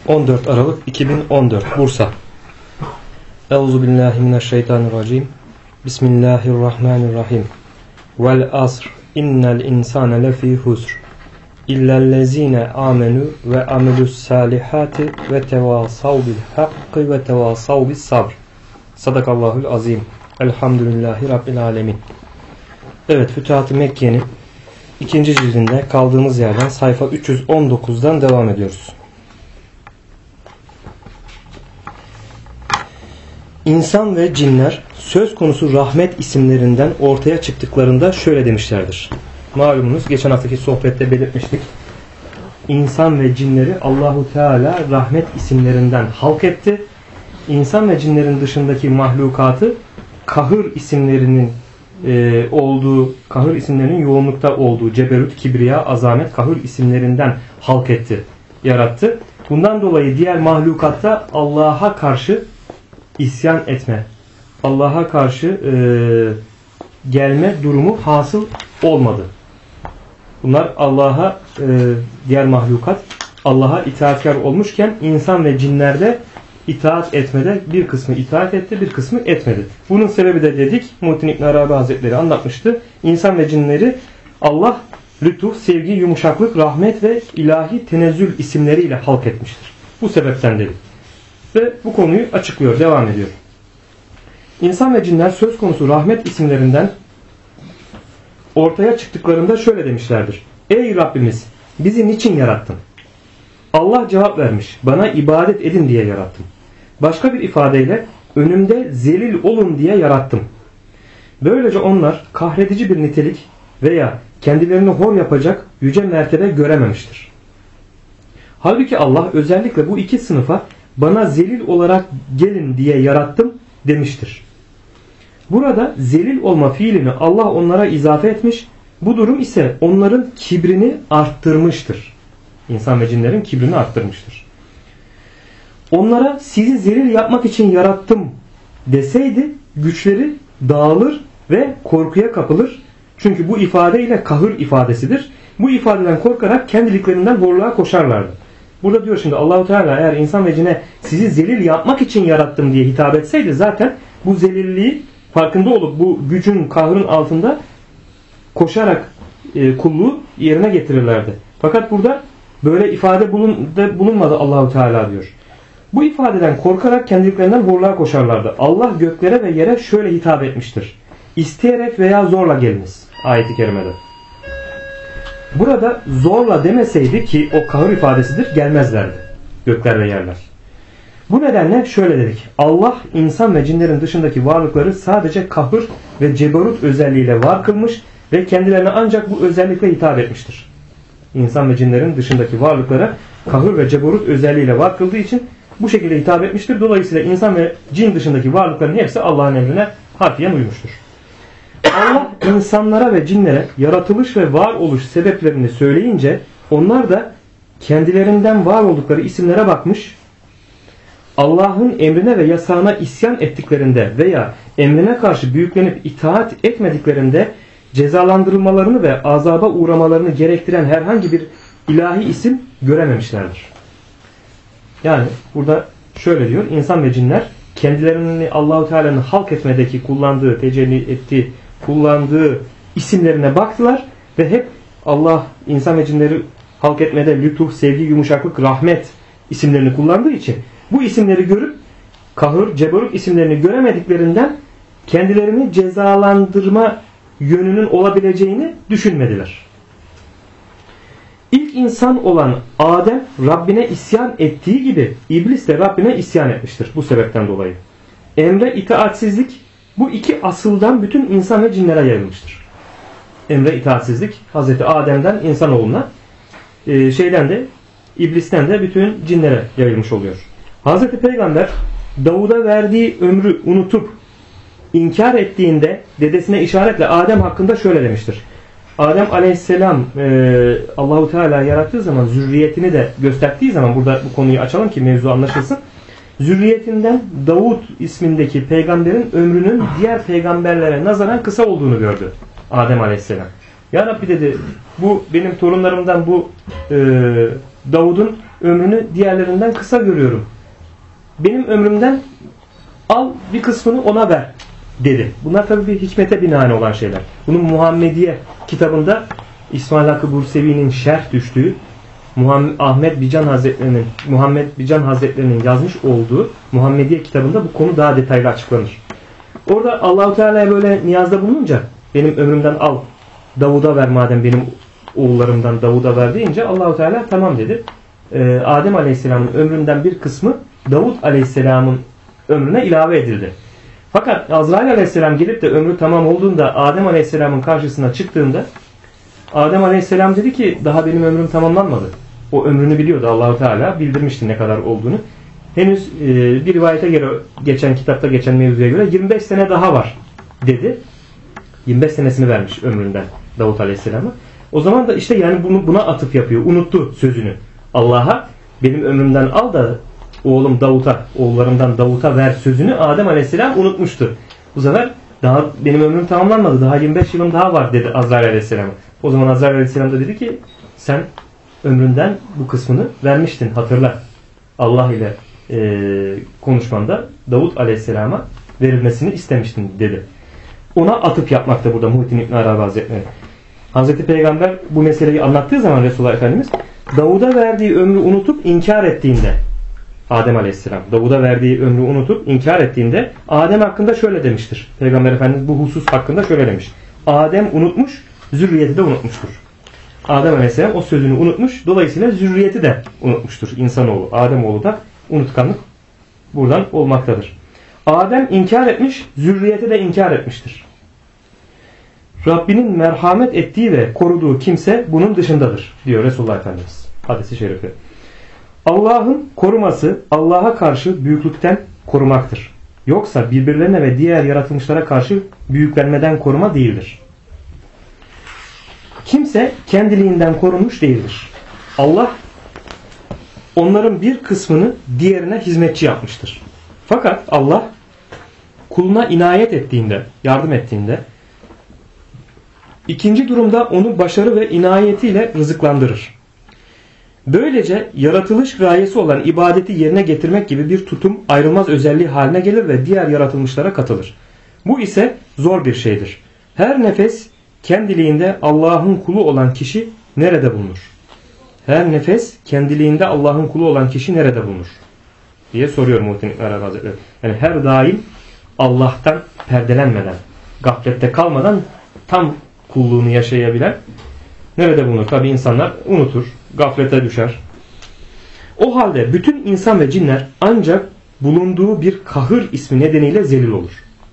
14 Aralık 2014 Bursa. Euzubillahimineşşeytanirracim. Bismillahirrahmanirrahim. Vel asr innel insane lefî husr. İllellezîne amenu ve amilussâlihâti ve tevâsav bil hakkı ve tevâsav bis sabr. Sadakallahul azim. Elhamdülillahi Rabbil alemin. Evet, Fütuhat-ı Mekke'nin 2. cildinde kaldığımız yerden sayfa 319'dan devam ediyoruz. İnsan ve cinler söz konusu rahmet isimlerinden ortaya çıktıklarında şöyle demişlerdir. Malumunuz geçen haftaki sohbette belirtmiştik. İnsan ve cinleri Allahu Teala rahmet isimlerinden halk etti. İnsan ve cinlerin dışındaki mahlukatı kahır isimlerinin kahır isimlerinin yoğunlukta olduğu ceberut, kibriya, azamet, kahır isimlerinden halk etti, yarattı. Bundan dolayı diğer mahlukatta Allah'a karşı isyan etme, Allah'a karşı gelme durumu hasıl olmadı. Bunlar diğer mahlukat Allah'a itaatkar olmuşken insan ve cinlerde itaat etmede bir kısmı itaat etti, bir kısmı etmedi. Bunun sebebi de dedik, Muhittin İbn Arabi Hazretleri anlatmıştı. İnsan ve cinleri Allah lütuf, sevgi, yumuşaklık, rahmet ve ilahi tenezzül isimleriyle halk etmiştir. Bu sebepten dedik. Ve bu konuyu açıklıyor, devam ediyor. İnsan ve cinler söz konusu rahmet isimlerinden ortaya çıktıklarında şöyle demişlerdir. Ey Rabbimiz, bizi niçin yarattın? Allah cevap vermiş, bana ibadet edin diye yarattım. Başka bir ifadeyle önümde zelil olun diye yarattım. Böylece onlar kahredici bir nitelik veya kendilerini hor yapacak yüce mertebe görememiştir. Halbuki Allah özellikle bu iki sınıfa bana zelil olarak gelin diye yarattım demiştir. Burada zelil olma fiilini Allah onlara izafe etmiş. Bu durum ise onların kibrini arttırmıştır. İnsan ve cinlerin kibrini arttırmıştır. Onlara sizi zelil yapmak için yarattım deseydi güçleri dağılır ve korkuya kapılır. Çünkü bu ifade ile kahır ifadesidir. Bu ifadeden korkarak kendiliklerinden horluğa koşarlardı. Burada diyor şimdi Allahu Teala eğer insan ve cine sizi zelil yapmak için yarattım diye hitap etseydi zaten bu zelilliği farkında olup bu gücün, kahrın altında koşarak kulluğu yerine getirirlerdi. Fakat burada böyle ifade bulunmadı Allahu Teala diyor. Bu ifadeden korkarak kendiliklerinden horluğa koşarlardı. Allah göklere ve yere şöyle hitap etmiştir. İsteyerek veya zorla geliniz. Ayet-i kerimede. Burada zorla demeseydi ki o kahır ifadesidir, gelmezlerdi gökler ve yerler. Bu nedenle şöyle dedik. Allah insan ve cinlerin dışındaki varlıkları sadece kahır ve ceberut özelliğiyle var kılmış ve kendilerine ancak bu özellikle hitap etmiştir. İnsan ve cinlerin dışındaki varlıklara kahır ve ceberut özelliğiyle var kıldığı için bu şekilde hitap etmiştir. Dolayısıyla insan ve cin dışındaki varlıkların hepsi Allah'ın emrine harfiyen uymuştur. Allah insanlara ve cinlere yaratılış ve varoluş sebeplerini söyleyince onlar da kendilerinden var oldukları isimlere bakmış, Allah'ın emrine ve yasağına isyan ettiklerinde veya emrine karşı büyüklenip itaat etmediklerinde cezalandırılmalarını ve azaba uğramalarını gerektiren herhangi bir ilahi isim görememişlerdir. Yani burada şöyle diyor, insan ve cinler kendilerini Allahu Teala'nın halk etmedeki kullandığı, tecelli ettiği, kullandığı isimlerine baktılar ve hep Allah insan ve cinleri halk etmede lütuf, sevgi, yumuşaklık, rahmet isimlerini kullandığı için bu isimleri görüp kahır, ceberut isimlerini göremediklerinden kendilerini cezalandırma yönünün olabileceğini düşünmediler. İlk insan olan Adem Rabbine isyan ettiği gibi İblis de Rabbine isyan etmiştir bu sebepten dolayı. Emre itaatsizlik bu iki asıldan bütün insan ve cinlere yayılmıştır. Emre itaatsizlik Hazreti Adem'den insanoğluna, İblisten de bütün cinlere yayılmış oluyor. Hazreti Peygamber Davud'a verdiği ömrü unutup inkar ettiğinde dedesine işaretle Adem hakkında şöyle demiştir. Adem aleyhisselam Allahu Teala yarattığı zaman zürriyetini de gösterdiği zaman burada bu konuyu açalım ki mevzu anlaşılsın. Zürriyetinden Davud ismindeki peygamberin ömrünün diğer peygamberlere nazaran kısa olduğunu gördü Adem aleyhisselam. Ya Rabbi dedi, bu benim torunlarımdan bu Davud'un ömrünü diğerlerinden kısa görüyorum. Benim ömrümden al bir kısmını ona ver dedi. Bunlar tabii bir hikmete binaen olan şeyler. Bunun Muhammediye kitabında İsmail Hakkı Bursevi'nin şerh düştüğü Muhammed Bican Hazretlerinin yazmış olduğu Muhammediye kitabında bu konu daha detaylı açıklanır. Orada Allah-u Teala'ya böyle niyazda bulununca benim ömrümden al, Davud'a ver madem benim oğullarımdan Davud'a ver deyince Allah-u Teala tamam dedi. Adem Aleyhisselam'ın ömründen bir kısmı Davud Aleyhisselam'ın ömrüne ilave edildi. Fakat Azrail Aleyhisselam gelip de ömrü tamam olduğunda Adem Aleyhisselam'ın karşısına çıktığında Adem Aleyhisselam dedi ki daha benim ömrüm tamamlanmadı. O ömrünü biliyordu, Allah-u Teala bildirmişti ne kadar olduğunu. Henüz bir rivayete göre kitapta geçen mevzuya göre 25 sene daha var dedi. 25 senesini vermiş ömründen Davud Aleyhisselam'a. O zaman da işte yani buna atıf yapıyor. Unuttu sözünü. Allah'a benim ömrümden al da oğlum Davud'a, oğullarımdan Davud'a ver sözünü Adem Aleyhisselam unutmuştu. Bu sefer daha benim ömrüm tamamlanmadı. Daha 25 yılım daha var dedi Azrail Aleyhisselam'a. O zaman Azrail Aleyhisselam da dedi ki sen ömründen bu kısmını vermiştin, hatırla. Allah ile konuşmanda Davud Aleyhisselam'a verilmesini istemiştin dedi. Ona atıp yapmakta burada Muhittin İbn Arabi Hazretleri. Hazreti Peygamber bu meseleyi anlattığı zaman Resulullah Efendimiz Davud'a verdiği ömrü unutup inkar ettiğinde Adem Aleyhisselam Davud'a verdiği ömrü unutup inkar ettiğinde Adem hakkında şöyle demiştir. Peygamber Efendimiz bu husus hakkında şöyle demiş. Adem unutmuş, zürriyeti de unutmuştur. Adem Aleyhisselam o sözünü unutmuş. Dolayısıyla zürriyeti de unutmuştur. İnsanoğlu, Ademoğlu da unutkanlık buradan olmaktadır. Adem inkar etmiş, zürriyeti de inkar etmiştir. Rabbinin merhamet ettiği ve koruduğu kimse bunun dışındadır diyor Resulullah Efendimiz. Hadis-i şerifi. Allah'ın koruması Allah'a karşı büyüklükten korumaktır. Yoksa birbirlerine ve diğer yaratılmışlara karşı büyüklenmeden koruma değildir. Kimse kendiliğinden korunmuş değildir. Allah onların bir kısmını diğerine hizmetçi yapmıştır. Fakat Allah kuluna inayet ettiğinde, yardım ettiğinde ikinci durumda onu başarı ve inayetiyle rızıklandırır. Böylece yaratılış gayesi olan ibadeti yerine getirmek gibi bir tutum ayrılmaz özelliği haline gelir ve diğer yaratılmışlara katılır. Bu ise zor bir şeydir. Her nefes kendiliğinde Allah'ın kulu olan kişi nerede bulunur? Her nefes kendiliğinde Allah'ın kulu olan kişi nerede bulunur? Diye soruyor Muhittin İbn Arabi Hazretleri. Yani her daim Allah'tan perdelenmeden, gaflette kalmadan tam kulluğunu yaşayabilen nerede bulunur? Tabi insanlar unutur, gaflete düşer. O halde bütün insan ve cinler ancak bulunduğu bir kahır ismi nedeniyle zelil olur.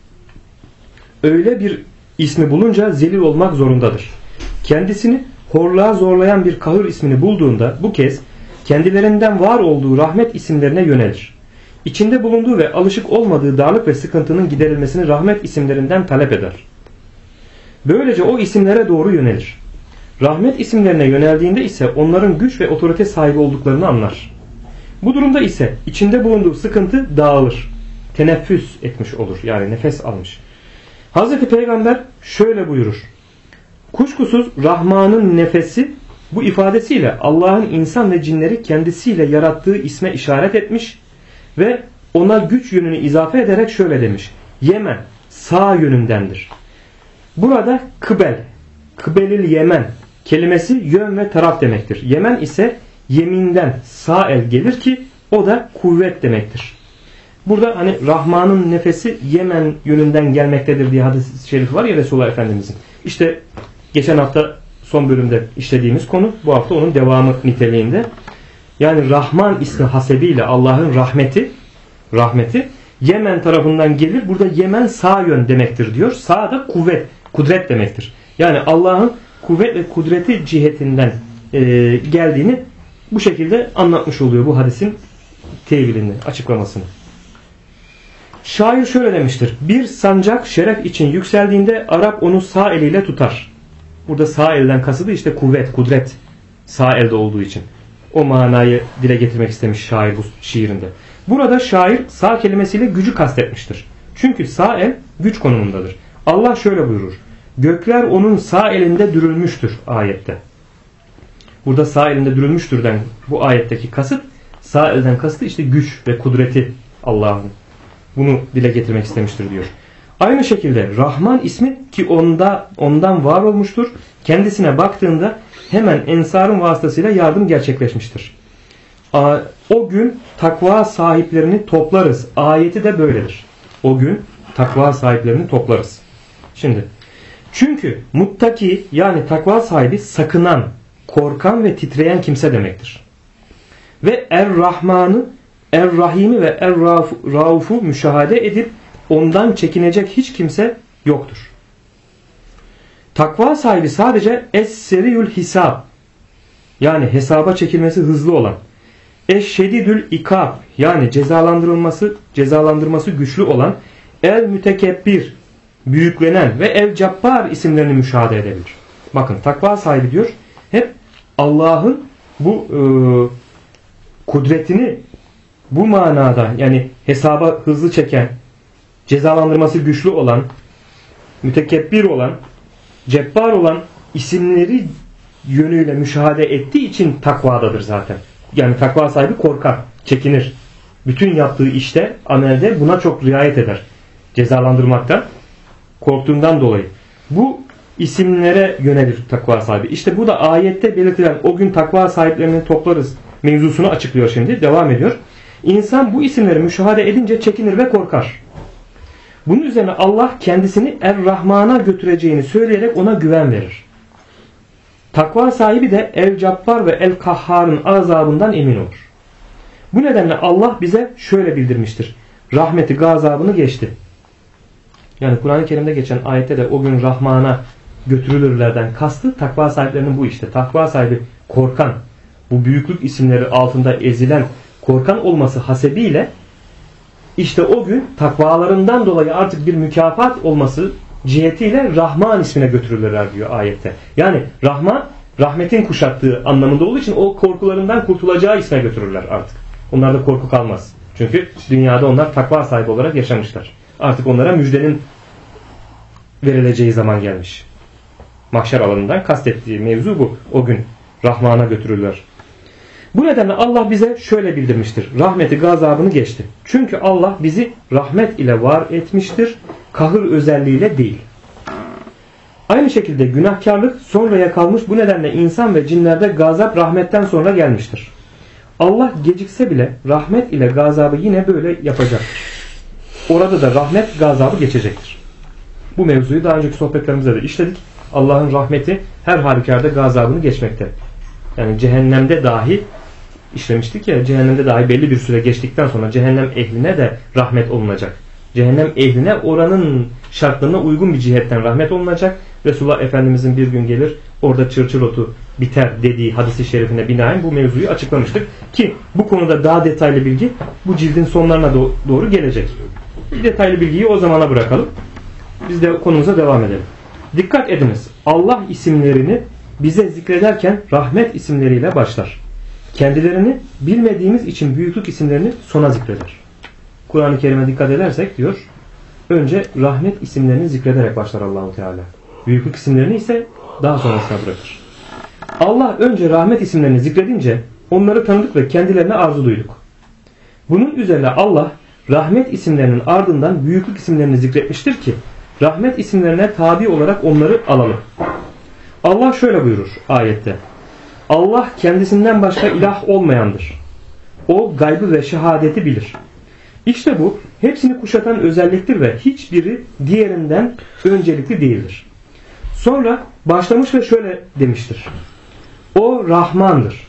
Öyle bir ismi bulunca zelil olmak zorundadır. Kendisini horluğa zorlayan bir kahır ismini bulduğunda bu kez kendilerinden var olduğu rahmet isimlerine yönelir. İçinde bulunduğu ve alışık olmadığı darlık ve sıkıntının giderilmesini rahmet isimlerinden talep eder. Böylece o isimlere doğru yönelir. Rahmet isimlerine yöneldiğinde ise onların güç ve otorite sahibi olduklarını anlar. Bu durumda ise içinde bulunduğu sıkıntı dağılır. Teneffüs etmiş olur. Yani nefes almış. Hazreti Peygamber şöyle buyurur. Kuşkusuz Rahman'ın nefesi bu ifadesiyle Allah'ın insan ve cinleri kendisiyle yarattığı isme işaret etmiş ve ona güç yönünü izafe ederek şöyle demiş. Yemen sağ yönündendir. Burada kıbelil Yemen kelimesi yön ve taraf demektir. Yemen ise yeminden sağ el gelir ki o da kuvvet demektir. Burada hani Rahman'ın nefesi Yemen yönünden gelmektedir diye hadis-i şerif var ya Resulullah Efendimizin. İşte geçen hafta son bölümde işlediğimiz konu bu hafta onun devamı niteliğinde. Yani Rahman ismi hasebiyle Allah'ın rahmeti Yemen tarafından gelir. Burada Yemen sağ yön demektir diyor. Sağ da kudret demektir. Yani Allah'ın kuvvet ve kudreti cihetinden geldiğini bu şekilde anlatmış oluyor bu hadisin tevilini, açıklamasını. Şair şöyle demiştir. Bir sancak şeref için yükseldiğinde Arap onu sağ eliyle tutar. Burada sağ elden kasıdı işte kudret. Sağ elde olduğu için. O manayı dile getirmek istemiş şair bu şiirinde. Burada şair sağ kelimesiyle gücü kastetmiştir. Çünkü sağ el güç konumundadır. Allah şöyle buyurur. Gökler onun sağ elinde dürülmüştür ayette. Burada sağ elinde dürülmüştürden bu ayetteki kasıt, sağ elden kasıtı işte güç ve kudreti Allah'ın. Bunu dile getirmek istemiştir diyor. Aynı şekilde Rahman ismi ki ondan var olmuştur. Kendisine baktığında hemen ensarın vasıtasıyla yardım gerçekleşmiştir. O gün takva sahiplerini toplarız. Ayeti de böyledir. O gün takva sahiplerini toplarız. Şimdi çünkü muttaki yani takva sahibi sakınan, korkan ve titreyen kimse demektir. Ve Er-Rahman'ı, Er-Rahim'i ve Er-Rauf'u müşahede edip ondan çekinecek hiç kimse yoktur. Takva sahibi sadece Es-Seriyül Hisab yani hesaba çekilmesi hızlı olan, Eş-Şedidül İkab yani cezalandırması güçlü olan, El-Mütekebbir büyüklenen ve El-Cabbar isimlerini müşahede edebilir. Bakın takva sahibi diyor hep Allah'ın bu kudretini bu manada yani hesaba hızlı çeken, cezalandırması güçlü olan, mütekebbir olan, cebbar olan isimleri yönüyle müşahede ettiği için takvadadır zaten. Yani takva sahibi korkar, çekinir. Bütün yaptığı işte, amelde buna çok riayet eder. Cezalandırmaktan, korktuğundan dolayı. Bu isimlere yönelir takva sahibi. İşte bu da ayette belirtilen o gün takva sahiplerini toplarız mevzusunu açıklıyor şimdi. Devam ediyor. İnsan bu isimleri müşahede edince çekinir ve korkar. Bunun üzerine Allah kendisini Er-Rahman'a götüreceğini söyleyerek ona güven verir. Takva sahibi de El-Cabbar ve El-Kahhar'ın azabından emin olur. Bu nedenle Allah bize şöyle bildirmiştir. Rahmeti gazabını geçti. Yani Kur'an-ı Kerim'de geçen ayette de o gün Rahman'a götürülürlerden kastı takva sahiplerinin bu işte. Takva sahibi korkan, bu büyüklük isimleri altında ezilen, korkan olması hasebiyle işte o gün takvalarından dolayı artık bir mükafat olması cihetiyle Rahman ismine götürülürler diyor ayette. Yani Rahman, rahmetin kuşattığı anlamında olduğu için o korkularından kurtulacağı isme götürürler artık. Onlarda korku kalmaz. Çünkü dünyada onlar takva sahibi olarak yaşamışlar. Artık onlara müjdenin verileceği zaman gelmiş. Mahşer alanından kastettiği mevzu bu. O gün Rahman'a götürürler. Bu nedenle Allah bize şöyle bildirmiştir. Rahmeti gazabını geçti. Çünkü Allah bizi rahmet ile var etmiştir. Kahır özelliğiyle değil. Aynı şekilde günahkarlık sonraya kalmış. Bu nedenle insan ve cinlerde gazap rahmetten sonra gelmiştir. Allah gecikse bile rahmet ile gazabı yine böyle yapacaktır. Orada da rahmet gazabı geçecektir. Bu mevzuyu daha önceki sohbetlerimizde de işledik. Allah'ın rahmeti her halükarda gazabını geçmekte. Yani cehennemde dahi işlemiştik ya, cehennemde dahi belli bir süre geçtikten sonra cehennem ehline de rahmet olunacak. Cehennem ehline oranın şartlarına uygun bir cihetten rahmet olunacak. Resulullah Efendimizin bir gün gelir orada çırçır otu biter dediği hadisi şerifine binaen bu mevzuyu açıklamıştık. Ki bu konuda daha detaylı bilgi bu cildin sonlarına doğru gelecek. Detaylı bilgiyi o zamana bırakalım. Biz de konumuza devam edelim. Dikkat ediniz. Allah isimlerini bize zikrederken rahmet isimleriyle başlar. Kendilerini bilmediğimiz için büyüklük isimlerini sona zikreder. Kur'an-ı Kerim'e dikkat edersek diyor, önce rahmet isimlerini zikrederek başlar Allah-u Teala. Büyüklük isimlerini ise daha sonrasına bırakır. Allah önce rahmet isimlerini zikredince onları tanıdık ve kendilerine arzu duyduk. Bunun üzerine Allah rahmet isimlerinin ardından büyüklük isimlerini zikretmiştir ki rahmet isimlerine tabi olarak onları alalım. Allah şöyle buyurur ayette. Allah kendisinden başka ilah olmayandır. O gaybı ve şehadeti bilir. İşte bu hepsini kuşatan özelliktir ve hiçbiri diğerinden öncelikli değildir. Sonra başlamış ve şöyle demiştir. O Rahmandır.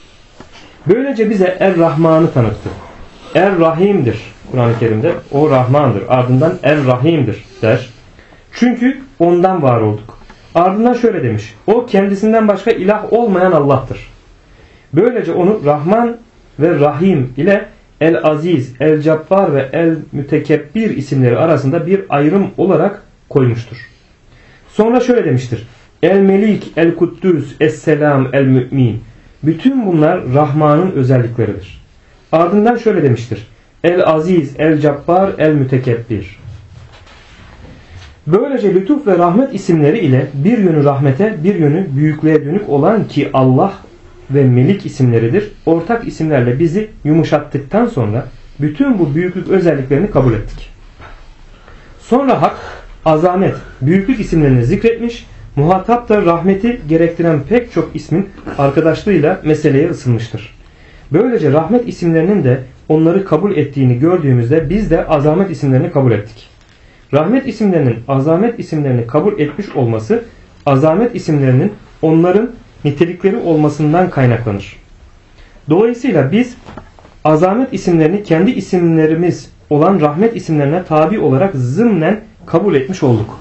Böylece bize Er-Rahman'ı tanıttı. Er-Rahim'dir. Kur'an-ı Kerim'de o Rahmandır. Ardından Er-Rahim'dir der. Çünkü ondan var olduk. Ardından şöyle demiş. O kendisinden başka ilah olmayan Allah'tır. Böylece onu Rahman ve Rahim ile El-Aziz, El-Cabbar ve El-Mütekebbir isimleri arasında bir ayrım olarak koymuştur. Sonra şöyle demiştir. El-Melik, El-Kuddüs, Es-Selam, El-Mü'min. Bütün bunlar Rahman'ın özellikleridir. Ardından şöyle demiştir. El-Aziz, El-Cabbar, El-Mütekebbir. Böylece lütuf ve rahmet isimleri ile bir yönü rahmete, bir yönü büyüklüğe dönük olan ki Allah ve Melik isimleridir, ortak isimlerle bizi yumuşattıktan sonra bütün bu büyüklük özelliklerini kabul ettik. Sonra Hak, azamet, büyüklük isimlerini zikretmiş, muhatap da rahmeti gerektiren pek çok ismin arkadaşlığıyla meseleye ısınmıştır. Böylece rahmet isimlerinin de onları kabul ettiğini gördüğümüzde biz de azamet isimlerini kabul ettik. Rahmet isimlerinin azamet isimlerini kabul etmiş olması, azamet isimlerinin onların nitelikleri olmasından kaynaklanır. Dolayısıyla biz azamet isimlerini kendi isimlerimiz olan rahmet isimlerine tabi olarak zımnen kabul etmiş olduk.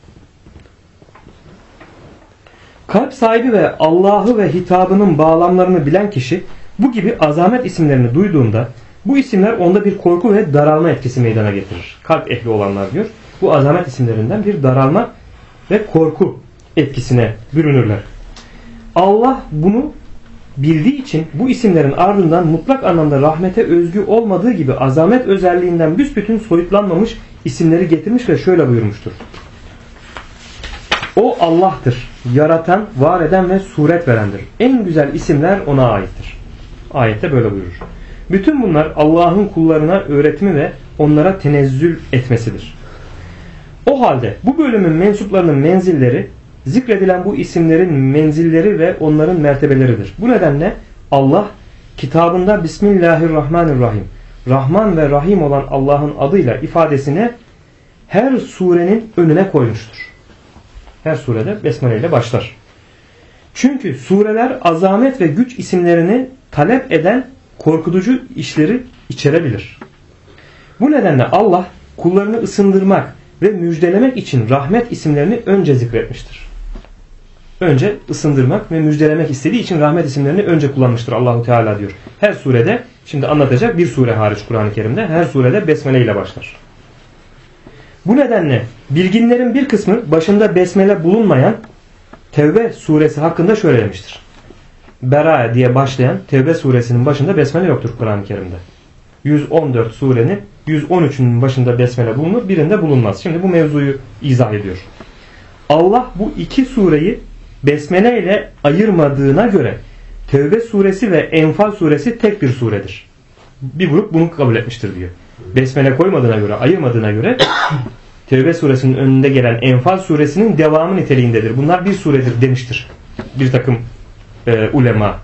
Kalp sahibi ve Allah'ı ve hitabının bağlamlarını bilen kişi bu gibi azamet isimlerini duyduğunda bu isimler onda bir korku ve daralma etkisi meydana getirir. Kalp ehli olanlar diyor. Bu azamet isimlerinden bir daralma ve korku etkisine bürünürler. Allah bunu bildiği için bu isimlerin ardından mutlak anlamda rahmete özgü olmadığı gibi azamet özelliğinden büsbütün soyutlanmamış isimleri getirmiş ve şöyle buyurmuştur. O Allah'tır. Yaratan, var eden ve suret verendir. En güzel isimler ona aittir. Ayette böyle buyurur. Bütün bunlar Allah'ın kullarına öğretimi ve onlara tenezzül etmesidir. O halde bu bölümün mensuplarının menzilleri, zikredilen bu isimlerin menzilleri ve onların mertebeleridir. Bu nedenle Allah kitabında Bismillahirrahmanirrahim, Rahman ve Rahim olan Allah'ın adıyla ifadesini her surenin önüne koymuştur. Her surede Besmele ile başlar. Çünkü sureler azamet ve güç isimlerini talep eden korkutucu işleri içerebilir. Bu nedenle Allah kullarını ısındırmak ve müjdelemek için rahmet isimlerini önce zikretmiştir. Önce ısındırmak ve müjdelemek istediği için rahmet isimlerini önce kullanmıştır Allahu Teala diyor. Her surede, şimdi anlatacak bir sure hariç Kur'an-ı Kerim'de, her surede Besmele ile başlar. Bu nedenle bilginlerin bir kısmı başında Besmele bulunmayan Tevbe suresi hakkında şöyle demiştir. Bera diye başlayan Tevbe suresinin başında Besmele yoktur Kur'an-ı Kerim'de. 114 surenin 113'ünün başında Besmele bulunur, birinde bulunmaz. Şimdi bu mevzuyu izah ediyor. Allah bu iki sureyi Besmele ile ayırmadığına göre Tevbe suresi ve Enfal suresi tek bir suredir. Bir grup bunu kabul etmiştir diyor. Besmele koymadığına göre, ayırmadığına göre Tevbe suresinin önünde gelen Enfal suresinin devamı niteliğindedir. Bunlar bir suredir demiştir bir takım ulema.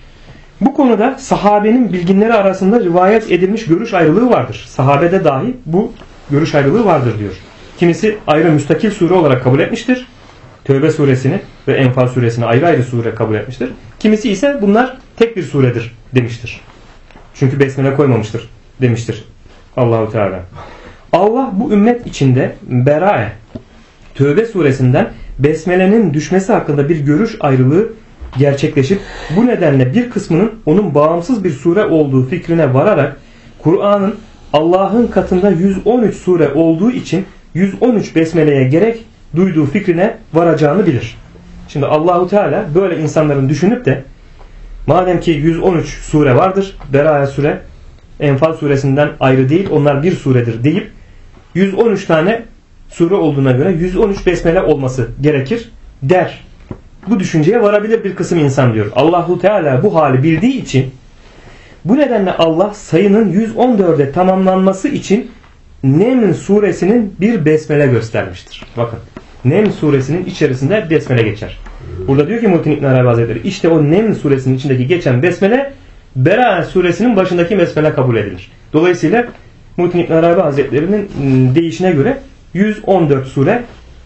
Bu konuda sahabenin bilginleri arasında rivayet edilmiş görüş ayrılığı vardır. Sahabede dahi bu görüş ayrılığı vardır diyor. Kimisi ayrı müstakil sure olarak kabul etmiştir. Tevbe suresini ve Enfal suresini ayrı ayrı sure kabul etmiştir. Kimisi ise bunlar tek bir suredir demiştir. Çünkü besmele koymamıştır demiştir Allahu Teala. Allah bu ümmet içinde Berae, Tevbe suresinden besmelenin düşmesi hakkında bir görüş ayrılığı gerçekleşip bu nedenle bir kısmının onun bağımsız bir sure olduğu fikrine vararak Kur'an'ın Allah'ın katında 113 sure olduğu için 113 besmeleye gerek duyduğu fikrine varacağını bilir. Şimdi Allahu Teala böyle insanların düşünüp de madem ki 113 sure vardır, Berae sure Enfal suresinden ayrı değil, onlar bir suredir deyip 113 tane sure olduğuna göre 113 besmele olması gerekir der. Bu düşünceye varabilir bir kısım insan diyor. Allahu Teala bu hali bildiği için bu nedenle Allah sayının 114'e tamamlanması için Neml suresinin bir besmele göstermiştir. Bakın. Neml suresinin içerisinde besmele geçer. Burada diyor ki Muhittin İbn Arabi Hazretleri işte o Neml suresinin içindeki geçen besmele Bera suresinin başındaki besmele kabul edilir. Dolayısıyla Muhittin İbn Arabi Hazretleri'nin deyişine göre 114 sure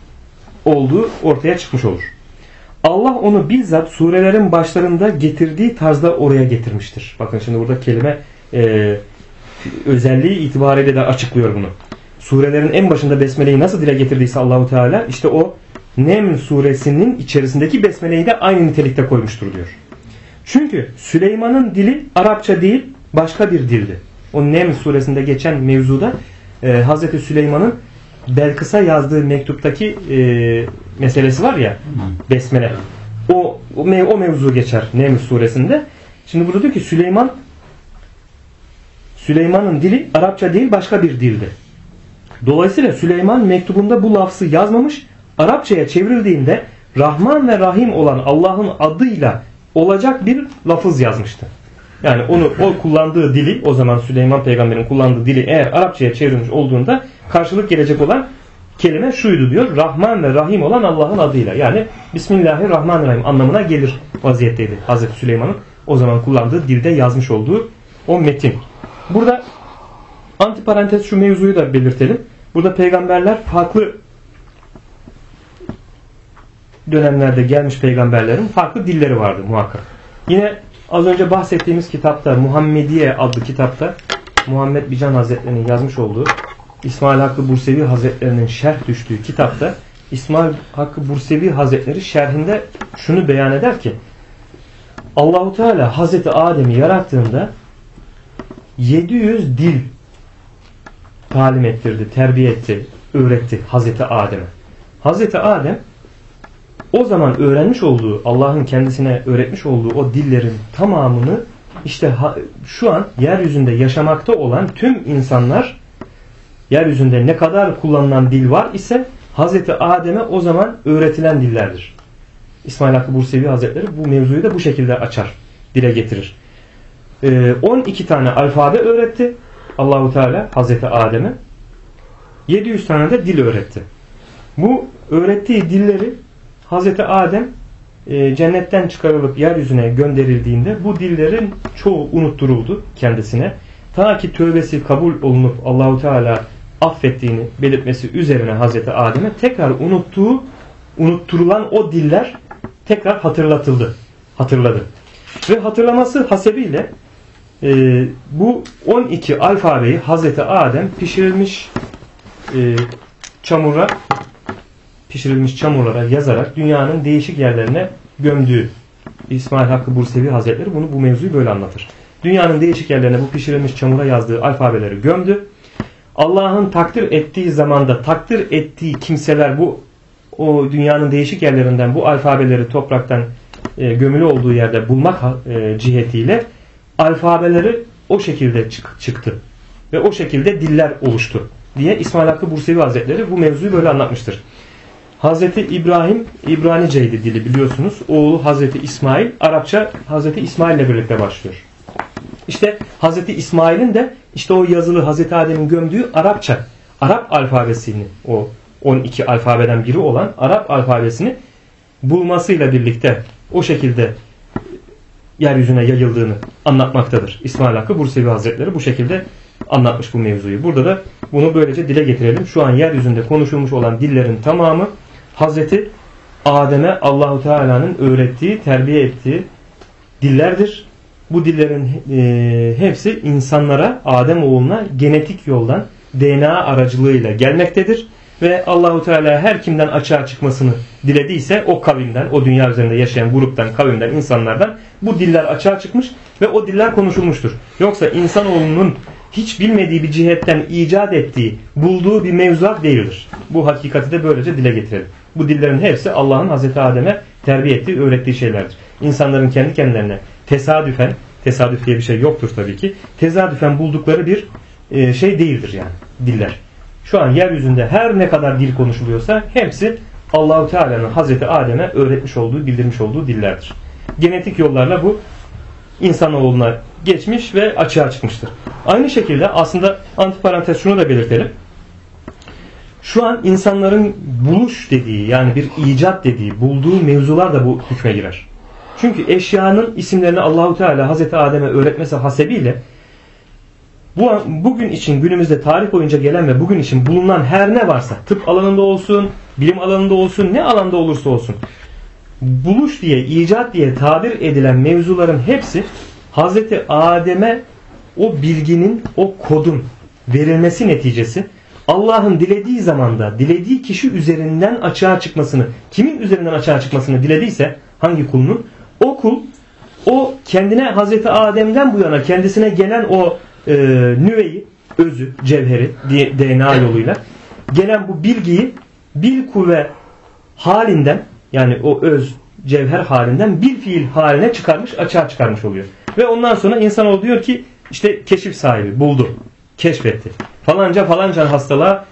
olduğu ortaya çıkmış olur. Allah onu bizzat surelerin başlarında getirdiği tarzda oraya getirmiştir. Bakın şimdi burada kelime özelliği itibariyle de açıklıyor bunu. Surelerin en başında besmeleyi nasıl dile getirdiyse Allahu Teala işte o Neml suresinin içerisindeki besmeleyi de aynı nitelikte koymuştur diyor. Çünkü Süleyman'ın dili Arapça değil başka bir dildi. O Neml suresinde geçen mevzuda Hazreti Süleyman'ın Belkıs'a yazdığı mektuptaki meselesi var ya besmele. O mevzu geçer Neml suresinde. Şimdi burada diyor ki Süleyman'ın dili Arapça değil başka bir dildi. Dolayısıyla Süleyman mektubunda bu lafzı yazmamış. Arapçaya çevrildiğinde Rahman ve Rahim olan Allah'ın adıyla olacak bir lafız yazmıştı. Yani o kullandığı dili, o zaman Süleyman peygamberin kullandığı dili eğer Arapçaya çevrilmiş olduğunda karşılık gelecek olan kelime şuydu diyor. Rahman ve Rahim olan Allah'ın adıyla. Yani Bismillahirrahmanirrahim anlamına gelir vaziyetteydi Hazreti Süleyman'ın o zaman kullandığı dilde yazmış olduğu o metin. Burada antiparantez şu mevzuyu da belirtelim. Burada peygamberler farklı dönemlerde gelmiş peygamberlerin farklı dilleri vardı muhakkak. Yine az önce bahsettiğimiz kitapta, Muhammediye adlı kitapta Muhammed Bican Hazretleri'nin yazmış olduğu İsmail Hakkı Bursevi Hazretleri'nin şerh düştüğü kitapta İsmail Hakkı Bursevi Hazretleri şerhinde şunu beyan eder ki Allahu Teala Hazreti Adem'i yarattığında 700 dil talim ettirdi, terbiye etti, öğretti Hazreti Adem'e. Hazreti Adem o zaman öğrenmiş olduğu, Allah'ın kendisine öğretmiş olduğu o dillerin tamamını işte şu an yeryüzünde yaşamakta olan tüm insanlar, yeryüzünde ne kadar kullanılan dil var ise Hazreti Adem'e o zaman öğretilen dillerdir. İsmail Hakkı Bursevi Hazretleri bu mevzuyu da bu şekilde açar, dile getirir. 12 tane alfabe öğretti Allahu Teala Hazreti Adem'e. 700 tane de dil öğretti. Bu öğrettiği dilleri Hazreti Adem cennetten çıkarılıp yeryüzüne gönderildiğinde bu dillerin çoğu unutturuldu kendisine. Ta ki tövbesi kabul olunup Allahu Teala affettiğini belirtmesi üzerine Hazreti Adem'e tekrar unutturulan o diller tekrar hatırladı. Ve hatırlaması hasebiyle bu 12 alfabeyi Hazreti Adem pişirilmiş çamurlara yazarak dünyanın değişik yerlerine gömdüğü İsmail Hakkı Bursevi Hazretleri bu mevzuyu böyle anlatır. Dünyanın değişik yerlerine bu pişirilmiş çamura yazdığı alfabeleri gömdü. Allah'ın takdir ettiği zamanda takdir ettiği kimseler o dünyanın değişik yerlerinden bu alfabeleri topraktan gömülü olduğu yerde bulmak cihetiyle alfabeleri o şekilde çıktı. Ve o şekilde diller oluştu diye İsmail Hakkı Bursevi Hazretleri bu mevzuyu böyle anlatmıştır. Hazreti İbrahim İbraniceydi dili biliyorsunuz. Oğlu Hazreti İsmail Arapça Hazreti İsmail ile birlikte başlıyor. İşte Hazreti İsmail'in de işte o yazılı Hazreti Adem'in gömdüğü Arap alfabesini, o 12 alfabeden biri olan Arap alfabesini bulmasıyla birlikte o şekilde yeryüzüne yayıldığını anlatmaktadır. İsmail Hakkı Bursevi Hazretleri bu şekilde anlatmış bu mevzuyu. Burada da bunu böylece dile getirelim. Şu an yeryüzünde konuşulmuş olan dillerin tamamı Hazreti Adem'e Allahu Teala'nın öğrettiği, terbiye ettiği dillerdir. Bu dillerin hepsi insanlara, Ademoğluna genetik yoldan DNA aracılığıyla gelmektedir. Ve Allahu Teala her kimden açığa çıkmasını dilediyse o kavimden, o dünya üzerinde yaşayan gruptan, kavimden, insanlardan bu diller açığa çıkmış ve o diller konuşulmuştur. Yoksa insanoğlunun hiç bilmediği bir cihetten icat ettiği, bulduğu bir mevzuat değildir. Bu hakikati de böylece dile getirelim. Bu dillerin hepsi Allah'ın Hazreti Adem'e terbiye ettiği, öğrettiği şeylerdir. İnsanların kendi kendilerine tesadüf diye bir şey yoktur tabii ki, tesadüfen buldukları bir şey değildir yani diller. Şu an yeryüzünde her ne kadar dil konuşuluyorsa hepsi Allahu Teala'nın Hazreti Adem'e öğretmiş olduğu, bildirmiş olduğu dillerdir. Genetik yollarla bu insanoğluna geçmiş ve açığa çıkmıştır. Aynı şekilde aslında antiparantez şunu da belirtelim. Şu an insanların buluş dediği, yani bir icat dediği, bulduğu mevzular da bu hükme girer. Çünkü eşyanın isimlerini Allahu Teala Hazreti Adem'e öğretmesi hasebiyle bugün için günümüzde tarih boyunca gelen ve bugün için bulunan her ne varsa, tıp alanında olsun, bilim alanında olsun, ne alanda olursa olsun, buluş diye, icat diye tabir edilen mevzuların hepsi Hazreti Adem'e o bilginin, o kodun verilmesi neticesi Allah'ın dilediği zamanda, dilediği kişi üzerinden açığa çıkmasını, kimin üzerinden açığa çıkmasını dilediyse, hangi kulunun, o kul, o kendine Hazreti Adem'den bu yana kendisine gelen o nüveyi, özü, cevheri, DNA yoluyla gelen bu bilgiyi bil kuvve halinden, yani o öz, cevher halinden bir fiil haline çıkarmış, açığa çıkarmış oluyor. Ve ondan sonra insanoğlu diyor ki işte keşif sahibi, buldu, keşfetti. Falanca hastalığa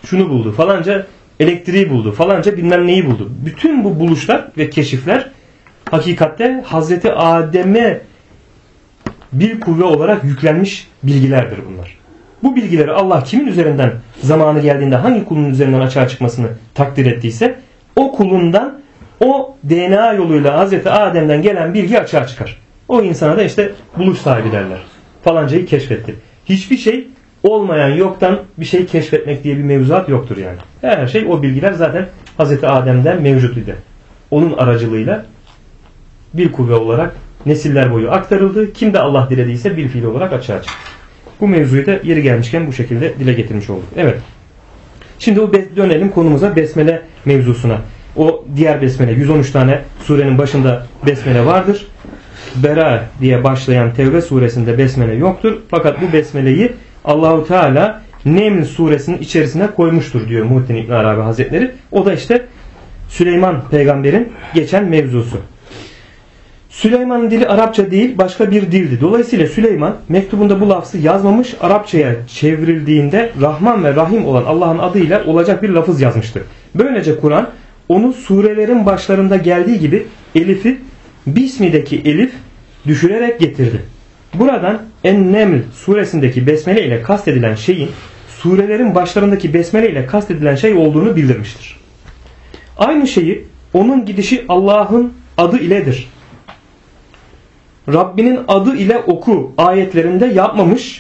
şunu buldu, falanca elektriği buldu, falanca bilmem neyi buldu. Bütün bu buluşlar ve keşifler hakikatte Hazreti Adem'e bir kuvve olarak yüklenmiş bilgilerdir bunlar. Bu bilgileri Allah kimin üzerinden zamanı geldiğinde hangi kulun üzerinden açığa çıkmasını takdir ettiyse o kulundan o DNA yoluyla Hazreti Adem'den gelen bilgi açığa çıkar. O insana da işte buluş sahibi derler. Falancayı keşfetti. Hiçbir şey olmayan yoktan bir şey keşfetmek diye bir mevzuat yoktur yani. Her şey, o bilgiler zaten Hazreti Adem'den mevcut idi. Onun aracılığıyla bir kuvve olarak nesiller boyu aktarıldı. Kim de Allah dilediyse bir fiil olarak açığa çıktı. Bu mevzuyu da yeri gelmişken bu şekilde dile getirmiş olduk. Evet. Şimdi dönelim konumuza, besmele mevzusuna. O diğer besmele, 113 tane surenin başında besmele vardır. Bera diye başlayan Tevbe suresinde besmele yoktur. Fakat bu besmeleyi Allahu Teala Neml suresinin içerisine koymuştur diyor Muhittin İbn Arabi Hazretleri. O da işte Süleyman peygamberin geçen mevzusu. Süleyman'ın dili Arapça değil, başka bir dildi. Dolayısıyla Süleyman mektubunda bu lafzı yazmamış, Arapçaya çevrildiğinde Rahman ve Rahim olan Allah'ın adıyla olacak bir lafız yazmıştır. Böylece Kur'an onu surelerin başlarında geldiği gibi elifi, Bismi'deki elif düşürerek getirdi. Buradan En-Neml suresindeki besmele ile kastedilen şeyin surelerin başlarındaki besmele ile kastedilen şey olduğunu bildirmiştir. Aynı şeyi onun gidişi Allah'ın adı iledir, Rabbinin adı ile oku ayetlerinde yapmamış.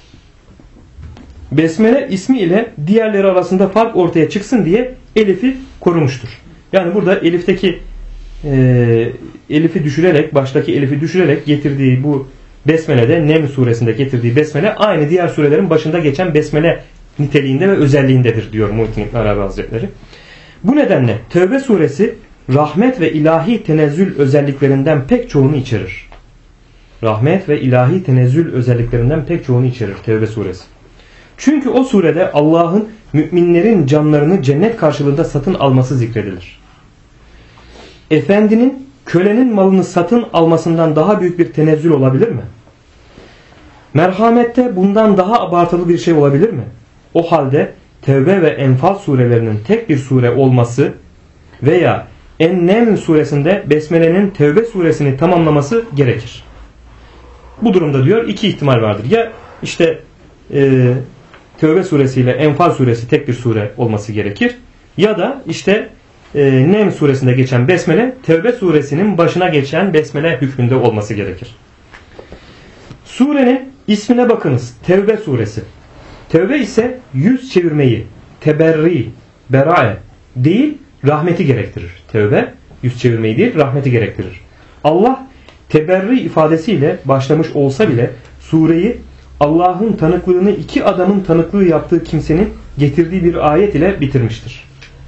Besmele ismi ile diğerleri arasında fark ortaya çıksın diye elifi korumuştur. Yani burada elifteki elifi düşürerek, baştaki elifi düşürerek getirdiği bu besmelede, Neml suresinde getirdiği besmele aynı diğer surelerin başında geçen besmele niteliğinde ve özelliğindedir diyor Muhittin İbn Arabi Hazretleri. Bu nedenle Tevbe suresi rahmet ve ilahi tenezzül özelliklerinden pek çoğunu içerir. Rahmet ve ilahi tenezzül özelliklerinden pek çoğunu içerir Tevbe suresi. Çünkü o surede Allah'ın müminlerin canlarını cennet karşılığında satın alması zikredilir. Efendinin kölenin malını satın almasından daha büyük bir tenezzül olabilir mi? Merhamette bundan daha abartılı bir şey olabilir mi? O halde Tevbe ve Enfal surelerinin tek bir sure olması veya En-Neml suresinde Besmele'nin Tevbe suresini tamamlaması gerekir. Bu durumda diyor iki ihtimal vardır. Ya işte Tevbe suresiyle Enfal suresi tek bir sure olması gerekir. Ya da işte Neml suresinde geçen besmele Tevbe suresinin başına geçen besmele hükmünde olması gerekir. Surenin ismine bakınız. Tevbe suresi. Tevbe ise yüz çevirmeyi, teberri, berae değil rahmeti gerektirir. Tevbe yüz çevirmeyi değil rahmeti gerektirir. Allah teberri ifadesiyle başlamış olsa bile sureyi Allah'ın tanıklığını iki adamın tanıklığı yaptığı kimsenin getirdiği bir ayet ile bitirmiştir.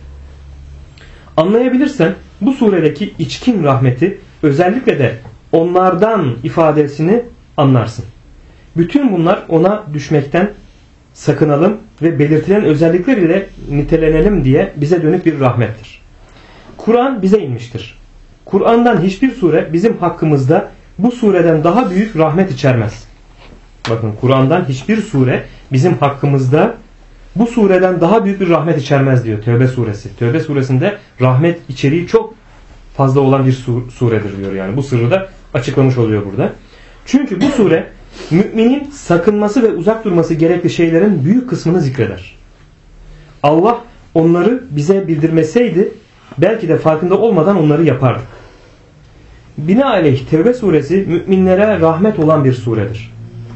Anlayabilirsen bu suredeki içkin rahmeti özellikle de onlardan ifadesini anlarsın. Bütün bunlar ona düşmekten sakınalım ve belirtilen özellikler ile nitelenelim diye bize dönük bir rahmettir. Kur'an bize inmiştir. Kur'an'dan hiçbir sure bizim hakkımızda bu sureden daha büyük rahmet içermez. Bakın, Kur'an'dan hiçbir sure bizim hakkımızda bu sureden daha büyük bir rahmet içermez diyor Tevbe suresi. Tevbe suresinde rahmet içeriği çok fazla olan bir suredir diyor yani. Bu sırrı da açıklamış oluyor burada. Çünkü bu sure müminin sakınması ve uzak durması gerekli şeylerin büyük kısmını zikreder. Allah onları bize bildirmeseydi belki de farkında olmadan onları yapardık. Binaenaleyh Tevbe suresi müminlere rahmet olan bir suredir.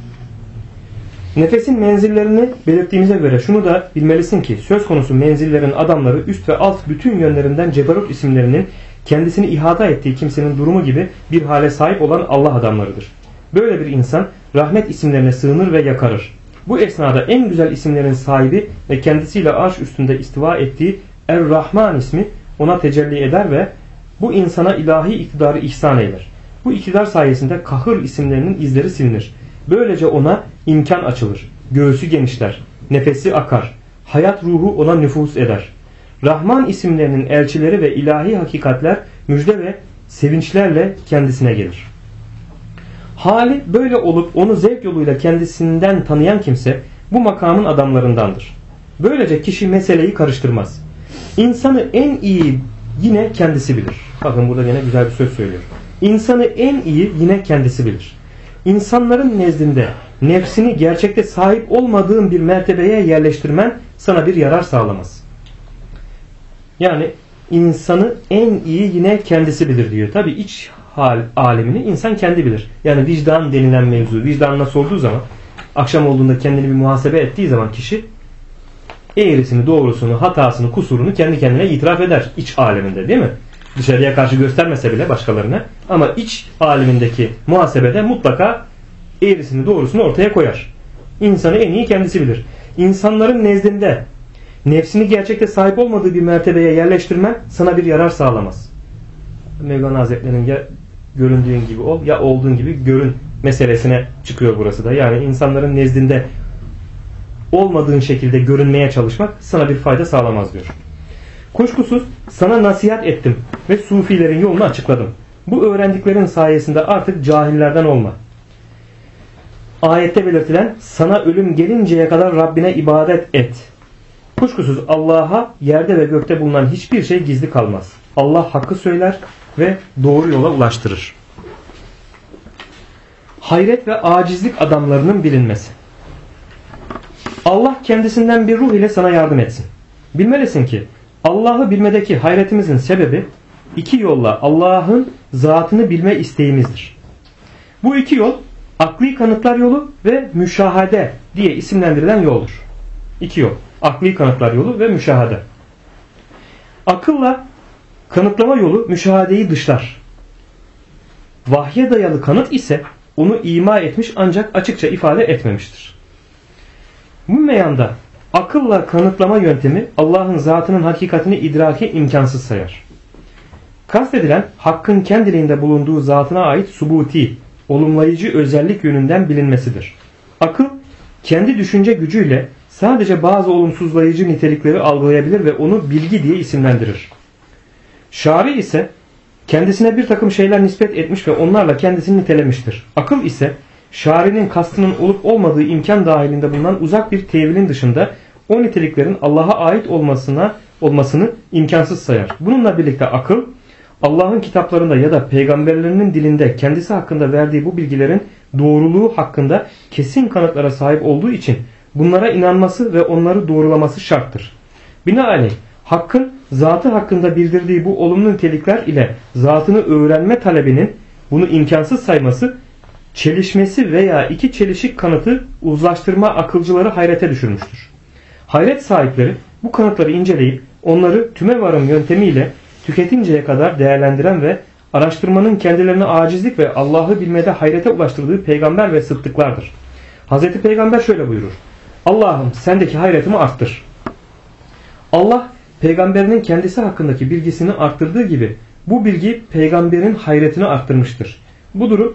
Nefesin menzillerini belirttiğimize göre şunu da bilmelisin ki söz konusu menzillerin adamları üst ve alt bütün yönlerinden Ceberut isimlerinin kendisini ihata ettiği kimsenin durumu gibi bir hale sahip olan Allah adamlarıdır. Böyle bir insan rahmet isimlerine sığınır ve yakarır. Bu esnada en güzel isimlerin sahibi ve kendisiyle arş üstünde istiva ettiği Er-Rahman ismi ona tecelli eder ve bu insana ilahi iktidarı ihsan eyler. Bu iktidar sayesinde Kahır isimlerinin izleri silinir. Böylece ona imkan açılır, göğsü genişler, nefesi akar, hayat ruhu ona nüfuz eder. Rahman isimlerinin elçileri ve ilahi hakikatler müjde ve sevinçlerle kendisine gelir. Hali böyle olup onu zevk yoluyla kendisinden tanıyan kimse bu makamın adamlarındandır. Böylece kişi meseleyi karıştırmaz. İnsanı en iyi yine kendisi bilir. Bakın burada yine güzel bir söz söylüyor. İnsanı en iyi yine kendisi bilir. İnsanların nezdinde nefsini gerçekte sahip olmadığın bir mertebeye yerleştirmen sana bir yarar sağlamaz. Yani insanı en iyi yine kendisi bilir diyor. Tabi iç alemini insan kendi bilir. Yani vicdan denilen mevzu, vicdan nasıl olduğu zaman, akşam olduğunda kendini bir muhasebe ettiği zaman kişi eğrisini, doğrusunu, hatasını, kusurunu kendi kendine itiraf eder iç aleminde, değil mi? Dışarıya karşı göstermese bile başkalarına, ama iç alemindeki muhasebede mutlaka eğrisini, doğrusunu ortaya koyar. İnsanı en iyi kendisi bilir. İnsanların nezdinde nefsini gerçekte sahip olmadığı bir mertebeye yerleştirmen sana bir yarar sağlamaz. Mevlana Hazretleri'nin ya göründüğün gibi ol ya olduğun gibi görün meselesine çıkıyor burası da. Yani insanların nezdinde olmadığın şekilde görünmeye çalışmak sana bir fayda sağlamaz diyor. Kuşkusuz sana nasihat ettim ve sufilerin yolunu açıkladım. Bu öğrendiklerin sayesinde artık cahillerden olma. Ayette belirtilen sana ölüm gelinceye kadar Rabbine ibadet et. Kuşkusuz Allah'a yerde ve gökte bulunan hiçbir şey gizli kalmaz. Allah hakkı söyler ve doğru yola ulaştırır. Hayret ve acizlik adamlarının bilinmesi. Allah kendisinden bir ruh ile sana yardım etsin. Bilmelisin ki Allah'ı bilmedeki hayretimizin sebebi iki yolla Allah'ın zatını bilme isteğimizdir. Bu iki yol akli kanıtlar yolu ve müşahade diye isimlendirilen yoldur. İki yol. Akli kanıtlar yolu ve müşahade. Akılla kanıtlama yolu müşahadeyi dışlar. Vahye dayalı kanıt ise onu ima etmiş ancak açıkça ifade etmemiştir. Bu meyanda akılla kanıtlama yöntemi Allah'ın zatının hakikatini idraki imkansız sayar. Kastedilen hakkın kendiliğinde bulunduğu zatına ait subuti, olumlayıcı özellik yönünden bilinmesidir. Akıl kendi düşünce gücüyle sadece bazı olumsuzlayıcı nitelikleri algılayabilir ve onu bilgi diye isimlendirir. Şari ise kendisine bir takım şeyler nispet etmiş ve onlarla kendisini nitelemiştir. Akıl ise şarinin kastının olup olmadığı imkan dahilinde bulunan uzak bir tevilin dışında o niteliklerin Allah'a ait olmasını imkansız sayar. Bununla birlikte akıl Allah'ın kitaplarında ya da peygamberlerinin dilinde kendisi hakkında verdiği bu bilgilerin doğruluğu hakkında kesin kanıtlara sahip olduğu için bunlara inanması ve onları doğrulaması şarttır. Binaenaleyh hakkın zatı hakkında bildirdiği bu olumlu nitelikler ile zatını öğrenme talebinin bunu imkansız sayması, çelişmesi veya iki çelişik kanıtı uzlaştırma akılcıları hayrete düşürmüştür. Hayret sahipleri bu kanıtları inceleyip onları tümevarım yöntemiyle tüketinceye kadar değerlendiren ve araştırmanın kendilerine acizlik ve Allah'ı bilmede hayrete ulaştırdığı peygamber ve sıddıklardır. Hazreti Peygamber şöyle buyurur: Allah'ım sendeki hayretimi arttır. Allah peygamberinin kendisi hakkındaki bilgisini arttırdığı gibi bu bilgi peygamberin hayretini arttırmıştır. Bu durum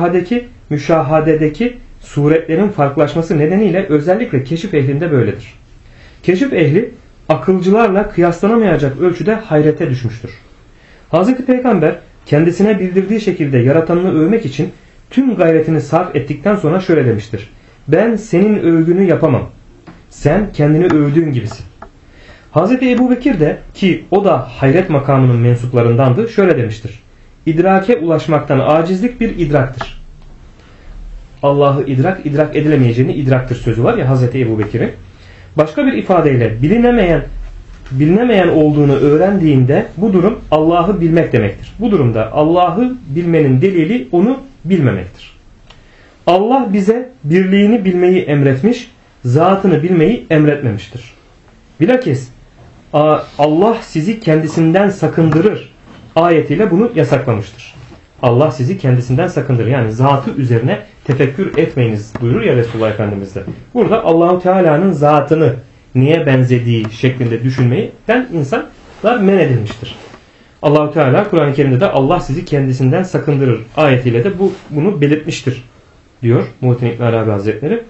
müşahadedeki suretlerin farklılaşması nedeniyle özellikle keşif ehlinde böyledir. Keşif ehli akılcılarla kıyaslanamayacak ölçüde hayrete düşmüştür. Hazreti Peygamber kendisine bildirdiği şekilde yaratanını övmek için tüm gayretini sarf ettikten sonra şöyle demiştir: ben senin övgünü yapamam. Sen kendini övdüğün gibisin. Hazreti Ebubekir de, ki o da hayret makamının mensuplarındandı, şöyle demiştir: İdrake ulaşmaktan acizlik bir idraktır. Allah'ı idrak edilemeyeceğini idraktır sözü var ya Hazreti Ebubekir'in. Başka bir ifadeyle bilinemeyen olduğunu öğrendiğinde bu durum Allah'ı bilmek demektir. Bu durumda Allah'ı bilmenin delili onu bilmemektir. Allah bize birliğini bilmeyi emretmiş, zatını bilmeyi emretmemiştir. Bilakis Allah sizi kendisinden sakındırır ayetiyle bunu yasaklamıştır. Allah sizi kendisinden sakındırır. Yani zatı üzerine tefekkür etmeyiniz buyurur ya Resulullah Efendimiz de. Burada Allahu Teala'nın zatını niye benzediği şeklinde düşünmeyden insanlar men edilmiştir. Allahu Teala Kur'an-ı Kerim'de de Allah sizi kendisinden sakındırır ayetiyle de bunu belirtmiştir diyor Muhittin İbn Arabi Hazretleri.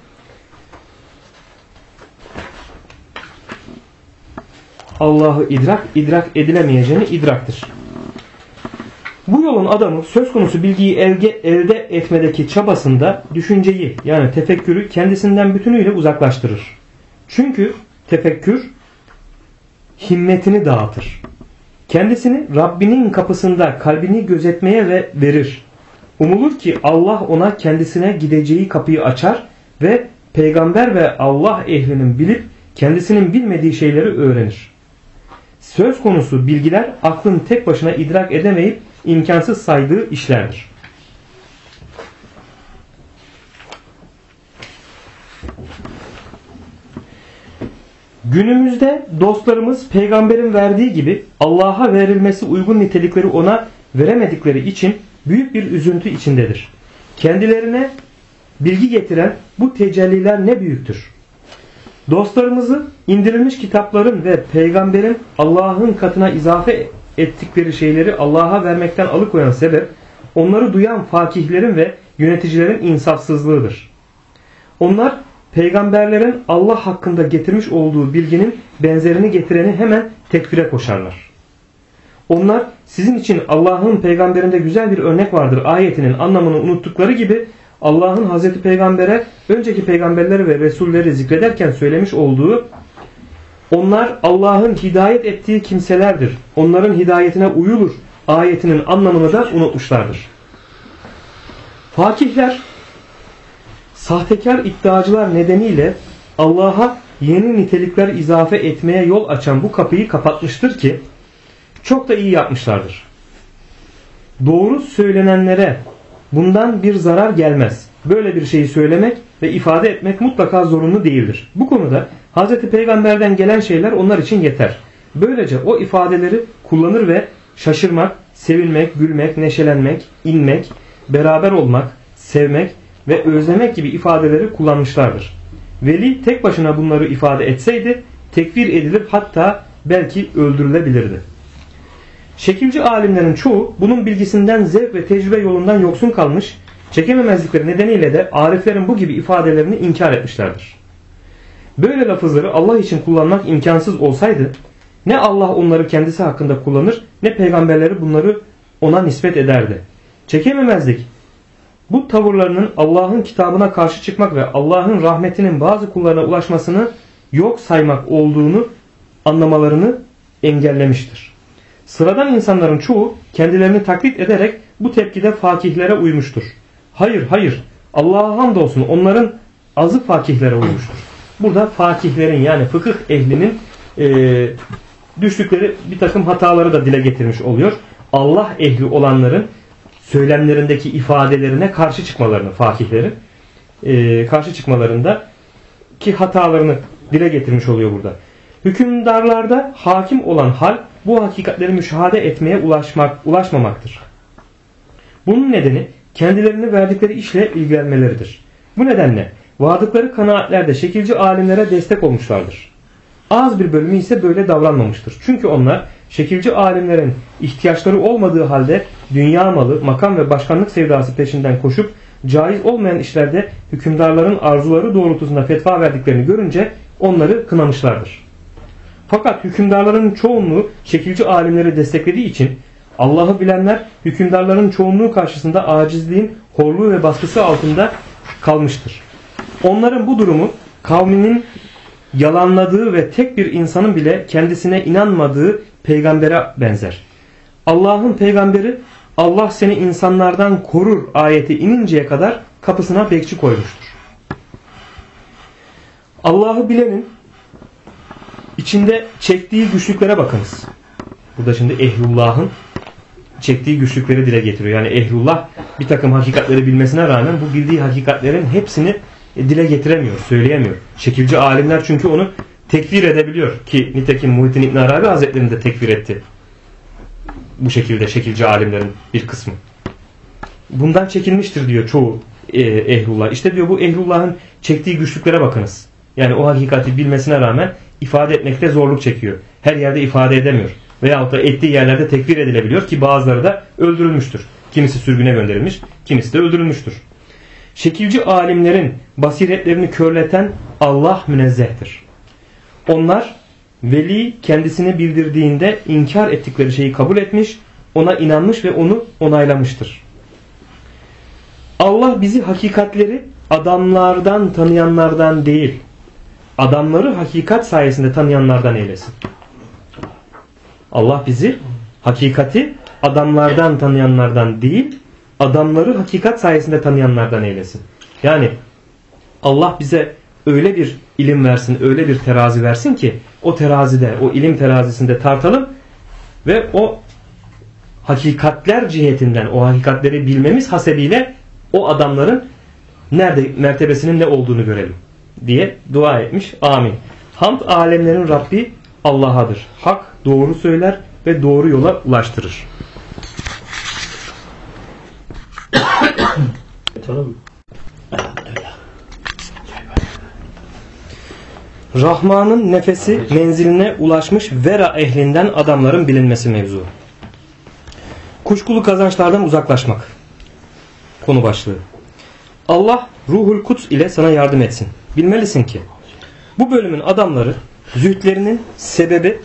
Allah'ı idrak edilemeyeceğini idraktır. Bu yolun adamı söz konusu bilgiyi elde etmedeki çabasında düşünceyi yani tefekkürü kendisinden bütünüyle uzaklaştırır. Çünkü tefekkür himmetini dağıtır. Kendisini Rabbinin kapısında kalbini gözetmeye ve verir. Umulur ki Allah ona kendisine gideceği kapıyı açar ve peygamber ve Allah ehlinin bilip kendisinin bilmediği şeyleri öğrenir. Söz konusu bilgiler aklın tek başına idrak edemeyip imkansız saydığı işlerdir. Günümüzde dostlarımız peygamberin verdiği gibi Allah'a verilmesi uygun nitelikleri ona veremedikleri için büyük bir üzüntü içindedir. Kendilerine bilgi getiren bu tecelliler ne büyüktür. Dostlarımızı indirilmiş kitapların ve peygamberin Allah'ın katına izafe ettikleri şeyleri Allah'a vermekten alıkoyan sebep onları duyan fakihlerin ve yöneticilerin insafsızlığıdır. Onlar peygamberlerin Allah hakkında getirmiş olduğu bilginin benzerini getireni hemen tekfire koşarlar. Onlar sizin için Allah'ın peygamberinde güzel bir örnek vardır ayetinin anlamını unuttukları gibi Allah'ın Hazreti Peygamber'e önceki peygamberleri ve resulleri zikrederken söylemiş olduğu onlar Allah'ın hidayet ettiği kimselerdir. Onların hidayetine uyulur ayetinin anlamını da unutmuşlardır. Fakihler sahtekar iddiacılar nedeniyle Allah'a yeni nitelikler izafe etmeye yol açan bu kapıyı kapatmıştır ki çok da iyi yapmışlardır. Doğru söylenenlere bundan bir zarar gelmez. Böyle bir şeyi söylemek ve ifade etmek mutlaka zorunlu değildir. Bu konuda Hz. Peygamber'den gelen şeyler onlar için yeter. Böylece o ifadeleri kullanır ve şaşırmak, sevinmek, gülmek, neşelenmek, inmek, beraber olmak, sevmek ve özlemek gibi ifadeleri kullanmışlardır. Veli tek başına bunları ifade etseydi tekfir edilir hatta belki öldürülebilirdi. Şekilci alimlerin çoğu bunun bilgisinden zevk ve tecrübe yolundan yoksun kalmış, çekememezlikleri nedeniyle de ariflerin bu gibi ifadelerini inkar etmişlerdir. Böyle lafızları Allah için kullanmak imkansız olsaydı ne Allah onları kendisi hakkında kullanır ne peygamberleri bunları ona nispet ederdi. Çekememezlik bu tavırlarının Allah'ın kitabına karşı çıkmak ve Allah'ın rahmetinin bazı kullarına ulaşmasını yok saymak olduğunu anlamalarını engellemiştir. Sıradan insanların çoğu kendilerini taklit ederek bu tepkide fakihlere uymuştur. Hayır, Allah'a hamdolsun onların azı fakihlere uymuştur. Burada fakihlerin yani fıkıh ehlinin düştükleri bir takım hataları da dile getirmiş oluyor. Allah ehli olanların söylemlerindeki ifadelerine karşı çıkmalarını fakihlerin karşı çıkmalarında ki hatalarını dile getirmiş oluyor burada. Hükümdarlarda hakim olan hal bu hakikatleri müşahede etmeye ulaşmamaktır. Bunun nedeni kendilerini verdikleri işle ilgilenmeleridir. Bu nedenle vardıkları kanaatlerde şekilci alimlere destek olmuşlardır. Az bir bölümü ise böyle davranmamıştır. Çünkü onlar şekilci alimlerin ihtiyaçları olmadığı halde dünya malı, makam ve başkanlık sevdası peşinden koşup caiz olmayan işlerde hükümdarların arzuları doğrultusunda fetva verdiklerini görünce onları kınamışlardır. Fakat hükümdarların çoğunluğu şekilci alimleri desteklediği için Allah'ı bilenler hükümdarların çoğunluğu karşısında acizliğin horluğu ve baskısı altında kalmıştır. Onların bu durumu kavminin yalanladığı ve tek bir insanın bile kendisine inanmadığı peygambere benzer. Allah'ın peygamberi Allah seni insanlardan korur ayeti ininceye kadar kapısına bekçi koymuştur. Allah'ı bilenin içinde çektiği güçlüklere bakınız. Burada şimdi ehlullah'ın çektiği güçlükleri dile getiriyor. Yani ehlullah bir takım hakikatleri bilmesine rağmen bu bildiği hakikatlerin hepsini dile getiremiyor, söyleyemiyor. Şekilci alimler çünkü onu tekfir edebiliyor ki nitekim Muhittin İbn Arabi Hazretleri'ni de tekfir etti. Bu şekilde şekilci alimlerin bir kısmı. Bundan çekinmiştir diyor çoğu ehlullah. İşte diyor bu ehlullah'ın çektiği güçlüklere bakınız. Yani o hakikati bilmesine rağmen ifade etmekte zorluk çekiyor. Her yerde ifade edemiyor. Veyahut da ettiği yerlerde tekfir edilebiliyor ki bazıları da öldürülmüştür. Kimisi sürgüne gönderilmiş, kimisi de öldürülmüştür. Şekilci alimlerin basiretlerini körleten Allah münezzehtir. Onlar veli kendisini bildirdiğinde inkar ettikleri şeyi kabul etmiş, ona inanmış ve onu onaylamıştır. Allah bizi hakikatleri adamlardan tanıyanlardan değil, adamları hakikat sayesinde tanıyanlardan eylesin. Allah bizi hakikati adamlardan tanıyanlardan değil, adamları hakikat sayesinde tanıyanlardan eylesin. Yani Allah bize öyle bir ilim versin, öyle bir terazi versin ki o terazide, o ilim terazisinde tartalım ve o hakikatler cihetinden, o hakikatleri bilmemiz hasebiyle o adamların nerede, mertebesinin ne olduğunu görelim diye dua etmiş. Amin. Hamd alemlerin Rabbi Allah'adır. Hak doğru söyler ve doğru yola ulaştırır. Rahman'ın nefesi menziline ulaşmış vera ehlinden adamların bilinmesi mevzu. Kuşkulu kazançlardan uzaklaşmak. Konu başlığı. Allah Ruhul Kuds ile sana yardım etsin. Bilmelisin ki bu bölümün adamları zühdlerinin sebebi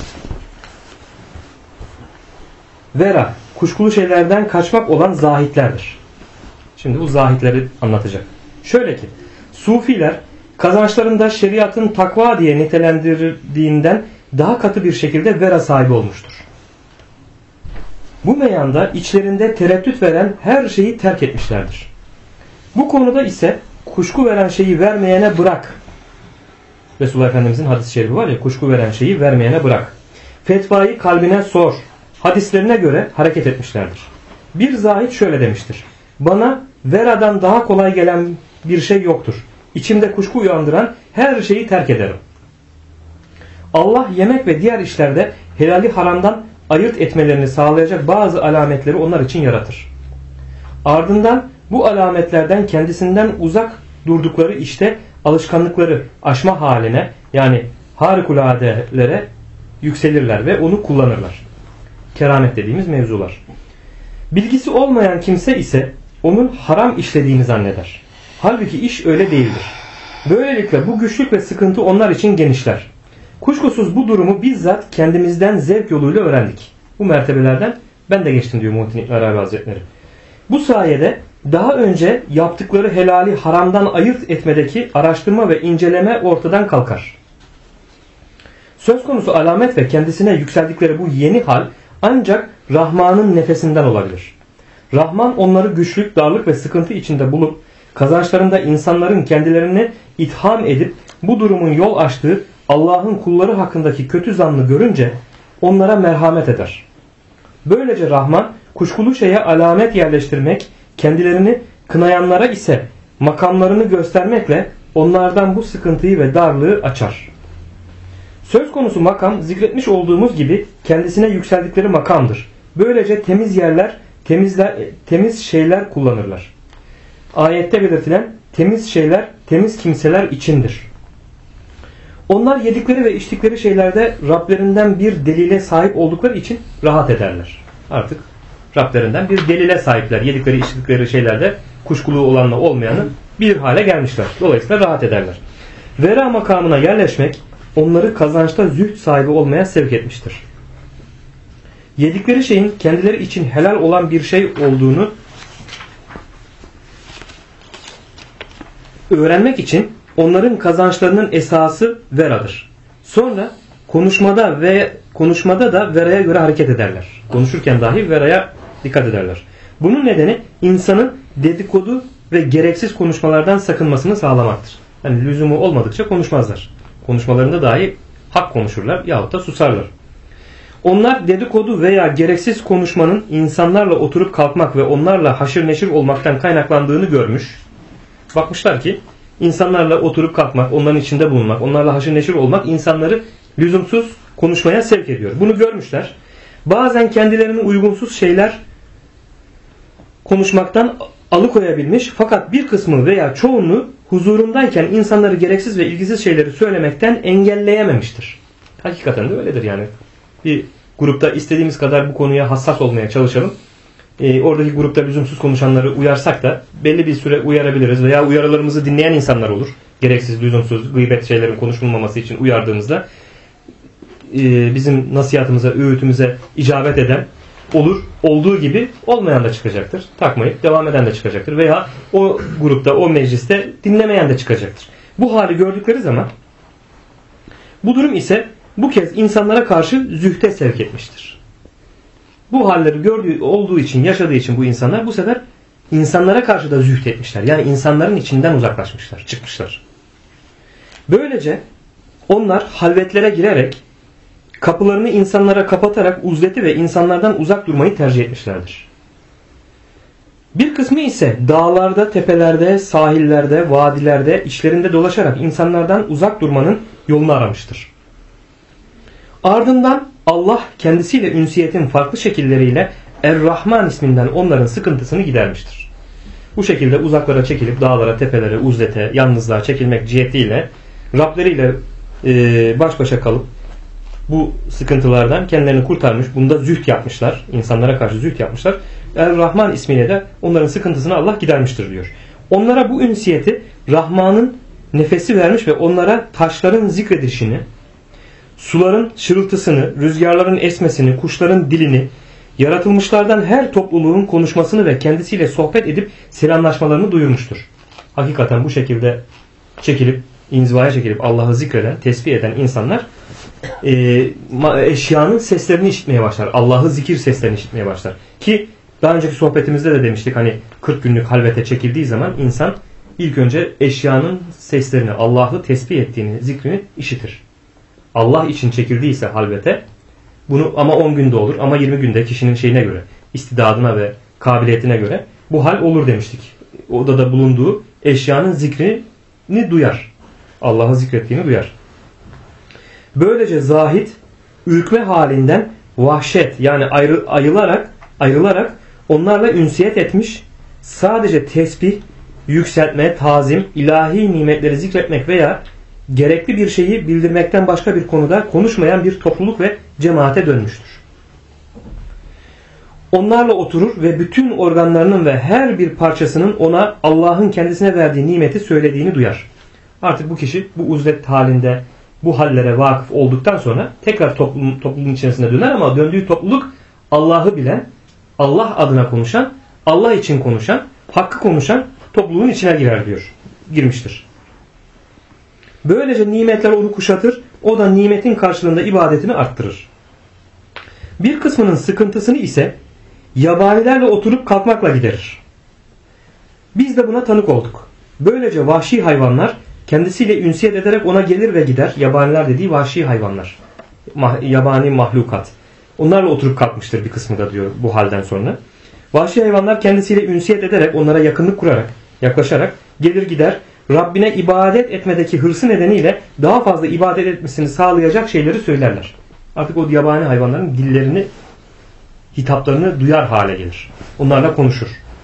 vera, kuşkulu şeylerden kaçmak olan zahitlerdir. Şimdi bu zahitleri anlatacak. Şöyle ki Sufiler kazançlarında şeriatın takva diye nitelendirdiğinden daha katı bir şekilde vera sahibi olmuştur. Bu meyanda içlerinde tereddüt veren her şeyi terk etmişlerdir. Bu konuda ise kuşku veren şeyi vermeyene bırak. Resulullah Efendimizin hadis-i şerifi var ya, kuşku veren şeyi vermeyene bırak. Fetvayı kalbine sor. Hadislerine göre hareket etmişlerdir. Bir zahid şöyle demiştir. Bana veradan daha kolay gelen bir şey yoktur. İçimde kuşku uyandıran her şeyi terk ederim. Allah yemek ve diğer işlerde helali haramdan ayırt etmelerini sağlayacak bazı alametleri onlar için yaratır. Ardından bu alametlerden kendisinden uzak durdukları işte alışkanlıkları aşma haline, yani harikuladelere yükselirler ve onu kullanırlar. Keramet dediğimiz mevzular. Bilgisi olmayan kimse ise onun haram işlediğini zanneder. Halbuki iş öyle değildir. Böylelikle bu güçlük ve sıkıntı onlar için genişler. Kuşkusuz bu durumu bizzat kendimizden zevk yoluyla öğrendik. Bu mertebelerden ben de geçtim diyor Muhittin İbn Arabi Hazretleri. Bu sayede daha önce yaptıkları helali haramdan ayırt etmedeki araştırma ve inceleme ortadan kalkar. Söz konusu alamet ve kendisine yükseldikleri bu yeni hal ancak Rahman'ın nefesinden olabilir. Rahman onları güçlük, darlık ve sıkıntı içinde bulup kazançlarında insanların kendilerini itham edip bu durumun yol açtığı Allah'ın kulları hakkındaki kötü zannı görünce onlara merhamet eder. Böylece Rahman kuşkulu şeye alamet yerleştirmek, kendilerini kınayanlara ise makamlarını göstermekle onlardan bu sıkıntıyı ve darlığı açar. Söz konusu makam zikretmiş olduğumuz gibi kendisine yükseldikleri makamdır. Böylece temiz yerler, temiz şeyler kullanırlar. Ayette belirtilen temiz şeyler, temiz kimseler içindir. Onlar yedikleri ve içtikleri şeylerde Rablerinden bir delile sahip oldukları için rahat ederler. Artık Rablerinden bir delile sahipler. Yedikleri, içtikleri şeylerde kuşkulu olanla olmayanı bir hale gelmişler. Dolayısıyla rahat ederler. Vera makamına yerleşmek onları kazançta zühd sahibi olmaya sevk etmiştir. Yedikleri şeyin kendileri için helal olan bir şey olduğunu öğrenmek için onların kazançlarının esası veradır. Sonra konuşmada da veraya göre hareket ederler. Konuşurken dahi veraya dikkat ederler. Bunun nedeni insanın dedikodu ve gereksiz konuşmalardan sakınmasını sağlamaktır. Yani lüzumu olmadıkça konuşmazlar. Konuşmalarında dahi hak konuşurlar yahut da susarlar. Onlar dedikodu veya gereksiz konuşmanın insanlarla oturup kalkmak ve onlarla haşır neşir olmaktan kaynaklandığını görmüş. Bakmışlar ki insanlarla oturup kalkmak, onların içinde bulunmak, onlarla haşır neşir olmak insanları lüzumsuz konuşmaya sevk ediyor. Bunu görmüşler. Bazen kendilerine uygunsuz şeyler konuşmaktan alıkoyabilmiş, fakat bir kısmı veya çoğunluğu huzurundayken insanları gereksiz ve ilgisiz şeyleri söylemekten engelleyememiştir. Hakikaten de öyledir yani. Bir grupta istediğimiz kadar bu konuya hassas olmaya çalışalım. Oradaki grupta lüzumsuz konuşanları uyarsak da belli bir süre uyarabiliriz veya uyarılarımızı dinleyen insanlar olur. Gereksiz, lüzumsuz, gıybet şeylerin konuşulmaması için uyardığımızda bizim nasihatımıza, öğütümüze icabet eden olur. Olduğu gibi olmayan da çıkacaktır. Takmayıp devam eden de çıkacaktır. Veya o grupta, o mecliste dinlemeyen de çıkacaktır. Bu hali gördükleri zaman Bu durum ise bu kez insanlara karşı zühde sevk etmiştir. Bu halleri gördüğü olduğu için, yaşadığı için bu insanlar bu sefer insanlara karşı da zühd etmişler. Yani insanların içinden uzaklaşmışlar, çıkmışlar. Böylece onlar halvetlere girerek, kapılarını insanlara kapatarak uzleti ve insanlardan uzak durmayı tercih etmişlerdir. Bir kısmı ise dağlarda, tepelerde, sahillerde, vadilerde, içlerinde dolaşarak insanlardan uzak durmanın yolunu aramıştır. Ardından Allah kendisiyle ünsiyetin farklı şekilleriyle Er-Rahman isminden onların sıkıntısını gidermiştir. Bu şekilde uzaklara çekilip dağlara, tepelere, uzlete, yalnızlığa çekilmek cihetiyle Rableriyle baş başa kalıp bu sıkıntılardan kendilerini kurtarmış. Bunda zühd yapmışlar. İnsanlara karşı zühd yapmışlar. Er-Rahman ismiyle de onların sıkıntısını Allah gidermiştir diyor. Onlara bu ünsiyeti Rahman'ın nefesi vermiş ve onlara taşların zikredişini, suların şırıltısını, rüzgarların esmesini, kuşların dilini, yaratılmışlardan her topluluğun konuşmasını ve kendisiyle sohbet edip selamlaşmalarını duyurmuştur. Hakikaten bu şekilde çekilip, inzivaya çekilip Allah'ı zikreden, tesbih eden insanlar eşyanın seslerini işitmeye başlar. Allah'ı zikir seslerini işitmeye başlar. Ki daha önceki sohbetimizde de demiştik, hani 40 günlük halvete çekildiği zaman insan ilk önce eşyanın seslerini, Allah'ı tesbih ettiğini, zikrini işitir. Allah için çekildiyse halvete, bunu ama 10 günde olur ama 20 günde kişinin şeyine göre, istidadına ve kabiliyetine göre bu hal olur demiştik. Odada bulunduğu eşyanın zikrini duyar. Allah'ı zikrettiğini duyar. Böylece zahid ürkme halinden vahşet, yani ayrılarak onlarla ünsiyet etmiş, sadece tesbih, yükseltme, tazim, ilahi nimetleri zikretmek veya gerekli bir şeyi bildirmekten başka bir konuda konuşmayan bir topluluk ve cemaate dönmüştür. Onlarla oturur ve bütün organlarının ve her bir parçasının ona Allah'ın kendisine verdiği nimeti söylediğini duyar. Artık bu kişi bu uzlet halinde bu hallere vakıf olduktan sonra tekrar toplumun içerisine döner ama döndüğü topluluk Allah'ı bilen, Allah adına konuşan, Allah için konuşan, hakkı konuşan topluluğun içine girer diyor. Girmiştir. Böylece nimetler onu kuşatır, o da nimetin karşılığında ibadetini arttırır. Bir kısmının sıkıntısını ise yabanilerle oturup kalkmakla giderir. Biz de buna tanık olduk. Böylece vahşi hayvanlar kendisiyle ünsiyet ederek ona gelir ve gider. Yabaniler dediği vahşi hayvanlar. Yabani mahlukat. Onlarla oturup kalkmıştır bir kısmı da diyor bu halden sonra. Vahşi hayvanlar kendisiyle ünsiyet ederek, onlara yakınlık kurarak, yaklaşarak gelir gider. Rabbine ibadet etmedeki hırsı nedeniyle daha fazla ibadet etmesini sağlayacak şeyleri söylerler. Artık o yabani hayvanların dillerini, hitaplarını duyar hale gelir. Onlarla konuşur.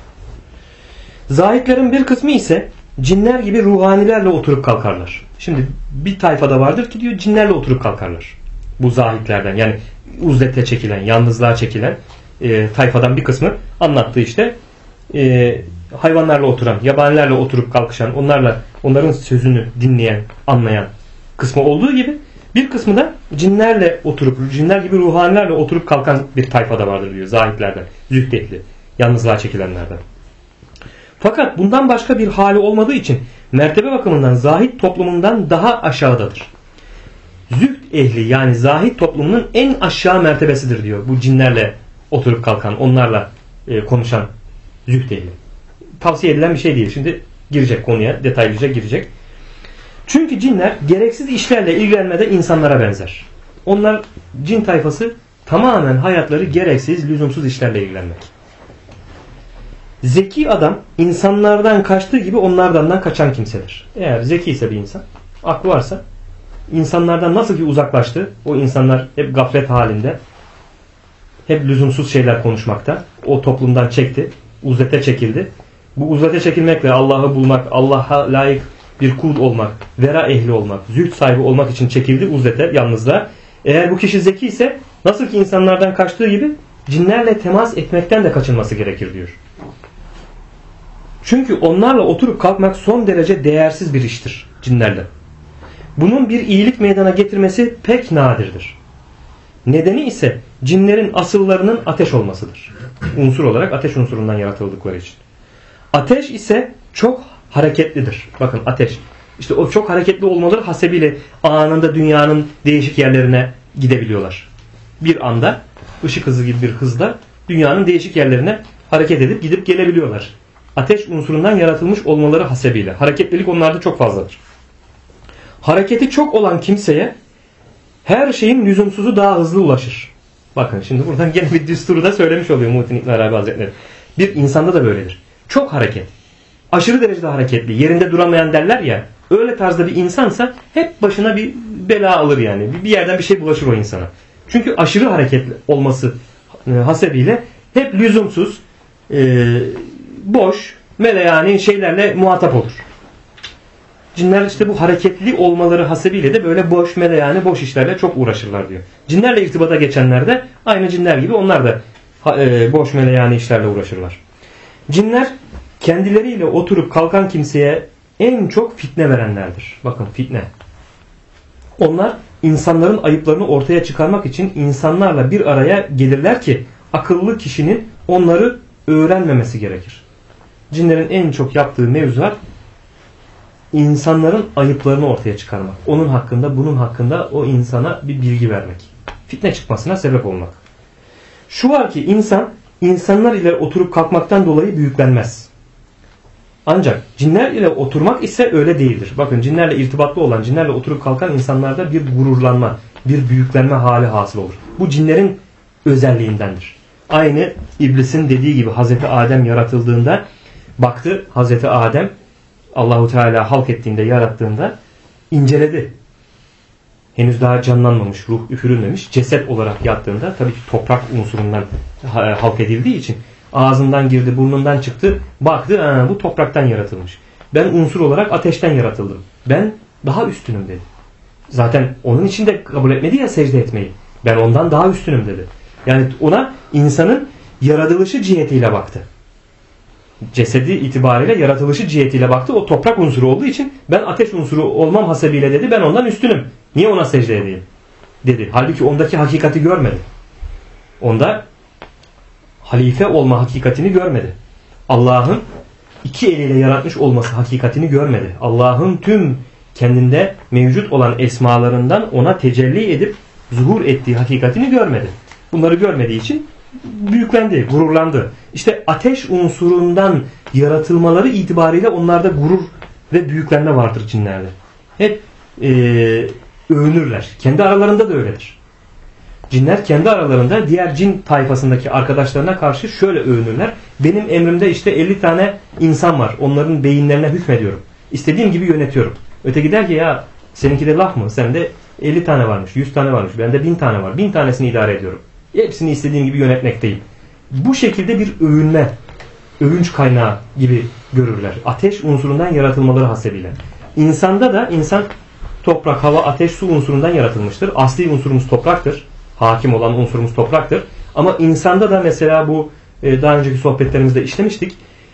Zahitlerin bir kısmı ise cinler gibi ruhanilerle oturup kalkarlar. Şimdi bir tayfada vardır ki diyor cinlerle oturup kalkarlar. Bu zahitlerden, yani uzlete çekilen, yalnızlığa çekilen tayfadan bir kısmı anlattığı işte hayvanlarla oturan, yabanilerle oturup kalkışan, onların sözünü dinleyen, anlayan kısmı olduğu gibi bir kısmı da cinlerle oturup, cinler gibi ruhanilerle oturup kalkan bir tayfada vardır diyor zahitlerden, zühdetli, yalnızlığa çekilenlerden. Fakat bundan başka bir hali olmadığı için mertebe bakımından zahid toplumundan daha aşağıdadır. Zühd ehli, yani zahid toplumunun en aşağı mertebesidir diyor bu cinlerle oturup kalkan, onlarla konuşan zühd ehli. Tavsiye edilen bir şey değil. Şimdi girecek konuya, detaylıca girecek. Çünkü cinler gereksiz işlerle ilgilenmede insanlara benzer. Onlar, cin tayfası, tamamen hayatları gereksiz, lüzumsuz işlerle ilgilenmek. Zeki adam insanlardan kaçtığı gibi onlardan da kaçan kimsedir. Eğer zeki ise bir insan, aklı varsa, insanlardan nasıl ki uzaklaştı, o insanlar hep gaflet halinde, hep lüzumsuz şeyler konuşmakta, o toplumdan çekti, uzlete çekildi. Bu uzlete çekilmekle Allah'ı bulmak, Allah'a layık bir kul olmak, vera ehli olmak, zühd sahibi olmak için çekildi uzlete, yalnızlığa. Eğer bu kişi zeki ise nasıl ki insanlardan kaçtığı gibi cinlerle temas etmekten de kaçınması gerekir diyor. Çünkü onlarla oturup kalkmak son derece değersiz bir iştir cinlerle. Bunun bir iyilik meydana getirmesi pek nadirdir. Nedeni ise cinlerin asıllarının ateş olmasıdır. Unsur olarak ateş unsurundan yaratıldıkları için. Ateş ise çok hareketlidir. Bakın ateş. İşte o çok hareketli olmaları hasebiyle anında dünyanın değişik yerlerine gidebiliyorlar. Bir anda ışık hızı gibi bir hızda dünyanın değişik yerlerine hareket edip gidip gelebiliyorlar. Ateş unsurundan yaratılmış olmaları hasebiyle. Hareketlilik onlarda çok fazladır. Hareketi çok olan kimseye her şeyin lüzumsuzu daha hızlı ulaşır. Bakın şimdi buradan gene bir düsturu da söylemiş oluyor Muhittin İbn Arabi Hazretleri. Bir insanda da böyledir. Çok hareket. Aşırı derecede hareketli. Yerinde duramayan derler ya. Öyle tarzda bir insansa hep başına bir bela alır yani. Bir yerden bir şey bulaşır o insana. Çünkü aşırı hareketli olması hasebiyle hep lüzumsuz, boş, meleyani şeylerle muhatap olur. Cinler işte bu hareketli olmaları hasebiyle de böyle boş, meleyani, boş işlerle çok uğraşırlar diyor. Cinlerle irtibata geçenler de aynı cinler gibi onlar da boş, meleyani işlerle uğraşırlar. Cinler kendileriyle oturup kalkan kimseye en çok fitne verenlerdir. Bakın fitne. Onlar insanların ayıplarını ortaya çıkarmak için insanlarla bir araya gelirler ki akıllı kişinin onları öğrenmemesi gerekir. Cinlerin en çok yaptığı mevzuat insanların ayıplarını ortaya çıkarmak. Onun hakkında, bunun hakkında o insana bir bilgi vermek. Fitne çıkmasına sebep olmak. Şu var ki insan, insanlar ile oturup kalkmaktan dolayı büyüklenmez. Ancak cinler ile oturmak ise öyle değildir. Bakın cinlerle irtibatlı olan, cinlerle oturup kalkan insanlarda bir gururlanma, bir büyüklenme hali hasıl olur. Bu cinlerin özelliğindendir. Aynı iblisin dediği gibi Hazreti Adem yaratıldığında baktı Hazreti Adem Allahu Teala halk ettiğinde, yarattığında inceledi. Henüz daha canlanmamış, ruh üfürülmemiş, ceset olarak yattığında tabii ki toprak unsurundan halk edildiği için ağzından girdi, burnundan çıktı, baktı bu topraktan yaratılmış. Ben unsur olarak ateşten yaratıldım. Ben daha üstünüm dedi. Zaten onun için de kabul etmedi ya secde etmeyi. Ben ondan daha üstünüm dedi. Yani ona insanın yaratılışı cihetiyle baktı. Cesedi itibariyle yaratılışı cihetiyle baktı. O toprak unsuru olduğu için ben ateş unsuru olmam hasebiyle dedi. Ben ondan üstünüm. Niye ona secde edeyim? Dedi. Halbuki ondaki hakikati görmedi. Onda halife olma hakikatini görmedi. Allah'ın iki eliyle yaratmış olması hakikatini görmedi. Allah'ın tüm kendinde mevcut olan esmalarından ona tecelli edip zuhur ettiği hakikatini görmedi. Bunları görmediği için büyüklendi, gururlandı. İşte ateş unsurundan yaratılmaları itibariyle onlarda gurur ve büyüklenme vardır cinlerde. Hep övünürler. Kendi aralarında da öyledir. Cinler kendi aralarında diğer cin tayfasındaki arkadaşlarına karşı şöyle övünürler. Benim emrimde işte 50 tane insan var. Onların beyinlerine hükmediyorum. İstediğim gibi yönetiyorum. Öteki der ki ya seninki de laf mı? Sende 50 tane varmış, 100 tane varmış. Bende 1000 tane var. 1000 tanesini idare ediyorum. Hepsini istediğim gibi yönetmekteyim. Bu şekilde bir övünme, övünç kaynağı gibi görürler. Ateş unsurundan yaratılmaları hasebiyle. İnsanda da insan toprak, hava, ateş, su unsurundan yaratılmıştır. Asli unsurumuz topraktır. Hakim olan unsurumuz topraktır. Ama insanda da mesela bu daha önceki sohbetlerimizde işlemiştik.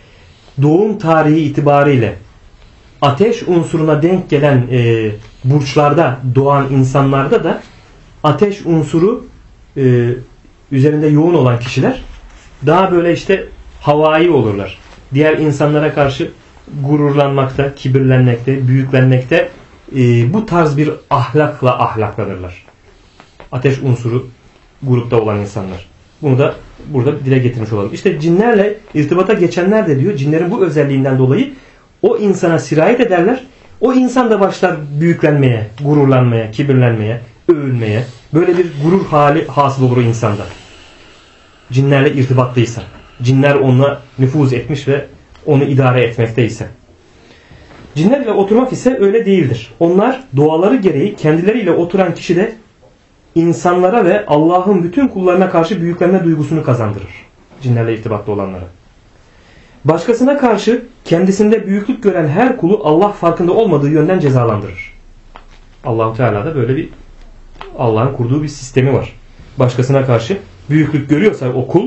Doğum tarihi itibariyle ateş unsuruna denk gelen burçlarda doğan insanlarda da ateş unsuru üzerinde yoğun olan kişiler daha böyle işte havai olurlar. Diğer insanlara karşı gururlanmakta, kibirlenmekte, büyüklenmekte bu tarz bir ahlakla ahlaklanırlar. Ateş unsuru grupta olan insanlar. Bunu da burada dile getirmiş olalım. İşte cinlerle irtibata geçenler de diyor, cinlerin bu özelliğinden dolayı o insana sirayet ederler. O insan da başlar büyüklenmeye, gururlanmaya, kibirlenmeye, övünmeye. Böyle bir gurur hali hasıl olur o insanda. Cinlerle irtibatlıysa. Cinler onunla nüfuz etmiş ve onu idare etmekteyse. Cinlerle oturmak ise öyle değildir. Onlar doğaları gereği kendileriyle oturan kişi de insanlara ve Allah'ın bütün kullarına karşı büyüklenme duygusunu kazandırır. Cinlerle irtibatlı olanlara. Başkasına karşı kendisinde büyüklük gören her kulu Allah farkında olmadığı yönden cezalandırır. Allah-u Teala'da böyle bir Allah'ın kurduğu bir sistemi var. Başkasına karşı büyüklük görüyorsa o kul,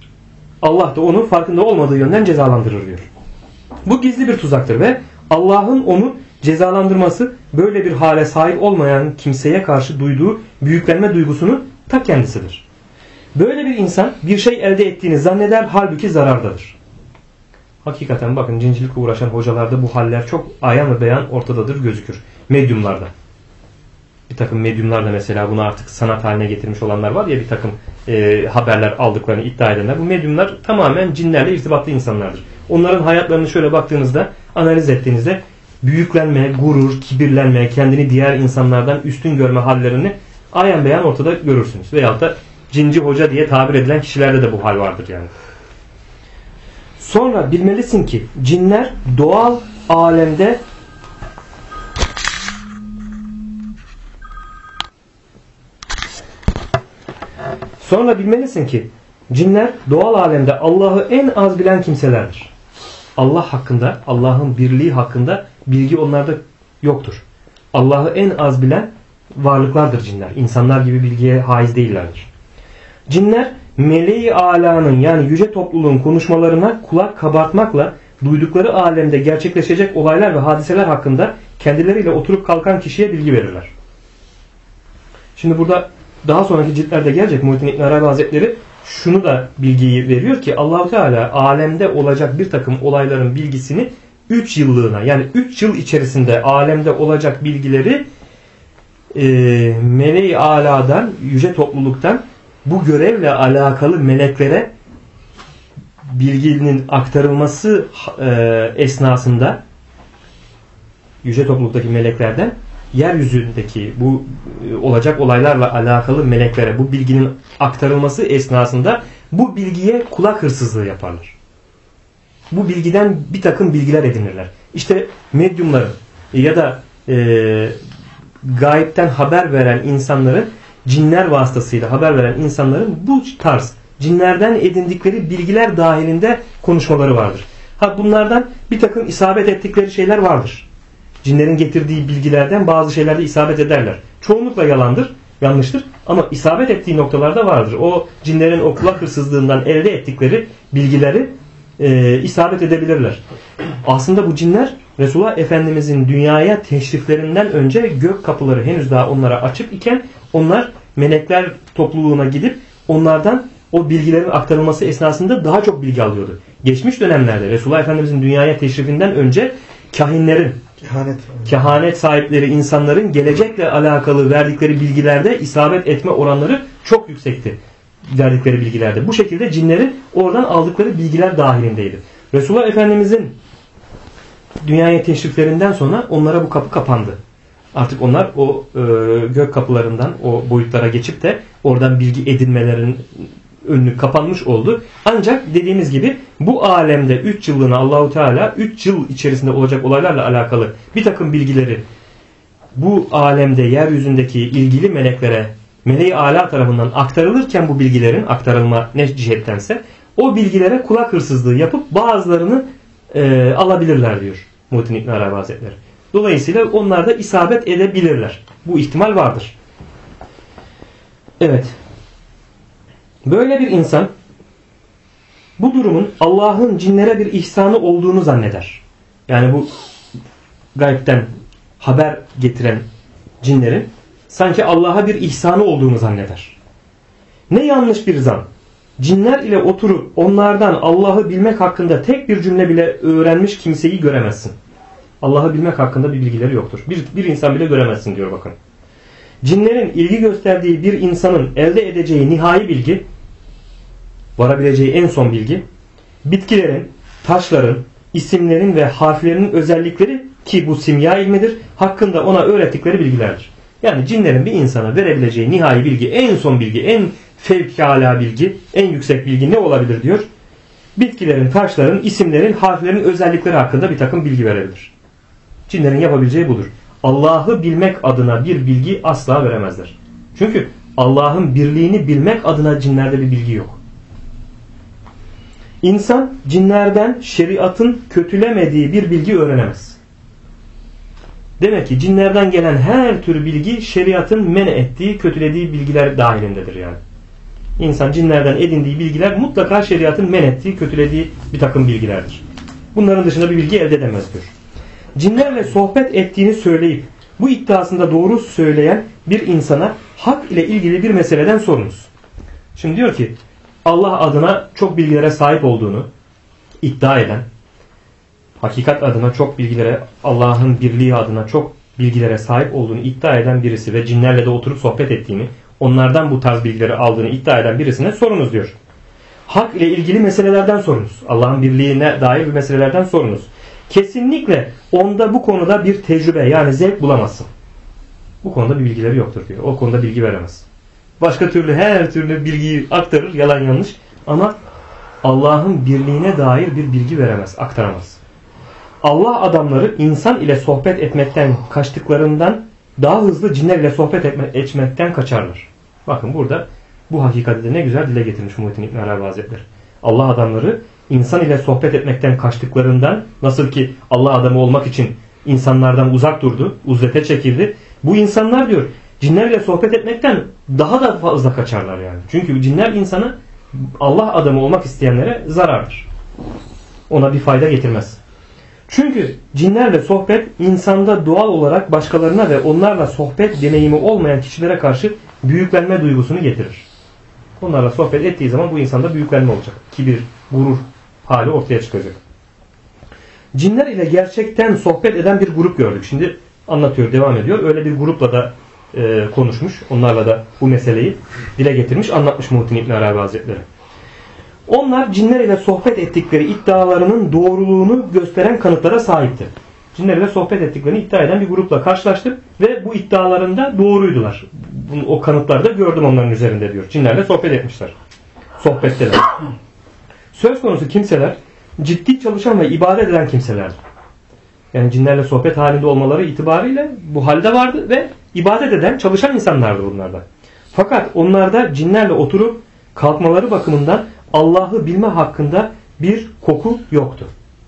Allah da onu farkında olmadığı yönden cezalandırır diyor. Bu gizli bir tuzaktır ve Allah'ın onu cezalandırması böyle bir hale sahip olmayan kimseye karşı duyduğu büyüklenme duygusunun ta kendisidir. Böyle bir insan bir şey elde ettiğini zanneder, halbuki zarardadır. Hakikaten bakın cincilikle uğraşan hocalarda bu haller çok ayan ve beyan ortadadır, gözükür. Medyumlarda. Bir takım medyumlar da mesela bunu artık sanat haline getirmiş olanlar var ya, bir takım haberler aldıklarını iddia edenler. Bu medyumlar tamamen cinlerle irtibatlı insanlardır. Onların hayatlarını şöyle baktığınızda, analiz ettiğinizde büyüklenme, gurur, kibirlenme, kendini diğer insanlardan üstün görme hallerini ayan beyan ortada görürsünüz. Veyahut da cinci hoca diye tabir edilen kişilerde de bu hal vardır yani. Sonra bilmelisin ki cinler doğal alemde Allah'ı en az bilen kimselerdir. Allah hakkında, Allah'ın birliği hakkında bilgi onlarda yoktur. Allah'ı en az bilen varlıklardır cinler. İnsanlar gibi bilgiye haiz değillerdir. Cinler meleği alanın yani yüce topluluğun konuşmalarına kulak kabartmakla duydukları alemde gerçekleşecek olaylar ve hadiseler hakkında kendileriyle oturup kalkan kişiye bilgi verirler. Şimdi burada daha sonraki ciltlerde gelecek Muhittin İbn Arabi Hazretleri şunu da bilgiyi veriyor ki Allah-u Teala alemde olacak bir takım olayların bilgisini 3 yıllığına yani 3 yıl içerisinde alemde olacak bilgileri meleği aladan, yüce topluluktan bu görevle alakalı meleklere bilginin aktarılması esnasında yüce topluluktaki meleklerden yeryüzündeki bu olacak olaylarla alakalı meleklere bu bilginin aktarılması esnasında bu bilgiye kulak hırsızlığı yaparlar. Bu bilgiden bir takım bilgiler edinirler. İşte medyumların ya da gayipten haber veren insanların, cinler vasıtasıyla haber veren insanların bu tarz cinlerden edindikleri bilgiler dahilinde konuşmaları vardır. Bunlardan bir takım isabet ettikleri şeyler vardır. Cinlerin getirdiği bilgilerden bazı şeylerde isabet ederler. Çoğunlukla yalandır, yanlıştır ama isabet ettiği noktalarda vardır. O cinlerin o kulak hırsızlığından elde ettikleri bilgileri isabet edebilirler. Aslında bu cinler Resulullah Efendimizin dünyaya teşriflerinden önce gök kapıları henüz daha onlara açık iken onlar melekler topluluğuna gidip onlardan o bilgilerin aktarılması esnasında daha çok bilgi alıyordu. Geçmiş dönemlerde Resulullah Efendimizin dünyaya teşrifinden önce kahinlerin, kehanet sahipleri insanların gelecekle alakalı verdikleri bilgilerde isabet etme oranları çok yüksekti. Verdikleri bilgilerde. Bu şekilde cinlerin oradan aldıkları bilgiler dahilindeydi. Resulullah Efendimizin dünyaya teşriflerinden sonra onlara bu kapı kapandı. Artık onlar o gök kapılarından o boyutlara geçip de oradan bilgi edinmelerin önünü kapanmış oldu. Ancak dediğimiz gibi bu alemde 3 yıllığına Allahu Teala 3 yıl içerisinde olacak olaylarla alakalı bir takım bilgileri bu alemde yeryüzündeki ilgili meleklere meleği âlâ tarafından aktarılırken bu bilgilerin aktarılma ne cihettense o bilgilere kulak hırsızlığı yapıp bazılarını alabilirler diyor Muhittin İbn Arabi Hazretleri. Dolayısıyla onlar da isabet edebilirler. Bu ihtimal vardır. Evet. Böyle bir insan bu durumun Allah'ın cinlere bir ihsanı olduğunu zanneder. Yani bu gaybden haber getiren cinlerin sanki Allah'a bir ihsanı olduğunu zanneder. Ne yanlış bir zan. Cinler ile oturup onlardan Allah'ı bilmek hakkında tek bir cümle bile öğrenmiş kimseyi göremezsin. Allah'ı bilmek hakkında bir bilgileri yoktur. Bir insan bile göremezsin diyor bakın. Cinlerin ilgi gösterdiği bir insanın elde edeceği nihai bilgi, varabileceği en son bilgi, bitkilerin, taşların, isimlerin ve harflerinin özellikleri ki bu simya ilmidir, hakkında ona öğrettikleri bilgilerdir. Yani cinlerin bir insana verebileceği nihai bilgi, en son bilgi, en fevkalâ bilgi, en yüksek bilgi ne olabilir diyor? Bitkilerin, taşların, isimlerin, harflerin özellikleri hakkında bir takım bilgi verebilir. Cinlerin yapabileceği budur. Allah'ı bilmek adına bir bilgi asla veremezler. Çünkü Allah'ın birliğini bilmek adına cinlerde bir bilgi yok. İnsan cinlerden şeriatın kötülemediği bir bilgi öğrenemez. Demek ki cinlerden gelen her tür bilgi şeriatın men ettiği, kötülediği bilgiler dahilindedir yani. İnsan cinlerden edindiği bilgiler mutlaka şeriatın men ettiği, kötülediği bir takım bilgilerdir. Bunların dışında bir bilgi elde edemez diyor. Cinlerle sohbet ettiğini söyleyip bu iddiasında doğru söyleyen bir insana hak ile ilgili bir meseleden sorunuz. Şimdi diyor ki Allah adına çok bilgilere sahip olduğunu iddia eden hakikat adına çok bilgilere, Allah'ın birliği adına çok bilgilere sahip olduğunu iddia eden birisi ve cinlerle de oturup sohbet ettiğini, onlardan bu tarz bilgileri aldığını iddia eden birisine sorunuz diyor. Hak ile ilgili meselelerden sorunuz. Allah'ın birliğine dair bir meselelerden sorunuz. Kesinlikle onda bu konuda bir tecrübe yani zevk bulamazsın. Bu konuda bir bilgileri yoktur diyor. O konuda bilgi veremez. Başka türlü her türlü bilgiyi aktarır, yalan yanlış, ama Allah'ın birliğine dair bir bilgi veremez, aktaramaz. Allah adamları insan ile sohbet etmekten kaçtıklarından daha hızlı cinler ile sohbet etmekten kaçarlar. Bakın burada bu hakikati de ne güzel dile getirmiş Muhittin İbn Arabi Hazretleri. Allah adamları insan ile sohbet etmekten kaçtıklarından, nasıl ki Allah adamı olmak için insanlardan uzak durdu, uzlete çekildi. Bu insanlar diyor cinlerle sohbet etmekten daha da fazla kaçarlar yani. Çünkü cinler insana, Allah adamı olmak isteyenlere zarardır. Ona bir fayda getirmez. Çünkü cinlerle sohbet insanda doğal olarak başkalarına ve onlarla sohbet deneyimi olmayan kişilere karşı büyüklenme duygusunu getirir. Onlarla sohbet ettiği zaman bu insanda büyüklenme olacak. Kibir, gurur hali ortaya çıkacak. Cinler ile gerçekten sohbet eden bir grup gördük. Şimdi anlatıyor, devam ediyor. Öyle bir grupla da konuşmuş. Onlarla da bu meseleyi dile getirmiş, anlatmış Muhittin İbn Arabi Hazretleri. Onlar cinler ile sohbet ettikleri iddialarının doğruluğunu gösteren kanıtlara sahipti. Cinler ile sohbet ettiklerini iddia eden bir grupla karşılaştık ve bu iddialarında doğruydular. O kanıtları da gördüm onların üzerinde diyor. Cinlerle sohbet etmişler. Sohbetteler. Söz konusu kimseler ciddi çalışan ve ibadet eden kimselerdi. Yani cinlerle sohbet halinde olmaları itibariyle bu halde vardı ve ibadet eden, çalışan insanlardı bunlarda. Fakat onlarda cinlerle oturup kalkmaları bakımından Allah'ı bilme hakkında bir koku yoktu.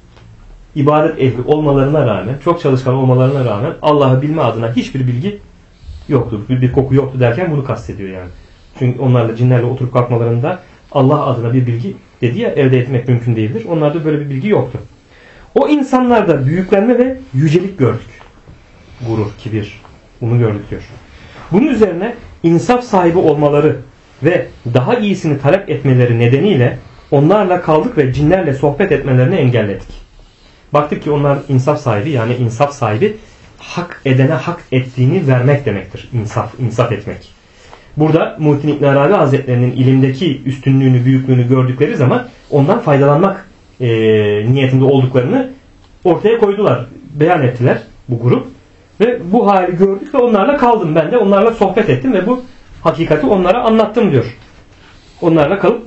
İbadet ehli olmalarına rağmen, çok çalışkan olmalarına rağmen Allah'ı bilme adına hiçbir bilgi yoktu. Bir koku yoktu derken bunu kastediyor yani. Çünkü onlarla, cinlerle oturup kalkmalarında Allah adına bir bilgi dedi ya, elde etmek mümkün değildir. Onlarda böyle bir bilgi yoktu. O insanlarda büyüklenme ve yücelik gördük. Gurur, kibir. Bunu gördük diyor. Bunun üzerine insaf sahibi olmaları ve daha iyisini talep etmeleri nedeniyle onlarla kaldık ve cinlerle sohbet etmelerini engelledik. Baktık ki onlar insaf sahibi, yani insaf sahibi hak edene hak ettiğini vermek demektir. İnsaf etmek. Burada Muhittin İbn Arabi Hazretlerinin ilimdeki üstünlüğünü, büyüklüğünü gördükleri zaman ondan faydalanmak niyetinde olduklarını ortaya koydular. Beyan ettiler bu grup. Ve bu hali gördük ve onlarla kaldım ben de. Onlarla sohbet ettim ve bu hakikati onlara anlattım diyor. Onlarla kalıp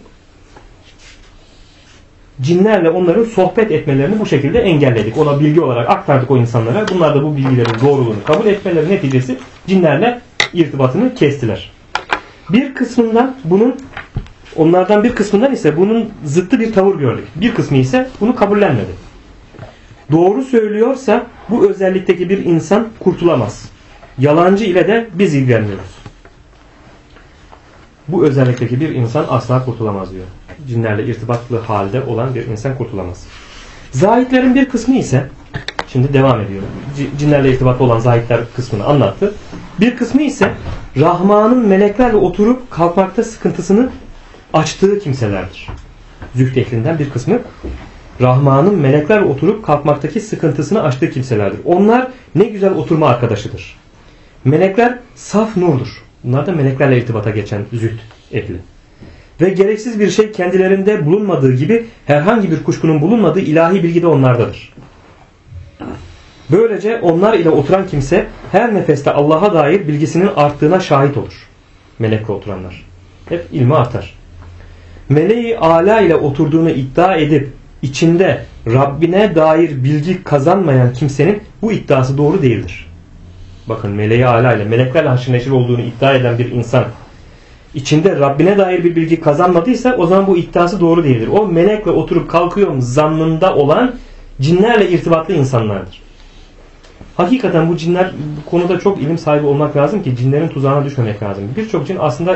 cinlerle onların sohbet etmelerini bu şekilde engelledik. Ona bilgi olarak aktardık o insanlara. Bunlar da bu bilgilerin doğruluğunu kabul etmeleri neticesi cinlerle irtibatını kestiler. Bir kısmından onlardan bir kısmından ise bunun zıttı bir tavır gördük. Bir kısmı ise bunu kabullenmedi. Doğru söylüyorsa bu özellikteki bir insan kurtulamaz. Yalancı ile de biz ilgileniyoruz. Bu özellikteki bir insan asla kurtulamaz diyor. Cinlerle irtibatlı halde olan bir insan kurtulamaz. Zahitlerin bir kısmı ise, şimdi devam ediyor. Cinlerle irtibatlı olan zahitler kısmını anlattı. Bir kısmı ise Rahman'ın meleklerle oturup kalkmakta sıkıntısını açtığı kimselerdir. Zühd ehlinden bir kısmı Rahman'ın meleklerle oturup kalkmaktaki sıkıntısını açtığı kimselerdir. Onlar ne güzel oturma arkadaşıdır. Melekler saf nurdur. Bunlar da meleklerle irtibata geçen zühd ehli. Ve gereksiz bir şey kendilerinde bulunmadığı gibi herhangi bir kuşkunun bulunmadığı ilahi bilgi de onlardadır. Böylece onlar ile oturan kimse her nefeste Allah'a dair bilgisinin arttığına şahit olur. Melekle oturanlar. Hep ilmi artar. Meleği âlâ ile oturduğunu iddia edip içinde Rabbine dair bilgi kazanmayan kimsenin bu iddiası doğru değildir. Bakın, meleği âlâ ile, meleklerle haşır neşir olduğunu iddia eden bir insan içinde Rabbine dair bir bilgi kazanmadıysa o zaman bu iddiası doğru değildir. O melekle oturup kalkıyorum zannında olan cinlerle irtibatlı insanlardır. Hakikaten bu cinler, bu konuda çok ilim sahibi olmak lazım ki cinlerin tuzağına düşmemek lazım. Birçok cin aslında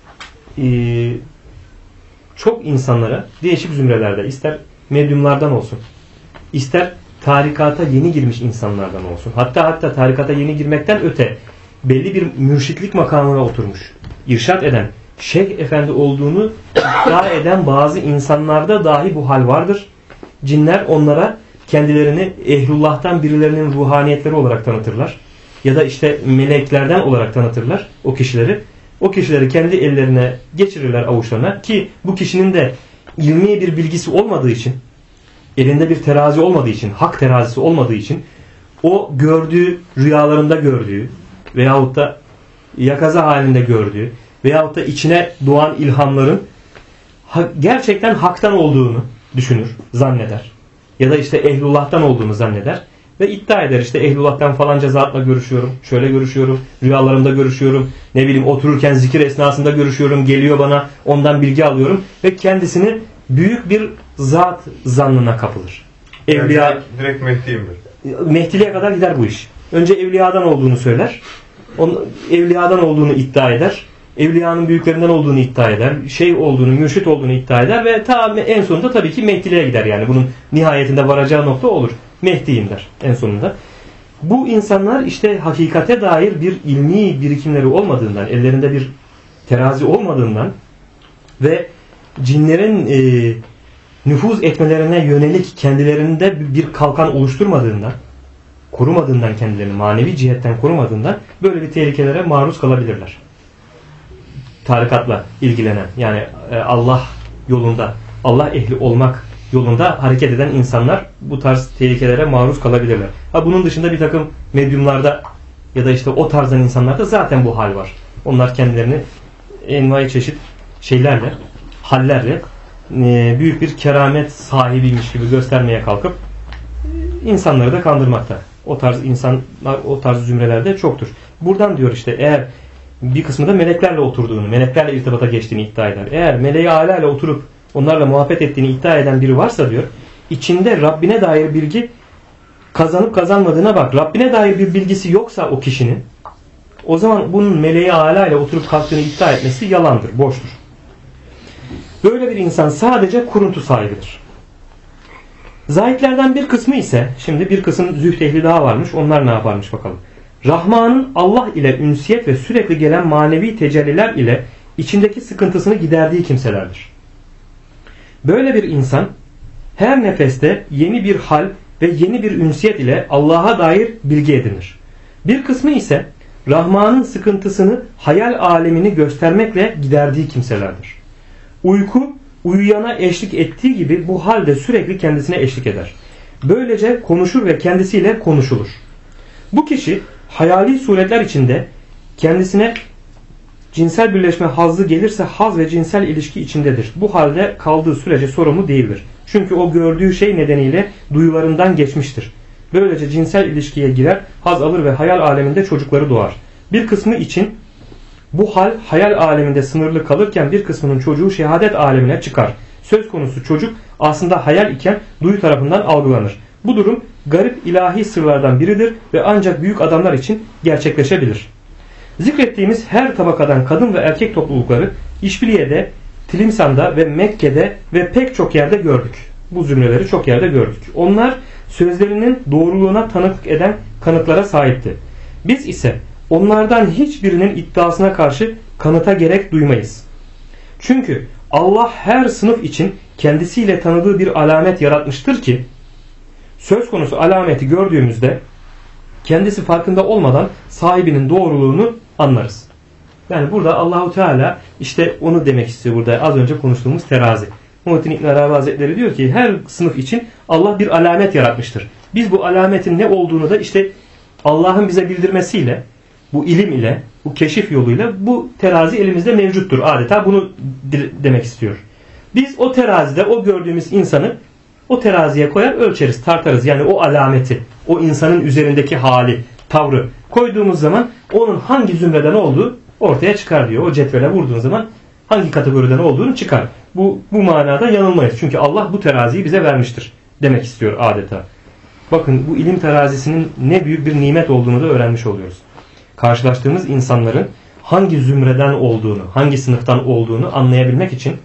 çok insanlara değişik zümrelerde, ister medyumlardan olsun, ister tarikata yeni girmiş insanlardan olsun, hatta tarikata yeni girmekten öte belli bir mürşitlik makamına oturmuş, irşat eden, şeyh efendi olduğunu iddia eden bazı insanlarda dahi bu hal vardır. Cinler onlara kendilerini ehlullah'tan birilerinin ruhaniyetleri olarak tanıtırlar. Ya da işte meleklerden olarak tanıtırlar o kişileri. O kişileri kendi ellerine geçirirler, avuçlarına, ki bu kişinin de ilmi bir bilgisi olmadığı için, elinde bir terazi olmadığı için, hak terazisi olmadığı için o gördüğü, rüyalarında gördüğü veyahut da yakaza halinde gördüğü veyahut da içine doğan ilhamların gerçekten haktan olduğunu düşünür, zanneder. Ya da işte ehlullah'tan olduğunu zanneder. Ve iddia eder, işte ehlullah'tan falanca zatla görüşüyorum, şöyle görüşüyorum, rüyalarımda görüşüyorum, ne bileyim otururken zikir esnasında görüşüyorum, geliyor bana, ondan bilgi alıyorum ve kendisini büyük bir zat zannına kapılır. Evliya, yani direkt Mehdi'yimdir. Mehdiliğe kadar gider bu iş. Önce evliyadan olduğunu söyler, evliyadan olduğunu iddia eder, evliyanın büyüklerinden olduğunu iddia eder, şey olduğunu, mürşit olduğunu iddia eder ve ta en sonunda tabii ki Mehdiliğe gider, yani bunun nihayetinde varacağı nokta olur. Mehdiyim der en sonunda. Bu insanlar işte hakikate dair bir ilmi birikimleri olmadığından, ellerinde bir terazi olmadığından ve cinlerin nüfuz etmelerine yönelik kendilerinde bir kalkan oluşturmadığından, korumadığından, kendilerini manevi cihetten korumadığından böyle bir tehlikelere maruz kalabilirler. Tarikatla ilgilenen, yani Allah yolunda, Allah ehli olmak yolunda hareket eden insanlar bu tarz tehlikelere maruz kalabilirler. Bunun dışında bir takım medyumlarda ya da işte o tarzdan insanlarda zaten bu hal var. Onlar kendilerini envai çeşit şeylerle, hallerle büyük bir keramet sahibiymiş gibi göstermeye kalkıp insanları da kandırmakta. O tarz insanlar, o tarz zümrelerde çoktur. Buradan diyor işte, eğer bir kısmı da meleklerle oturduğunu, meleklerle irtibata geçtiğini iddia eder. Eğer meleği âlâ ile oturup onlarla muhabbet ettiğini iddia eden biri varsa diyor, içinde Rabbine dair bilgi kazanıp kazanmadığına bak. Rabbine dair bir bilgisi yoksa o kişinin, o zaman bunun meleği âlâ ile oturup kalktığını iddia etmesi yalandır, boştur. Böyle bir insan sadece kuruntu sahibidir. Zahitlerden bir kısmı ise, şimdi bir kısım zühd ehli daha varmış, onlar ne yaparmış bakalım. Rahman'ın Allah ile ünsiyet ve sürekli gelen manevi tecelliler ile içindeki sıkıntısını giderdiği kimselerdir. Böyle bir insan her nefeste yeni bir hal ve yeni bir ünsiyet ile Allah'a dair bilgi edinir. Bir kısmı ise Rahman'ın sıkıntısını, hayal alemini göstermekle giderdiği kimselerdir. Uyku uyuyana eşlik ettiği gibi bu halde sürekli kendisine eşlik eder. Böylece konuşur ve kendisiyle konuşulur. Bu kişi hayali suretler içinde kendisine cinsel birleşme hazzı gelirse haz ve cinsel ilişki içindedir. Bu halde kaldığı sürece sorumlu değildir. Çünkü o gördüğü şey nedeniyle duyularından geçmiştir. Böylece cinsel ilişkiye girer, haz alır ve hayal aleminde çocukları doğar. Bir kısmı için bu hal hayal aleminde sınırlı kalırken bir kısmının çocuğu şehadet alemine çıkar. Söz konusu çocuk aslında hayal iken duyu tarafından algılanır. Bu durum garip ilahi sırlardan biridir ve ancak büyük adamlar için gerçekleşebilir. Zikrettiğimiz her tabakadan kadın ve erkek toplulukları İşbiliye'de, Tilimsan'da ve Mekke'de ve pek çok yerde gördük. Bu zümreleri çok yerde gördük. Onlar sözlerinin doğruluğuna tanıklık eden kanıtlara sahipti. Biz ise onlardan hiçbirinin iddiasına karşı kanıta gerek duymayız. Çünkü Allah her sınıf için kendisiyle tanıdığı bir alamet yaratmıştır ki söz konusu alameti gördüğümüzde kendisi farkında olmadan sahibinin doğruluğunu anlarız. Yani burada Allahu Teala işte onu demek istiyor burada az önce konuştuğumuz terazi. Muhittin İbn Arabi Hazretleri diyor ki her sınıf için Allah bir alamet yaratmıştır. Biz bu alametin ne olduğunu da işte Allah'ın bize bildirmesiyle, bu ilim ile, bu keşif yoluyla bu terazi elimizde mevcuttur. Adeta bunu demek istiyor. Biz o terazide o gördüğümüz insanı o teraziye koyar ölçeriz, tartarız. Yani o alameti, o insanın üzerindeki hali, tavrı koyduğumuz zaman onun hangi zümreden olduğu ortaya çıkar diyor. O cetvele vurduğun zaman hangi kategoriden olduğunu çıkar. Bu manada yanılmayız. Çünkü Allah bu teraziyi bize vermiştir demek istiyor adeta. Bakın bu ilim terazisinin ne büyük bir nimet olduğunu da öğrenmiş oluyoruz. Karşılaştığımız insanların hangi zümreden olduğunu, hangi sınıftan olduğunu anlayabilmek için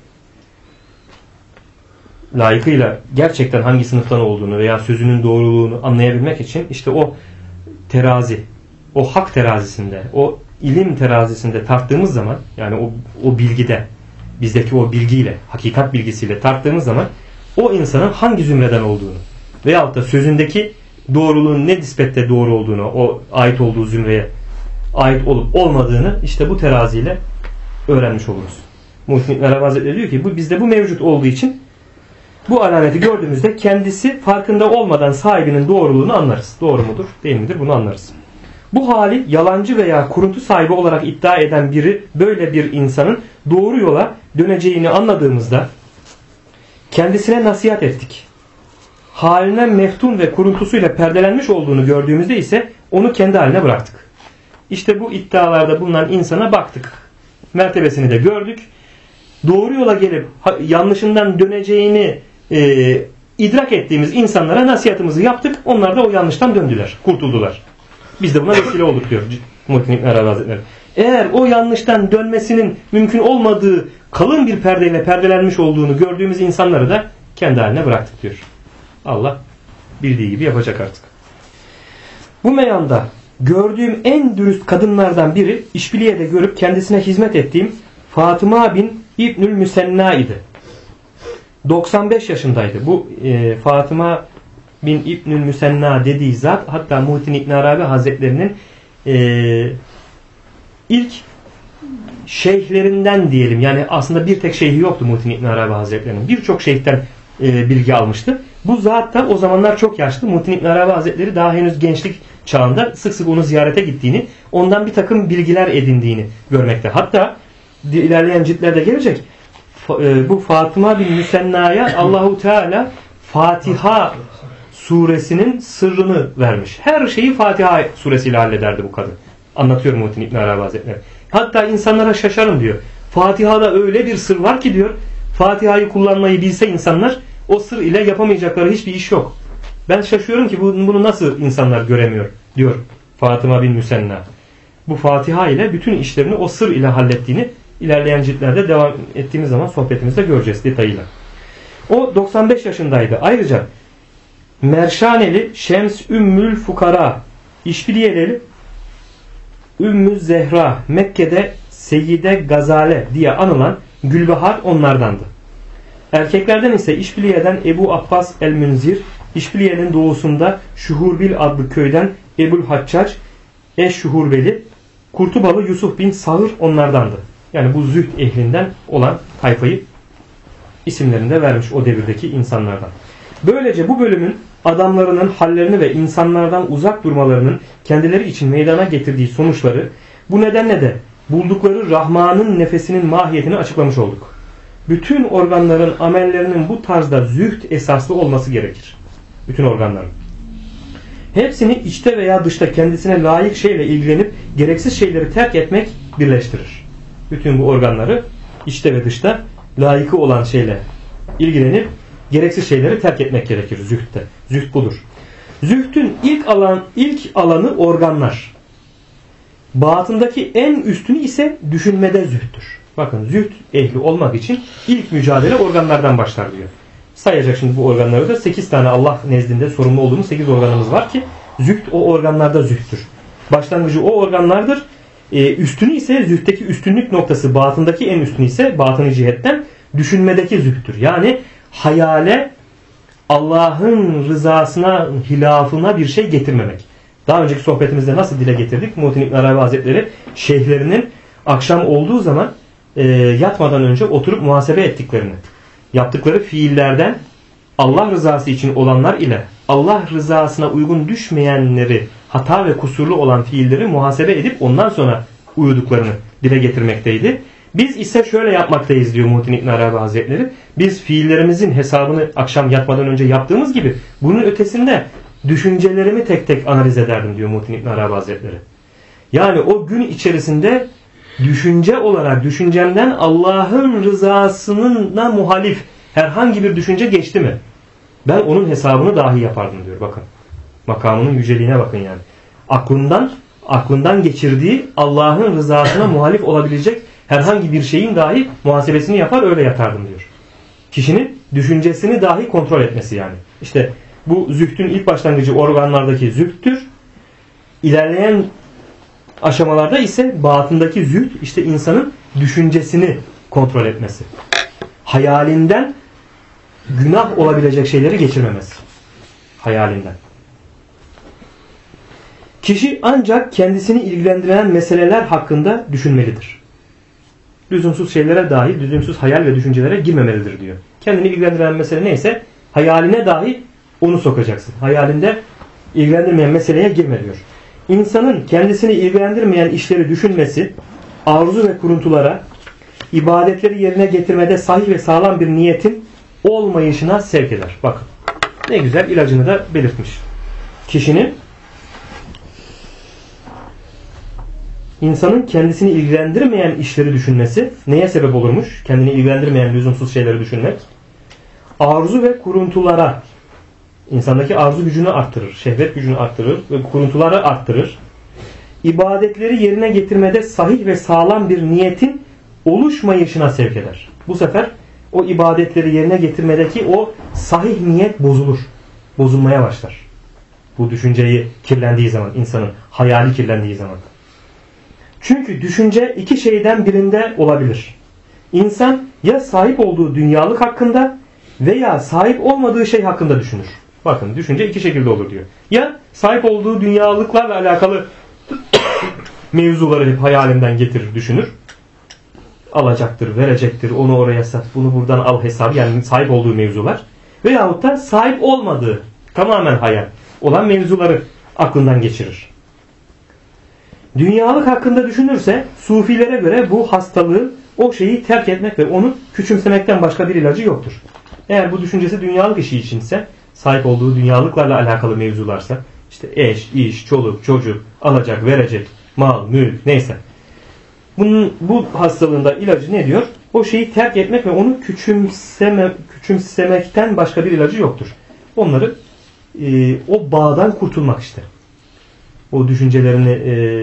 layıkıyla gerçekten hangi sınıftan olduğunu veya sözünün doğruluğunu anlayabilmek için işte o terazi, o hak terazisinde, o ilim terazisinde tarttığımız zaman yani o bilgide, bizdeki o bilgiyle, hakikat bilgisiyle tarttığımız zaman o insanın hangi zümreden olduğunu, veyahut da sözündeki doğruluğun ne nispette doğru olduğunu, o ait olduğu zümreye ait olup olmadığını işte bu teraziyle öğrenmiş oluruz. Muhittin İbn Arabi Hazretleri diyor ki bizde bu mevcut olduğu için bu alameti gördüğümüzde kendisi farkında olmadan sahibinin doğruluğunu anlarız. Doğru mudur, değil midir bunu anlarız. Bu hali yalancı veya kuruntu sahibi olarak iddia eden biri böyle bir insanın doğru yola döneceğini anladığımızda kendisine nasihat ettik. Haline meftun ve kuruntusuyla perdelenmiş olduğunu gördüğümüzde ise onu kendi haline bıraktık. İşte bu iddialarda bulunan insana baktık. Mertebesini de gördük. Doğru yola gelip yanlışından döneceğini idrak ettiğimiz insanlara nasihatımızı yaptık. Onlar da o yanlıştan döndüler, kurtuldular. Biz de buna vesile olduk diyor Muhittin İbn Arabi Hazretleri. Eğer o yanlıştan dönmesinin mümkün olmadığı kalın bir perdeyle perdelenmiş olduğunu gördüğümüz insanları da kendi haline bıraktık diyor. Allah bildiği gibi yapacak artık. Bu meyanda gördüğüm en dürüst kadınlardan biri İşbiliye'de görüp kendisine hizmet ettiğim Fatıma bin İbnül Müsenna idi. 95 yaşındaydı. Bu Fatıma bin İbnül Müsenna dediği zat hatta Muhittin İbn Arabi Hazretlerinin ilk şeyhlerinden diyelim. Yani aslında bir tek şeyhi yoktu Muhittin İbn Arabi Hazretlerinin. Birçok şeyhten bilgi almıştı. Bu zat da o zamanlar çok yaşlı. Muhittin İbn Arabi Hazretleri daha henüz gençlik çağında sık sık onu ziyarete gittiğini, ondan bir takım bilgiler edindiğini görmekte. Hatta ilerleyen ciltlerde gelecek. Bu Fatıma bin Müsenna'ya Allahu Teala Fatiha suresinin sırrını vermiş. Her şeyi Fatiha suresiyle hallederdi bu kadın. Anlatıyor Muhittin İbn Arabi Hazretleri. Hatta insanlara şaşarım diyor. Fatiha'da öyle bir sır var ki diyor. Fatiha'yı kullanmayı bilse insanlar o sır ile yapamayacakları hiçbir iş yok. Ben şaşıyorum ki bunu nasıl insanlar göremiyor diyor Fatıma bin Müsenna. Bu Fatiha ile bütün işlerini o sır ile hallettiğini ilerleyen ciltlerde devam ettiğimiz zaman sohbetimizde göreceğiz detayıyla. O 95 yaşındaydı. Ayrıca Merşaneli Şems Ümmül Fukara, İşbiliyeli Ümmü Zehra, Mekke'de Seyyide Gazale diye anılan Gülbahar onlardandı. Erkeklerden ise İşbiliye'den Ebu Abbas el-Münzir, İşbiliye'nin doğusunda Şuhurbil adlı köyden Ebul Haccac Eş-Şuhurbeli, Kurtubalı Yusuf bin Sağır onlardandı. Yani bu zühd ehlinden olan tayfayı isimlerini de vermiş o devirdeki insanlardan. Böylece bu bölümün adamlarının hallerini ve insanlardan uzak durmalarının kendileri için meydana getirdiği sonuçları, bu nedenle de buldukları Rahman'ın nefesinin mahiyetini açıklamış olduk. Bütün organların amellerinin bu tarzda zühd esaslı olması gerekir. Bütün organların. Hepsini içte veya dışta kendisine layık şeyle ilgilenip gereksiz şeyleri terk etmek birleştirir. Bütün bu organları içte ve dışta layıkı olan şeyle ilgilenip gereksiz şeyleri terk etmek gerekir zühdte. Zühd budur. Zühdün ilk alanı organlar. Batındaki en üstünü ise düşünmede zühttür. Bakın zühd ehli olmak için ilk mücadele organlardan başlar diyor. Sayacak şimdi bu organları da 8 tane Allah nezdinde sorumlu olduğumuz 8 organımız var ki zühd o organlarda zühttür. Başlangıcı o organlardır. Üstünü ise zühtteki üstünlük noktası batındaki en üstünü ise batını cihetten düşünmedeki zühttür. Yani hayale Allah'ın rızasına hilafına bir şey getirmemek. Daha önceki sohbetimizde nasıl dile getirdik? Muhittin İbn Arabi Hazretleri şeyhlerinin akşam olduğu zaman yatmadan önce oturup muhasebe ettiklerini, yaptıkları fiillerden Allah rızası için olanlar ile Allah rızasına uygun düşmeyenleri, hata ve kusurlu olan fiilleri muhasebe edip ondan sonra uyuduklarını dile getirmekteydi. Biz ise şöyle yapmaktayız diyor Muhittin İbn Arabi Hazretleri. Biz fiillerimizin hesabını akşam yatmadan önce yaptığımız gibi bunun ötesinde düşüncelerimi tek tek analiz ederdim diyor Muhittin İbn Arabi Hazretleri. Yani o gün içerisinde düşünce olarak düşüncemden Allah'ın rızasına muhalif herhangi bir düşünce geçti mi? Ben onun hesabını dahi yapardım diyor. Bakın. Makamının yüceliğine bakın yani. Aklından geçirdiği Allah'ın rızasına muhalif olabilecek herhangi bir şeyin dahi muhasebesini yapar öyle yatardım diyor. Kişinin düşüncesini dahi kontrol etmesi yani. İşte bu zühdün ilk başlangıcı organlardaki zühdtür. İlerleyen aşamalarda ise batındaki zühd işte insanın düşüncesini kontrol etmesi. Hayalinden günah olabilecek şeyleri geçirmemesi. hayalinden. Kişi ancak kendisini ilgilendiren meseleler hakkında düşünmelidir. Lüzumsuz şeylere dahi, lüzumsuz hayal ve düşüncelere girmemelidir diyor. Kendini ilgilendiren mesele neyse hayaline dahi onu sokacaksın. Hayalinde ilgilendirmeyen meseleye girme diyor. İnsanın kendisini ilgilendirmeyen işleri düşünmesi, arzu ve kuruntulara, ibadetleri yerine getirmede sahih ve sağlam bir niyetin olmayışına sevk eder. Bakın ne güzel ilacını da belirtmiş. Kişinin İnsanın kendisini ilgilendirmeyen işleri düşünmesi neye sebep olurmuş? Kendini ilgilendirmeyen lüzumsuz şeyleri düşünmek. Arzu ve kuruntulara, insandaki arzu gücünü arttırır, şehvet gücünü arttırır ve kuruntuları arttırır. İbadetleri yerine getirmede sahih ve sağlam bir niyetin oluşmayışına sevk eder. Bu sefer o ibadetleri yerine getirmedeki o sahih niyet bozulur. Bozulmaya başlar. Bu düşünceyi kirlendiği zaman, insanın hayali kirlendiği zaman. Çünkü düşünce iki şeyden birinde olabilir. İnsan ya sahip olduğu dünyalık hakkında veya sahip olmadığı şey hakkında düşünür. Bakın düşünce iki şekilde olur diyor. Ya sahip olduğu dünyalıklarla alakalı mevzuları hep hayalinden getirir, düşünür. Alacaktır, verecektir, onu oraya sat, bunu buradan al hesabı, yani sahip olduğu mevzular. Veyahut da sahip olmadığı, tamamen hayal olan mevzuları aklından geçirir. Dünyalık hakkında düşünürse sufilere göre bu hastalığı, o şeyi terk etmek ve onu küçümsemekten başka bir ilacı yoktur. Eğer bu düşüncesi dünyalık işi içinse, sahip olduğu dünyalıklarla alakalı mevzularsa, işte eş, iş, çoluk, çocuk, alacak, verecek, mal, mülk neyse. Bu hastalığında ilacı ne diyor? O şeyi terk etmek ve onu küçümsemekten başka bir ilacı yoktur. Onları o bağdan kurtulmak işte. O düşüncelerini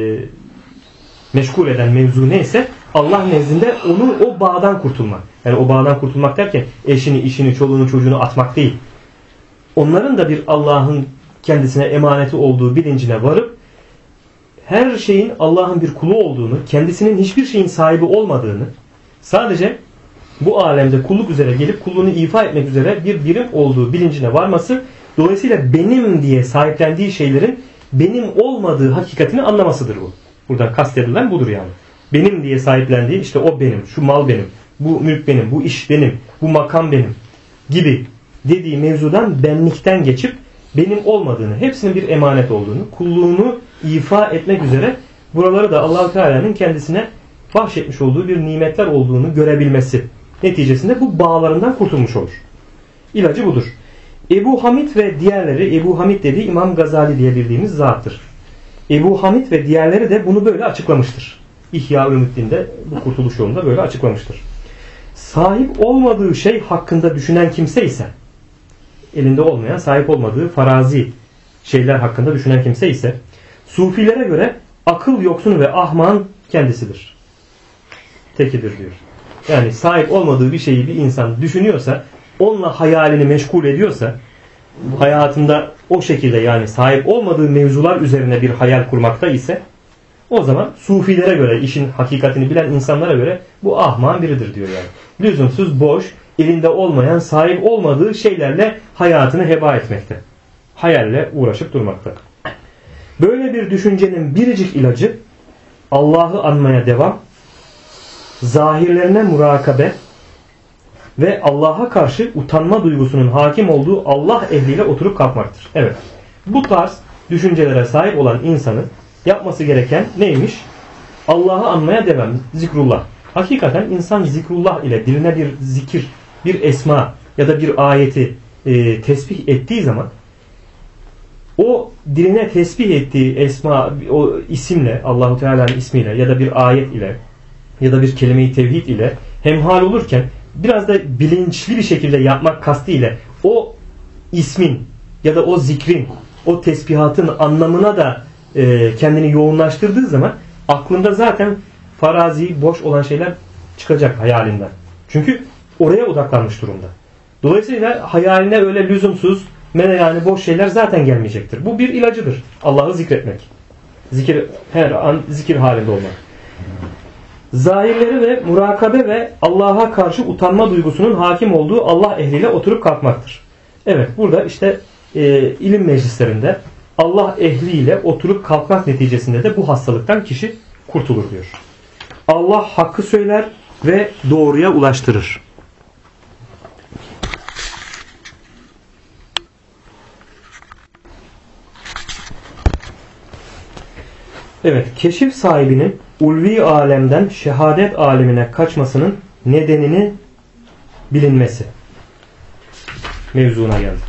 meşgul eden mevzu neyse Allah nezdinde onu o bağdan kurtulmak. Yani o bağdan kurtulmak derken eşini, işini, çoluğunu, çocuğunu atmak değil. Onların da bir Allah'ın kendisine emaneti olduğu bilincine varıp her şeyin Allah'ın bir kulu olduğunu, kendisinin hiçbir şeyin sahibi olmadığını, sadece bu alemde kulluk üzere gelip kulluğunu ifa etmek üzere bir birim olduğu bilincine varması, dolayısıyla benim diye sahiplendiği şeylerin benim olmadığı hakikatini anlamasıdır bu. Buradan kastedilen budur yani. Benim diye sahiplendiği, işte o benim, şu mal benim, bu mülk benim, bu iş benim, bu makam benim gibi dediği mevzudan, benlikten geçip benim olmadığını, hepsinin bir emanet olduğunu, kulluğunu ifa etmek üzere buraları da Allah-u Teala'nın kendisine bahşetmiş olduğu bir nimetler olduğunu görebilmesi neticesinde bu bağlarından kurtulmuş olur. İlacı budur. Ebu Hamid ve diğerleri, Ebu Hamid dediği İmam Gazali diye bildiğimiz zattır. Ebu Hamid ve diğerleri de bunu böyle açıklamıştır. İhya-ül-Ümiddin'de bu kurtuluş yolunda böyle açıklamıştır. Sahip olmadığı şey hakkında düşünen kimse ise, elinde olmayan, sahip olmadığı farazi şeyler hakkında düşünen kimse ise, sufilere göre akıl yoksunu ve ahmağın kendisidir. Tekidir diyor. Yani sahip olmadığı bir şeyi bir insan düşünüyorsa, onunla hayalini meşgul ediyorsa, hayatında o şekilde, yani sahip olmadığı mevzular üzerine bir hayal kurmakta ise, o zaman sufilere göre, işin hakikatini bilen insanlara göre bu ahmağın biridir diyor yani. Lüzumsuz, boş, elinde olmayan, sahip olmadığı şeylerle hayatını heba etmekte. Hayalle uğraşıp durmakta. Böyle bir düşüncenin biricik ilacı Allah'ı anmaya devam, zahirlerine murakabe ve Allah'a karşı utanma duygusunun hakim olduğu Allah ehliyle oturup kalkmaktır. Evet. Bu tarz düşüncelere sahip olan insanın yapması gereken neymiş? Allah'ı anmaya devam. Zikrullah. Hakikaten insan zikrullah ile diline bir zikir, bir esma ya da bir ayeti tesbih ettiği zaman, o diline tesbih ettiği esma, o isimle, Allahu Teala'nın ismiyle ya da bir ayet ile ya da bir kelime-i tevhid ile hemhal olurken, biraz da bilinçli bir şekilde yapmak kastıyla o ismin ya da o zikrin, o tesbihatın anlamına da kendini yoğunlaştırdığı zaman aklında zaten farazi, boş olan şeyler çıkacak hayalinden. Çünkü oraya odaklanmış durumda. Dolayısıyla hayaline öyle lüzumsuz, yani boş şeyler zaten gelmeyecektir. Bu bir ilacıdır. Allah'ı zikretmek. Zikir, her an zikir halinde olmak. Zahirleri ve murakabe ve Allah'a karşı utanma duygusunun hakim olduğu Allah ehliyle oturup kalkmaktır. Evet, burada işte ilim meclislerinde Allah ehliyle oturup kalkmak neticesinde de bu hastalıktan kişi kurtulur diyor. Allah hakkı söyler ve doğruya ulaştırır. Evet, keşif sahibinin ulvi alemden şehadet alemine kaçmasının nedenini bilinmesi. Mevzuna geldik.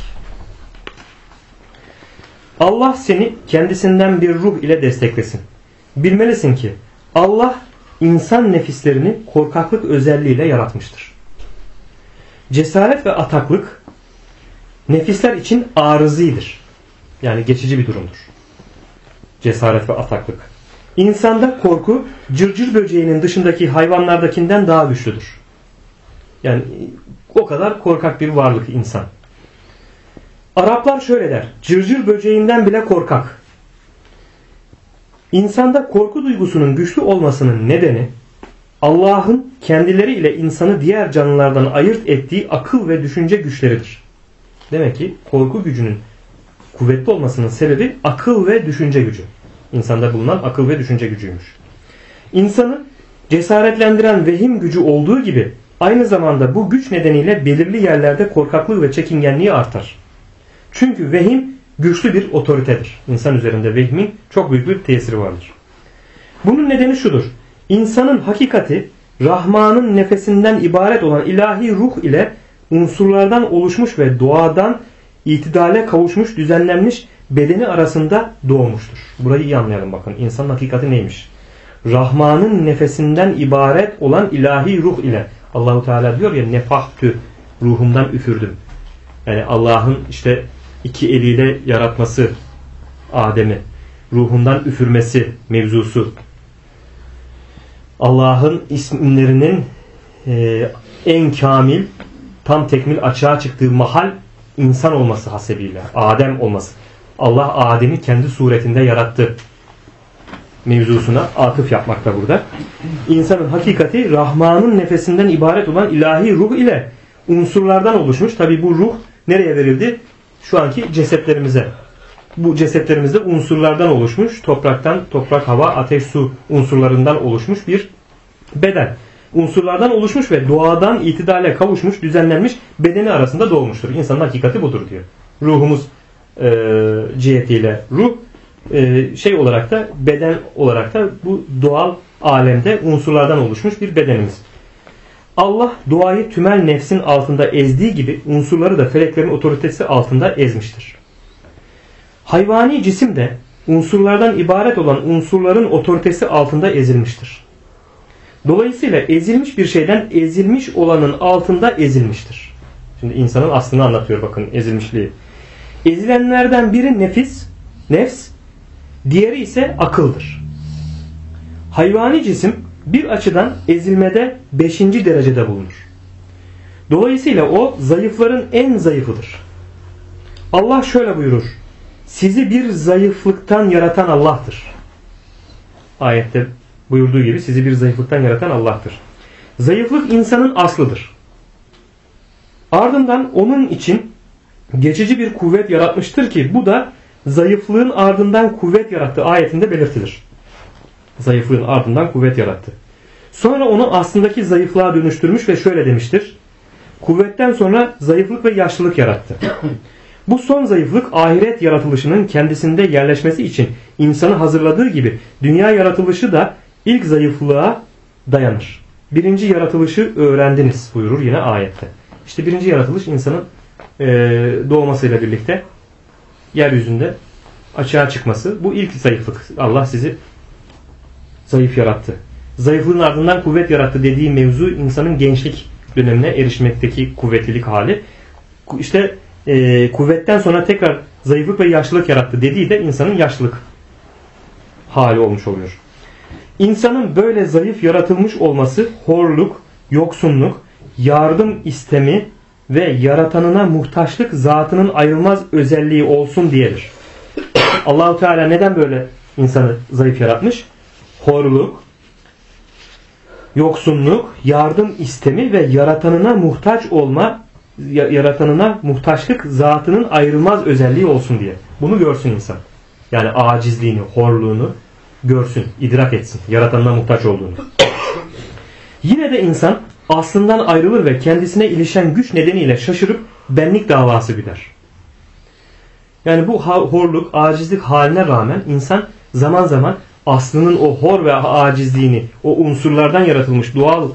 Allah seni kendisinden bir ruh ile desteklesin. Bilmelisin ki Allah insan nefislerini korkaklık özelliğiyle yaratmıştır. Cesaret ve ataklık nefisler için arızidir. Yani geçici bir durumdur. Cesaret ve ataklık. İnsanda korku cırcır böceğinin dışındaki hayvanlardakinden daha güçlüdür. Yani o kadar korkak bir varlık insan. Araplar şöyle der: cırcır böceğinden bile korkak. İnsanda korku duygusunun güçlü olmasının nedeni Allah'ın kendileriyle insanı diğer canlılardan ayırt ettiği akıl ve düşünce güçleridir. Demek ki korku gücünün kuvvetli olmasının sebebi akıl ve düşünce gücü. İnsanda bulunan akıl ve düşünce gücüymüş. İnsanı cesaretlendiren vehim gücü olduğu gibi aynı zamanda bu güç nedeniyle belirli yerlerde korkaklığı ve çekingenliği artar. Çünkü vehim güçlü bir otoritedir. İnsan üzerinde vehmin çok büyük bir tesiri vardır. Bunun nedeni şudur: İnsanın hakikati Rahman'ın nefesinden ibaret olan ilahi ruh ile unsurlardan oluşmuş ve doğadan itidale kavuşmuş, düzenlenmiş bedeni arasında doğmuştur. Burayı iyi anlayalım bakın. İnsanın hakikati neymiş? Rahman'ın nefesinden ibaret olan ilahi ruh ile. Allahu Teala diyor ya, nefahtü, ruhumdan üfürdüm. Yani Allah'ın işte iki eliyle yaratması Adem'i, ruhundan üfürmesi mevzusu. Allah'ın isimlerinin en kamil, tam tekmil açığa çıktığı mahal insan olması hasebiyle, Adem olması. Allah Adem'i kendi suretinde yarattı mevzusuna atıf yapmakta burada. İnsanın hakikati Rahman'ın nefesinden ibaret olan ilahi ruh ile unsurlardan oluşmuş. Tabi bu ruh nereye verildi? Şu anki cesetlerimize. Bu cesetlerimizde unsurlardan oluşmuş. Topraktan, toprak, hava, ateş, su unsurlarından oluşmuş bir beden. Unsurlardan oluşmuş ve doğadan itidale kavuşmuş, düzenlenmiş bedeni arasında doğmuştur. İnsanın hakikati budur diyor. Ruhumuz cihetiyle ruh, şey olarak da beden olarak da bu doğal alemde unsurlardan oluşmuş bir bedenimiz. Allah doğayı tümel nefsin altında ezdiği gibi unsurları da feleklerin otoritesi altında ezmiştir. Hayvani cisim de unsurlardan ibaret olan unsurların otoritesi altında ezilmiştir. Dolayısıyla ezilmiş bir şeyden ezilmiş olanın altında ezilmiştir. Şimdi insanın aslını anlatıyor bakın ezilmişliği. Ezilenlerden biri nefs, diğeri ise akıldır. Hayvani cisim bir açıdan ezilmede 5. derecede bulunur. Dolayısıyla o zayıfların en zayıfıdır. Allah şöyle buyurur: sizi bir zayıflıktan yaratan Allah'tır. Ayette buyurduğu gibi sizi bir zayıflıktan yaratan Allah'tır. Zayıflık insanın aslıdır. Ardından onun için geçici bir kuvvet yaratmıştır ki bu da zayıflığın ardından kuvvet yarattığı ayetinde belirtilir. Zayıflığın ardından kuvvet yarattı. Sonra onu aslındaki zayıflığa dönüştürmüş ve şöyle demiştir: kuvvetten sonra zayıflık ve yaşlılık yarattı. Bu son zayıflık ahiret yaratılışının kendisinde yerleşmesi için insanı hazırladığı gibi dünya yaratılışı da ilk zayıflığa dayanır. Birinci yaratılışı öğrendiniz buyurur yine ayette. İşte birinci yaratılış insanın doğmasıyla birlikte yeryüzünde açığa çıkması. Bu ilk zayıflık. Allah sizi zayıf yarattı. Zayıflığın ardından kuvvet yarattı dediği mevzu insanın gençlik dönemine erişmekteki kuvvetlilik hali. İşte kuvvetten sonra tekrar zayıflık ve yaşlılık yarattı dediği de insanın yaşlılık hali olmuş oluyor. İnsanın böyle zayıf yaratılmış olması horluk, yoksunluk, yardım istemi ve yaratanına muhtaçlık zatının ayrılmaz özelliği olsun diyedir. Allah-u Teala neden böyle insanı zayıf yaratmış? Horluk, yoksunluk, yardım istemi ve yaratanına muhtaç olma yaratanına muhtaçlık zatının ayrılmaz özelliği olsun diye. Bunu görsün insan. Yani acizliğini, horluğunu görsün, idrak etsin. Yaratanına muhtaç olduğunu. Yine de insan aslından ayrılır ve kendisine ilişen güç nedeniyle şaşırıp benlik davası güder. Yani bu horluk, acizlik haline rağmen insan zaman zaman aslının o hor ve acizliğini, o unsurlardan yaratılmış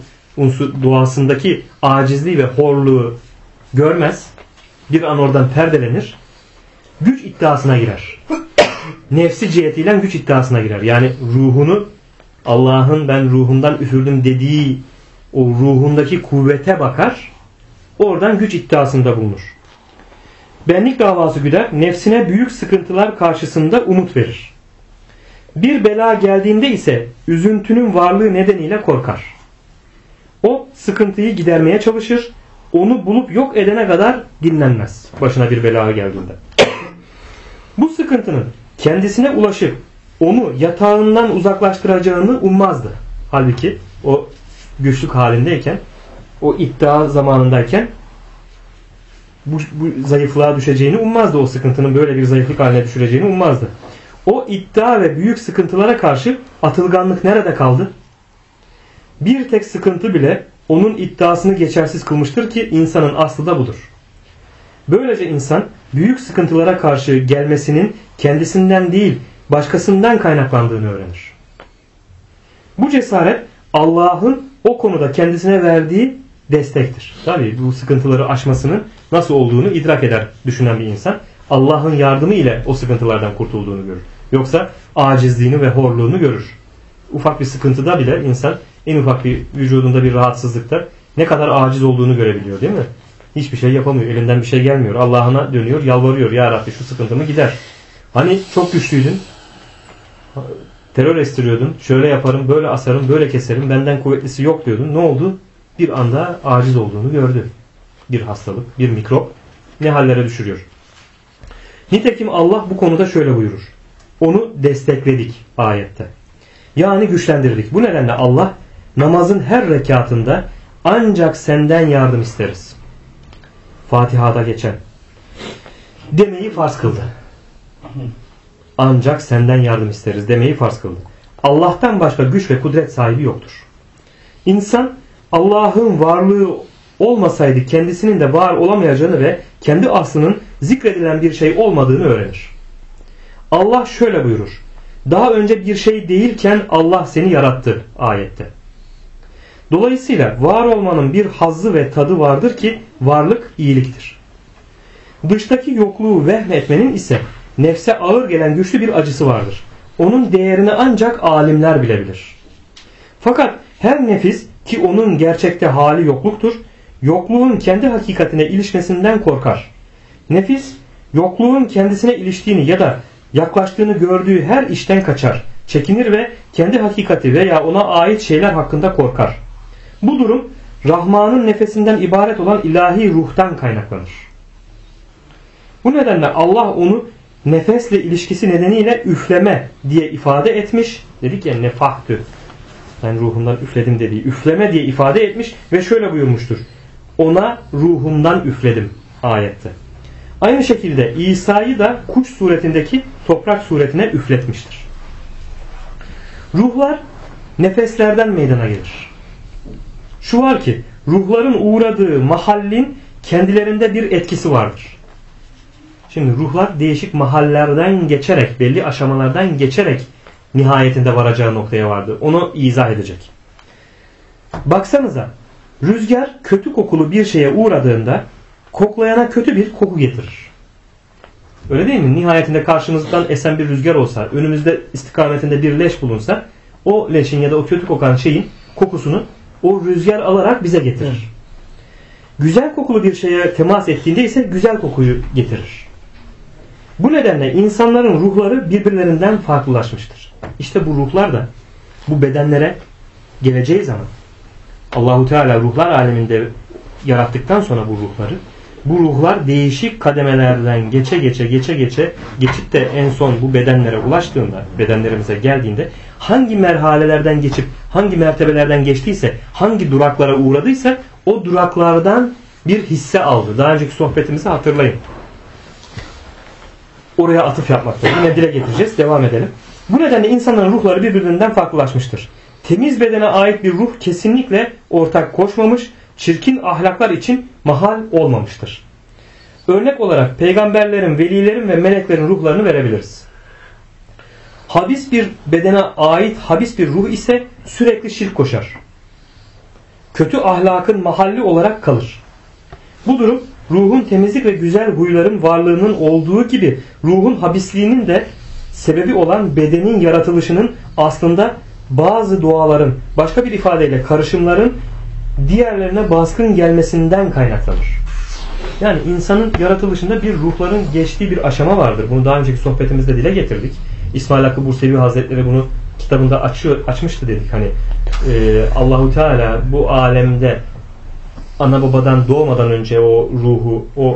doğasındaki acizliği ve horluğu görmez. Bir an oradan perdelenir. Güç iddiasına girer. Nefsi cihetiyle güç iddiasına girer. Yani ruhunu, Allah'ın ben ruhundan üfürdüm dediği o ruhundaki kuvvete bakar. Oradan güç iddiasında bulunur. Benlik davası güder. Nefsine büyük sıkıntılar karşısında umut verir. Bir bela geldiğinde ise üzüntünün varlığı nedeniyle korkar. O sıkıntıyı gidermeye çalışır. Onu bulup yok edene kadar dinlenmez. Başına bir bela geldiğinde. Bu sıkıntının kendisine ulaşıp onu yatağından uzaklaştıracağını ummazdı. Halbuki o güçlük halindeyken, o iddia zamanındayken bu zayıflığa düşeceğini ummazdı. O sıkıntının böyle bir zayıflık haline düşüreceğini ummazdı. O iddia ve büyük sıkıntılara karşı atılganlık nerede kaldı? Bir tek sıkıntı bile onun iddiasını geçersiz kılmıştır ki insanın aslı da budur. Böylece insan büyük sıkıntılara karşı gelmesinin kendisinden değil başkasından kaynaklandığını öğrenir. Bu cesaret Allah'ın o konuda kendisine verdiği destektir. Tabii bu sıkıntıları aşmasının nasıl olduğunu idrak eder düşünen bir insan. Allah'ın yardımı ile o sıkıntılardan kurtulduğunu görür. Yoksa acizliğini ve horluğunu görür. Ufak bir sıkıntıda bile insan en ufak bir vücudunda bir rahatsızlıkta ne kadar aciz olduğunu görebiliyor değil mi? Hiçbir şey yapamıyor. Elinden bir şey gelmiyor. Allah'ına dönüyor, yalvarıyor. Ya Rabbi şu sıkıntımı gider. Hani çok güçlüydün. Terör estiriyordun. Şöyle yaparım, böyle asarım, böyle keserim. Benden kuvvetlisi yok diyordun. Ne oldu? Bir anda aciz olduğunu gördü. Bir hastalık, bir mikrop ne hallere düşürüyor. Nitekim Allah bu konuda şöyle buyurur. Onu destekledik ayette. Yani güçlendirdik. Bu nedenle Allah namazın her rekatında ancak senden yardım isteriz. Fatiha'da geçen demeyi farz kıldı. Ancak senden yardım isteriz demeyi farz kıldı. Allah'tan başka güç ve kudret sahibi yoktur. İnsan Allah'ın varlığı olmasaydı kendisinin de var olamayacağını ve kendi aslının zikredilen bir şey olmadığını öğrenir. Allah şöyle buyurur. Daha önce bir şey değilken Allah seni yarattı ayette. Dolayısıyla var olmanın bir hazzı ve tadı vardır ki varlık iyiliktir. Dıştaki yokluğu vehmetmenin ise nefse ağır gelen güçlü bir acısı vardır. Onun değerini ancak alimler bilebilir. Fakat her nefis ki onun gerçekte hali yokluktur, yokluğun kendi hakikatine ilişmesinden korkar. Nefis yokluğun kendisine iliştiğini ya da yaklaştığını gördüğü her işten kaçar, çekinir ve kendi hakikati veya ona ait şeyler hakkında korkar. Bu durum Rahman'ın nefesinden ibaret olan ilahi ruhtan kaynaklanır. Bu nedenle Allah onu nefesle ilişkisi nedeniyle üfleme diye ifade etmiş. Dedik ya nefahtü. Ben ruhumdan üfledim dediği üfleme diye ifade etmiş ve şöyle buyurmuştur. Ona ruhumdan üfledim ayette. Aynı şekilde İsa'yı da kuş suretindeki toprak suretine üfletmiştir. Ruhlar nefeslerden meydana gelir. Şu var ki ruhların uğradığı mahallin kendilerinde bir etkisi vardır. Şimdi ruhlar değişik mahallerden geçerek, belli aşamalardan geçerek nihayetinde varacağı noktaya vardı. Onu izah edecek. Baksanıza, rüzgar kötü kokulu bir şeye uğradığında koklayana kötü bir koku getirir. Öyle değil mi? Nihayetinde karşımızdan esen bir rüzgar olsa, önümüzde istikametinde bir leş bulunsa, o leşin ya da o kötü kokan şeyin kokusunu o rüzgar alarak bize getirir. Güzel kokulu bir şeye temas ettiğinde ise güzel kokuyu getirir. Bu nedenle insanların ruhları birbirlerinden farklılaşmıştır. İşte bu ruhlar da bu bedenlere geleceği zaman Allahu Teala ruhlar aleminde yarattıktan sonra bu ruhlar değişik kademelerden geçe geçip de en son bu bedenlere ulaştığında, bedenlerimize geldiğinde hangi merhalelerden geçip hangi mertebelerden geçtiyse, hangi duraklara uğradıysa o duraklardan bir hisse aldı. Daha önceki sohbetimizi hatırlayın. Oraya atıf yapmaktadır. Yine dile getireceğiz. Devam edelim. Bu nedenle insanların ruhları birbirinden farklılaşmıştır. Temiz bedene ait bir ruh kesinlikle ortak koşmamış, çirkin ahlaklar için mahal olmamıştır. Örnek olarak peygamberlerin, velilerin ve meleklerin ruhlarını verebiliriz. Habis bir bedene ait habis bir ruh ise sürekli şirk koşar. Kötü ahlakın mahalli olarak kalır. Bu durum ruhun temizlik ve güzel huyların varlığının olduğu gibi ruhun habisliğinin de sebebi olan bedenin yaratılışının aslında bazı duaların, başka bir ifadeyle karışımların diğerlerine baskın gelmesinden kaynaklanır. Yani insanın yaratılışında bir ruhların geçtiği bir aşama vardır. Bunu daha önceki sohbetimizde dile getirdik. İsmail Hakkı Bursevi Hazretleri bunu kitabında açmıştı dedik. Hani Allahu Teala bu alemde ana babadan doğmadan önce o ruhu, o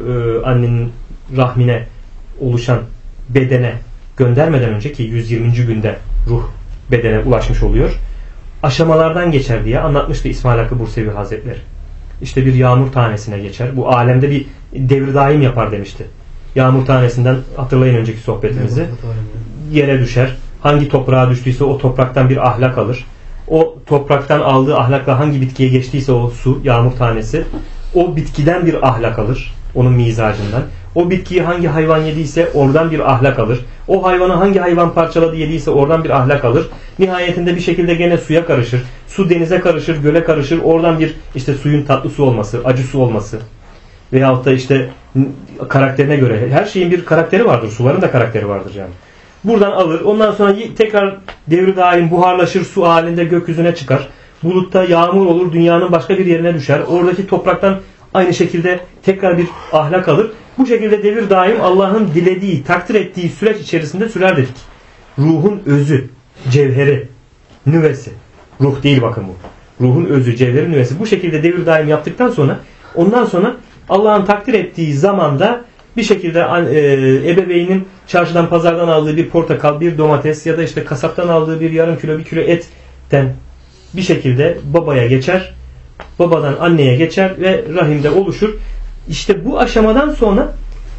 annenin rahmine oluşan bedene göndermeden önce ki 120. günde ruh bedene ulaşmış oluyor. Aşamalardan geçer diye anlatmıştı İsmail Hakkı Bursevi Hazretleri. İşte bir yağmur tanesine geçer. Bu alemde bir devir daim yapar demişti. Yağmur tanesinden hatırlayın önceki sohbetimizi. Yere düşer. Hangi toprağa düştüyse o topraktan bir ahlak alır. O topraktan aldığı ahlakla hangi bitkiye geçtiyse o su, yağmur tanesi, o bitkiden bir ahlak alır. Onun mizacından. O bitkiyi hangi hayvan yediyse oradan bir ahlak alır. O hayvanı hangi hayvan parçaladı yediyse oradan bir ahlak alır. Nihayetinde bir şekilde gene suya karışır. Su denize karışır, göle karışır. Oradan bir işte suyun tatlı su olması, acı su olması. Veyahut da işte karakterine göre. Her şeyin bir karakteri vardır. Suların da karakteri vardır yani. Buradan alır. Ondan sonra tekrar devri daim buharlaşır. Su halinde gökyüzüne çıkar. Bulutta yağmur olur. Dünyanın başka bir yerine düşer. Oradaki topraktan aynı şekilde tekrar bir ahlak alır. Bu şekilde devir daim Allah'ın dilediği, takdir ettiği süreç içerisinde sürer dedik. Ruhun özü, cevheri, nüvesi. Ruh değil bakın bu. Ruhun özü, cevheri, nüvesi. Bu şekilde devir daim yaptıktan sonra ondan sonra Allah'ın takdir ettiği zamanda bir şekilde ebeveynin çarşıdan pazardan aldığı bir portakal, bir domates ya da işte kasaptan aldığı bir yarım kilo, bir kilo etten bir şekilde babaya geçer. Babadan anneye geçer ve rahimde oluşur. İşte bu aşamadan sonra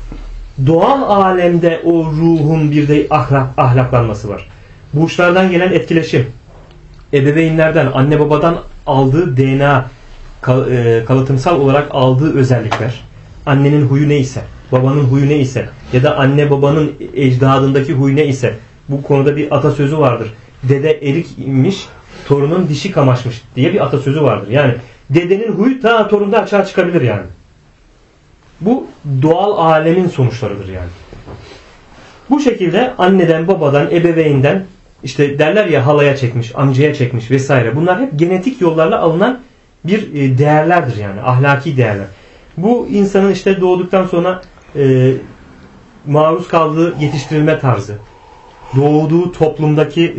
doğal alemde o ruhun bir de ahlaklanması var. Burçlardan gelen etkileşim, ebeveynlerden, anne babadan aldığı DNA, kalıtımsal olarak aldığı özellikler, annenin huyu neyse, babanın huyu neyse ya da anne babanın ecdadındaki huyu neyse, bu konuda bir atasözü vardır. Dede erik inmiş, torunun dişi kamaşmış diye bir atasözü vardır. Yani dedenin huyu ta torunda açığa çıkabilir yani. Bu doğal alemin sonuçlarıdır yani. Bu şekilde anneden, babadan, ebeveynden işte derler ya halaya çekmiş, amcaya çekmiş vesaire. Bunlar hep genetik yollarla alınan bir değerlerdir yani. Ahlaki değerler. Bu insanın işte doğduktan sonra maruz kaldığı yetiştirilme tarzı, doğduğu toplumdaki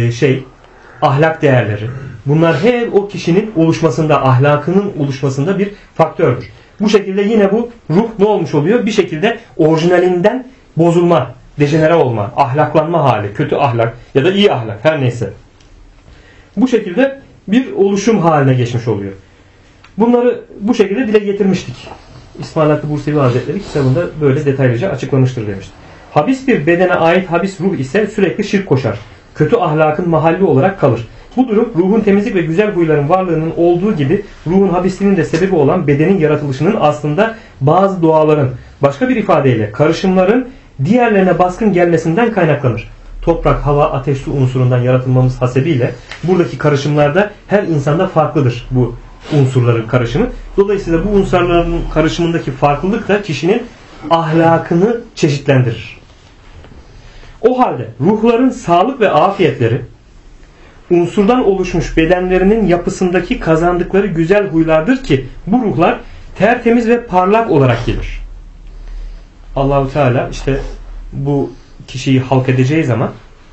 ahlak değerleri. Bunlar hep o kişinin oluşmasında, ahlakının oluşmasında bir faktördür. Bu şekilde yine bu ruh ne olmuş oluyor? Bir şekilde orijinalinden bozulma, dejenere olma, ahlaklanma hali, kötü ahlak ya da iyi ahlak her neyse. Bu şekilde bir oluşum haline geçmiş oluyor. Bunları bu şekilde dile getirmiştik. İsmail Hakkı Bursevi Hazretleri kitabında böyle detaylıca açıklamıştır demişti. Habis bir bedene ait habis ruh ise sürekli şirk koşar. Kötü ahlakın mahalli olarak kalır. Bu durum ruhun temizlik ve güzel huyların varlığının olduğu gibi ruhun habisliğinin de sebebi olan bedenin yaratılışının aslında bazı duaların, başka bir ifadeyle karışımların diğerlerine baskın gelmesinden kaynaklanır. Toprak, hava, ateş, su unsurundan yaratılmamız hasebiyle buradaki karışımlarda her insanda farklıdır bu unsurların karışımı. Dolayısıyla bu unsurların karışımındaki farklılık da kişinin ahlakını çeşitlendirir. O halde ruhların sağlık ve afiyetleri unsurdan oluşmuş bedenlerinin yapısındaki kazandıkları güzel huylardır ki bu ruhlar tertemiz ve parlak olarak gelir. Allahu Teala işte bu kişiyi halk edeceği zaman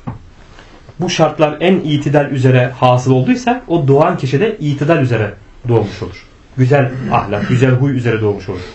bu şartlar en itidal üzere hasıl olduysa o doğan kişi de itidal üzere doğmuş olur. Güzel ahlak, güzel huy üzere doğmuş olur.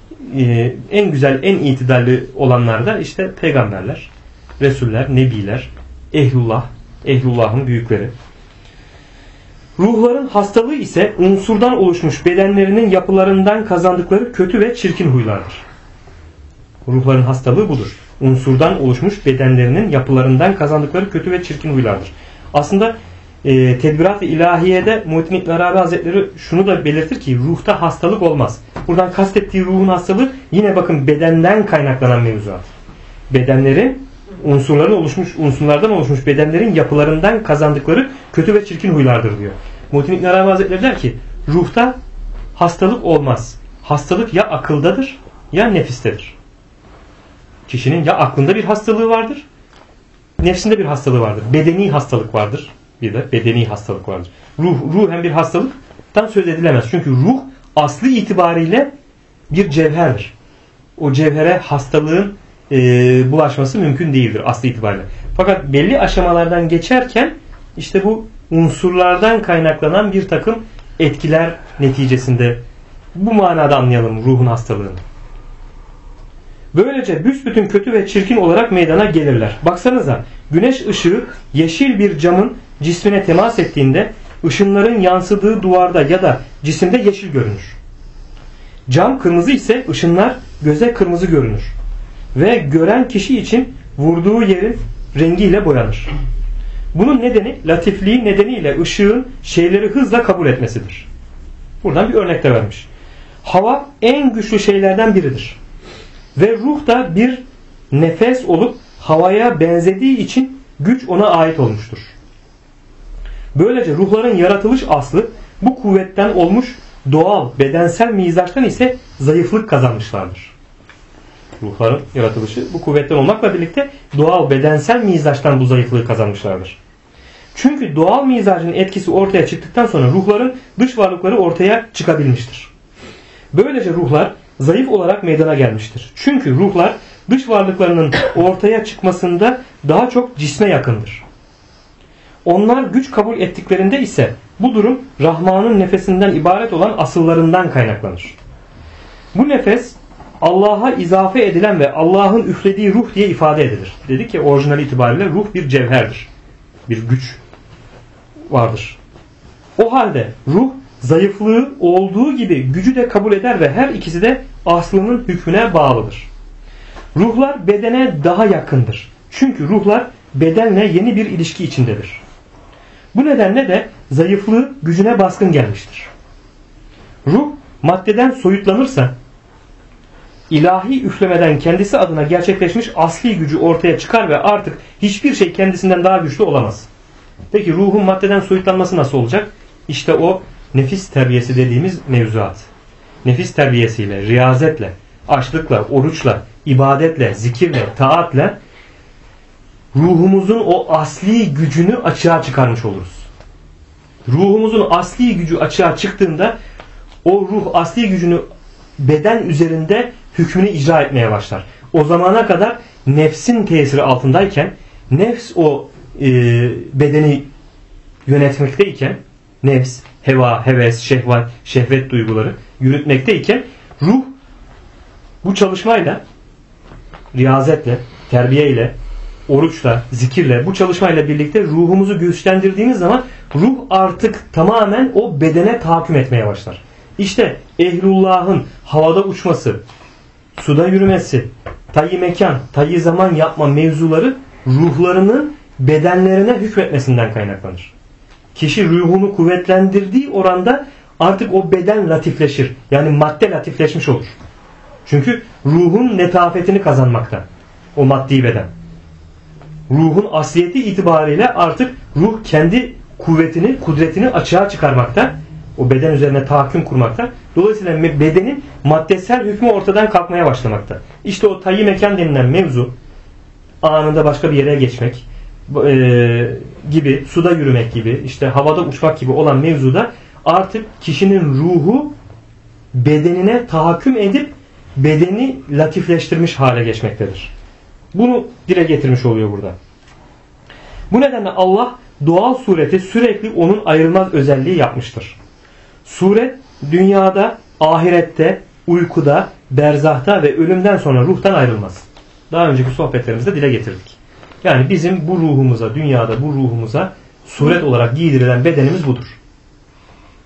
En güzel, en itidalli olanlar da işte peygamberler, resuller, nebiler, ehlullah, ehlullahın büyükleri. Ruhların hastalığı ise unsurdan oluşmuş bedenlerinin yapılarından kazandıkları kötü ve çirkin huylardır. Ruhların hastalığı budur. Unsurdan oluşmuş bedenlerinin yapılarından kazandıkları kötü ve çirkin huylardır. Aslında Tedbirat-ı İlahiye'de Muhittin İbn Arabi Hazretleri şunu da belirtir ki ruhta hastalık olmaz. Buradan kastettiği ruhun hastalığı yine bakın bedenden kaynaklanan mevzuat. Bedenlerin unsurlardan oluşmuş bedenlerin yapılarından kazandıkları kötü ve çirkin huylardır diyor. Muhittin İbn Arabi Hazretleri der ki ruhta hastalık olmaz. Hastalık ya akıldadır ya nefistedir. Kişinin ya aklında bir hastalığı vardır, nefsinde bir hastalığı vardır. Bedeni hastalık vardır. Bir de bedeni hastalık vardır. Ruhen bir hastalıktan söz edilemez. Çünkü ruh aslı itibariyle bir cevherdir. O cevhere hastalığın bulaşması mümkün değildir aslı itibariyle. Fakat belli aşamalardan geçerken işte bu unsurlardan kaynaklanan bir takım etkiler neticesinde bu manada anlayalım ruhun hastalığını. Böylece büsbütün kötü ve çirkin olarak meydana gelirler. Baksanıza güneş ışığı yeşil bir camın cismine temas ettiğinde ışınların yansıdığı duvarda ya da cisimde yeşil görünür. Cam kırmızı ise ışınlar göze kırmızı görünür. Ve gören kişi için vurduğu yerin rengiyle boyanır. Bunun nedeni latifliği nedeniyle ışığın şeyleri hızla kabul etmesidir. Buradan bir örnek de vermiş. Hava en güçlü şeylerden biridir. Ve ruh da bir nefes olup havaya benzediği için güç ona ait olmuştur. Böylece ruhların yaratılış aslı bu kuvvetten olmuş, doğal bedensel mizaçtan ise zayıflık kazanmışlardır. Ruhların yaratılışı bu kuvvetten olmakla birlikte doğal bedensel mizaçtan bu zayıflığı kazanmışlardır. Çünkü doğal mizacın etkisi ortaya çıktıktan sonra ruhların dış varlıkları ortaya çıkabilmiştir. Böylece ruhlar zayıf olarak meydana gelmiştir. Çünkü ruhlar dış varlıklarının ortaya çıkmasında daha çok cisme yakındır. Onlar güç kabul ettiklerinde ise bu durum Rahman'ın nefesinden ibaret olan asıllarından kaynaklanır. Bu nefes Allah'a izafe edilen ve Allah'ın üflediği ruh diye ifade edilir. Dedi ki orijinal itibariyle ruh bir cevherdir. Bir güç vardır. O halde ruh zayıflığı olduğu gibi gücü de kabul eder ve her ikisi de aslının hükmüne bağlıdır. Ruhlar bedene daha yakındır. Çünkü ruhlar bedenle yeni bir ilişki içindedir. Bu nedenle de zayıflığı gücüne baskın gelmiştir. Ruh maddeden soyutlanırsa ilahi üflemeden kendisi adına gerçekleşmiş asli gücü ortaya çıkar ve artık hiçbir şey kendisinden daha güçlü olamaz. Peki ruhun maddeden soyutlanması nasıl olacak? İşte o nefis terbiyesi dediğimiz mevzuat. Nefis terbiyesiyle, riyazetle, açlıkla, oruçla, ibadetle, zikirle, taatle ruhumuzun o asli gücünü açığa çıkarmış oluruz. Ruhumuzun asli gücü açığa çıktığında o ruh asli gücünü beden üzerinde hükmünü icra etmeye başlar. O zamana kadar nefsin tesiri altındayken, nefs o bedeni yönetmekteyken, nefs, heva, heves, şehvat, şehvet duyguları yürütmekteyken ruh bu çalışmayla, riyazetle, terbiyeyle, oruçla, zikirle, bu çalışmayla birlikte ruhumuzu güçlendirdiğimiz zaman ruh artık tamamen o bedene tahakküm etmeye başlar. İşte ehlullah'ın havada uçması, suda yürümesi, tayyi mekan, tayyi zaman yapma mevzuları ruhlarının bedenlerine hükmetmesinden kaynaklanır. Kişi ruhunu kuvvetlendirdiği oranda artık o beden latifleşir. Yani madde latifleşmiş olur. Çünkü ruhun netafetini kazanmakta. O maddi beden. Ruhun asliyeti itibariyle artık ruh kendi kuvvetini, kudretini açığa çıkarmakta. O beden üzerine tahakküm kurmakta. Dolayısıyla bedenin maddesel hükmü ortadan kalkmaya başlamakta. İşte o tayyi mekan denilen mevzu, anında başka bir yere geçmek gibi, suda yürümek gibi, işte havada uçmak gibi olan mevzuda artık kişinin ruhu bedenine tahakküm edip bedeni latifleştirmiş hale geçmektedir. Bunu dile getirmiş oluyor burada. Bu nedenle Allah doğal sureti sürekli onun ayrılmaz özelliği yapmıştır. Suret dünyada, ahirette, uykuda, berzahta ve ölümden sonra ruhtan ayrılmaz. Daha önceki sohbetlerimizde dile getirdik. Yani bizim bu ruhumuza, dünyada bu ruhumuza suret olarak giydirilen bedenimiz budur.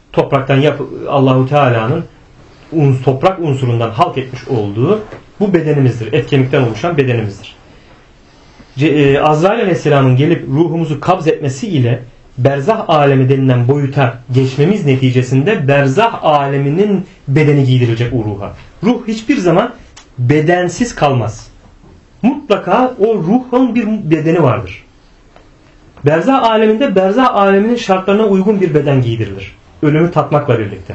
topraktan Allahu Teala'nın toprak unsurundan halk etmiş olduğu bu bedenimizdir. Et kemikten oluşan bedenimizdir. Azrail Aleyhisselam'ın gelip ruhumuzu kabz etmesi ile berzah alemi denilen boyuta geçmemiz neticesinde berzah aleminin bedeni giydirilecek o ruha. Ruh hiçbir zaman bedensiz kalmaz. Mutlaka o ruhun bir bedeni vardır. Berzah aleminde berzah aleminin şartlarına uygun bir beden giydirilir. Ölümü tatmakla birlikte.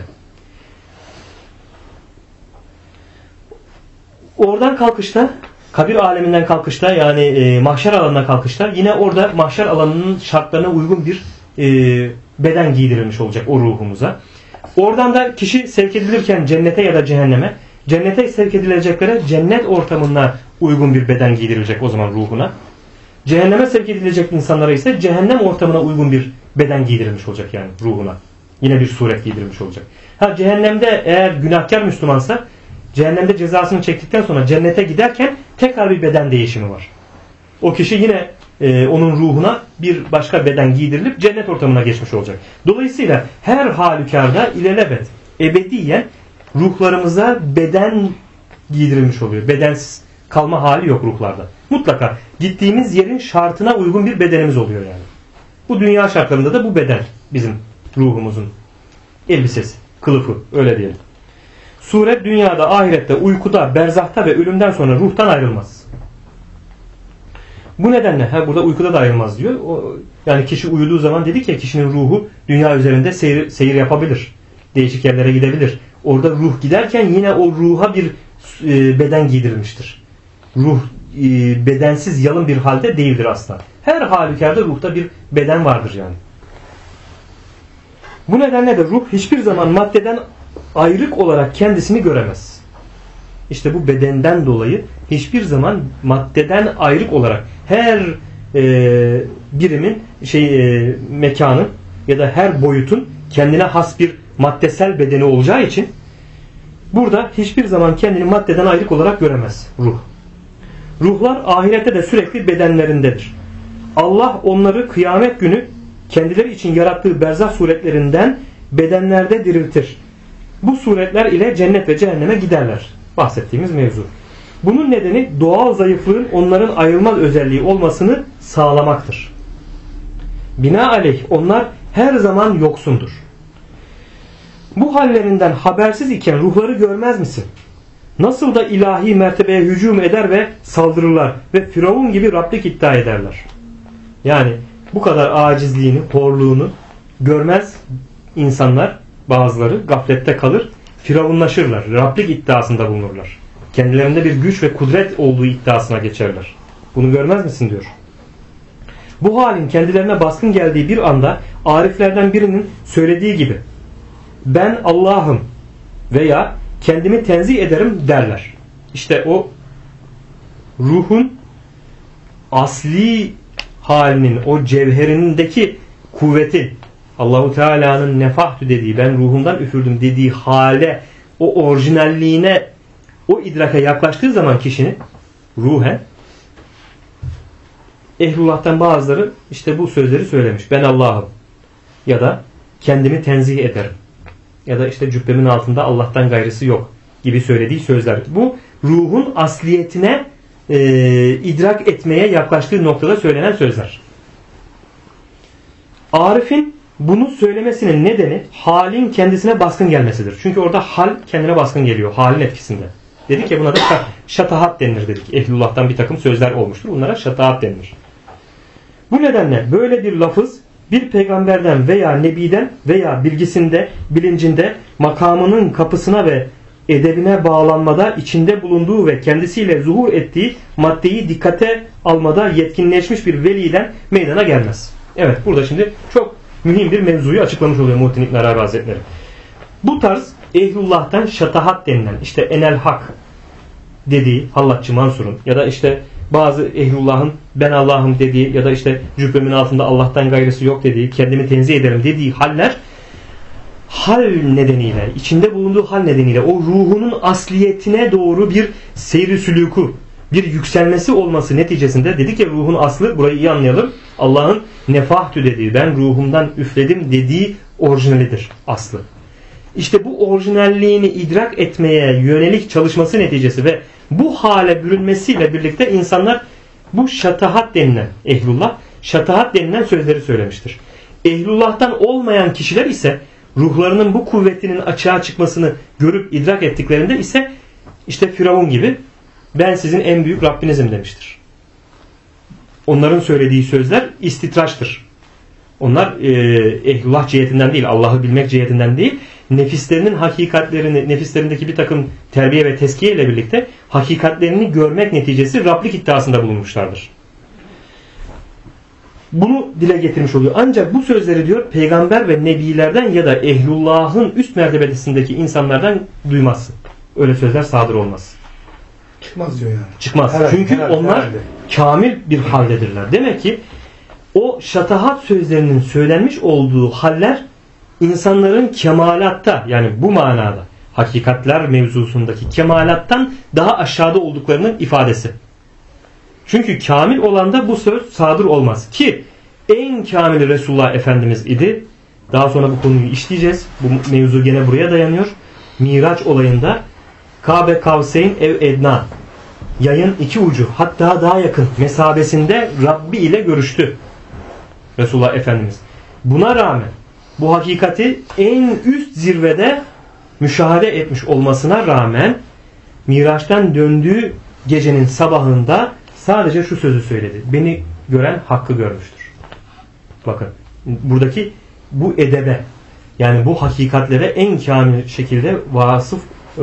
Oradan kalkışta, kabir aleminden kalkışta, yani mahşer alanına kalkışta yine orada mahşer alanının şartlarına uygun bir beden giydirilmiş olacak o ruhumuza. Oradan da kişi sevk edilirken cennete ya da cehenneme, cennete sevk edileceklere cennet ortamına uygun bir beden giydirilecek o zaman ruhuna. Cehenneme sevk edilecek insanlara ise cehennem ortamına uygun bir beden giydirilmiş olacak yani ruhuna. Yine bir suret giydirilmiş olacak. Cehennemde eğer günahkar Müslümansa cehennemde cezasını çektikten sonra cennete giderken tekrar bir beden değişimi var. O kişi yine onun ruhuna bir başka beden giydirilip cennet ortamına geçmiş olacak. Dolayısıyla her halükarda ilelebet, ebediyen ruhlarımıza beden giydirilmiş oluyor. Bedensiz kalma hali yok ruhlarda. Mutlaka gittiğimiz yerin şartına uygun bir bedenimiz oluyor yani. Bu dünya şartlarında da bu beden bizim ruhumuzun elbisesi, kılıfı, öyle diyelim. Suret dünyada, ahirette, uykuda, berzahta ve ölümden sonra ruhtan ayrılmaz. Bu nedenle burada uykuda da ayrılmaz diyor. Yani kişi uyuduğu zaman dedik ya, kişinin ruhu dünya üzerinde seyir yapabilir. Değişik yerlere gidebilir. Orada ruh giderken yine o ruha bir beden giydirilmiştir. Ruh bedensiz, yalın bir halde değildir asla. Her halükarda ruhta bir beden vardır yani. Bu nedenle de ruh hiçbir zaman maddeden ayrık olarak kendisini göremez. İşte bu bedenden dolayı hiçbir zaman maddeden ayrık olarak her birimin mekanın ya da her boyutun kendine has bir maddesel bedeni olacağı için burada hiçbir zaman kendini maddeden ayrık olarak göremez ruh. Ruhlar ahirette de sürekli bedenlerindedir. Allah onları kıyamet günü kendileri için yarattığı berzah suretlerinden bedenlerde diriltir. Bu suretler ile cennet ve cehenneme giderler. Bahsettiğimiz mevzu. Bunun nedeni doğal zayıflığın onların ayrılmaz özelliği olmasını sağlamaktır. Binaenaleyh onlar her zaman yoksundur. Bu hallerinden habersiz iken ruhları görmez misin? Nasıl da ilahi mertebeye hücum eder ve saldırırlar ve Firavun gibi Rablik iddia ederler. Yani bu kadar acizliğini, horluğunu görmez insanlar, bazıları gaflette kalır, firavunlaşırlar, Rablik iddiasında bulunurlar. Kendilerinde bir güç ve kudret olduğu iddiasına geçerler. Bunu görmez misin diyor. Bu halin kendilerine baskın geldiği bir anda ariflerden birinin söylediği gibi ben Allah'ım veya kendimi tenzih ederim derler. İşte o ruhun asli halinin, o cevherindeki kuvveti, Allahu Teala'nın nefahtü dediği, ben ruhumdan üfürdüm dediği hale, o orijinalliğine, o idraka yaklaştığı zaman kişinin ruhen, ehlullah'tan bazıları işte bu sözleri söylemiş. Ben Allah'ım ya da kendimi tenzih ederim ya da işte cübbemin altında Allah'tan gayrısı yok gibi söylediği sözler. Bu ruhun asliyetine idrak etmeye yaklaştığı noktada söylenen sözler. Arif'in bunu söylemesinin nedeni halin kendisine baskın gelmesidir. Çünkü orada hal kendine baskın geliyor. Halin etkisinde. Dedik ya, buna da şatahat denilir dedik. Ehlullah'tan bir takım sözler olmuştur. Bunlara şatahat denilir. Bu nedenle böyle bir lafız bir peygamberden veya nebiden veya bilgisinde, bilincinde, makamının kapısına ve edebine bağlanmada, içinde bulunduğu ve kendisiyle zuhur ettiği maddeyi dikkate almada yetkinleşmiş bir veliden meydana gelmez. Evet, burada şimdi çok mühim bir mevzuyu açıklamış oluyor Muhittin İbn Arabi Hazretleri. Bu tarz ehlullah'tan şatahat denilen, işte enel hak dediği Hallatçı Mansur'un ya da işte bazı ehlullah'ın ben Allah'ım dediği ya da işte cübbemin altında Allah'tan gayrısı yok dediği, kendimi tenzih ederim dediği haller, hal nedeniyle, içinde bulunduğu hal nedeniyle o ruhunun asliyetine doğru bir seyri sülûku, bir yükselmesi olması neticesinde, dedik ya ruhun aslı, burayı iyi anlayalım, Allah'ın nefahtü dediği, ben ruhumdan üfledim dediği orijinalidir aslı. İşte bu orijinalliğini idrak etmeye yönelik çalışması neticesi ve bu hale bürünmesiyle birlikte insanlar bu şatahat denilen, ehlullah, şatahat denilen sözleri söylemiştir. Ehlullah'tan olmayan kişiler ise ruhlarının bu kuvvetinin açığa çıkmasını görüp idrak ettiklerinde ise işte Firavun gibi ben sizin en büyük Rabbinizim demiştir. Onların söylediği sözler istitraçtır. Onlar ehlullah cihetinden değil, Allah'ı bilmek cihetinden değil, nefislerinin hakikatlerini, nefislerindeki bir takım terbiye ve teskiye ile birlikte hakikatlerini görmek neticesi Rablik iddiasında bulunmuşlardır. Bunu dile getirmiş oluyor. Ancak bu sözleri diyor peygamber ve nebilerden ya da ehlullahın üst mertebesindeki insanlardan duymazsın. Öyle sözler sadır olmaz. Çıkmaz diyor yani. Çıkmaz. Çünkü onlar kamil bir haldedirler. Demek ki o şatahat sözlerinin söylenmiş olduğu haller insanların kemalatta, yani bu manada hakikatler mevzusundaki kemalattan daha aşağıda olduklarının ifadesi. Çünkü kamil olanda bu söz sadır olmaz. Ki en kamili Resulullah Efendimiz idi. Daha sonra bu konuyu işleyeceğiz. Bu mevzu gene buraya dayanıyor. Miraç olayında Kabe Kavseyn ev edna, yayın iki ucu, hatta daha yakın mesabesinde Rabbi ile görüştü Resulullah Efendimiz. Buna rağmen bu hakikati en üst zirvede müşahede etmiş olmasına rağmen Miraç'tan döndüğü gecenin sabahında sadece şu sözü söyledi: beni gören hakkı görmüştür. Bakın buradaki bu edebe, yani bu hakikatlere en kamil şekilde vasıf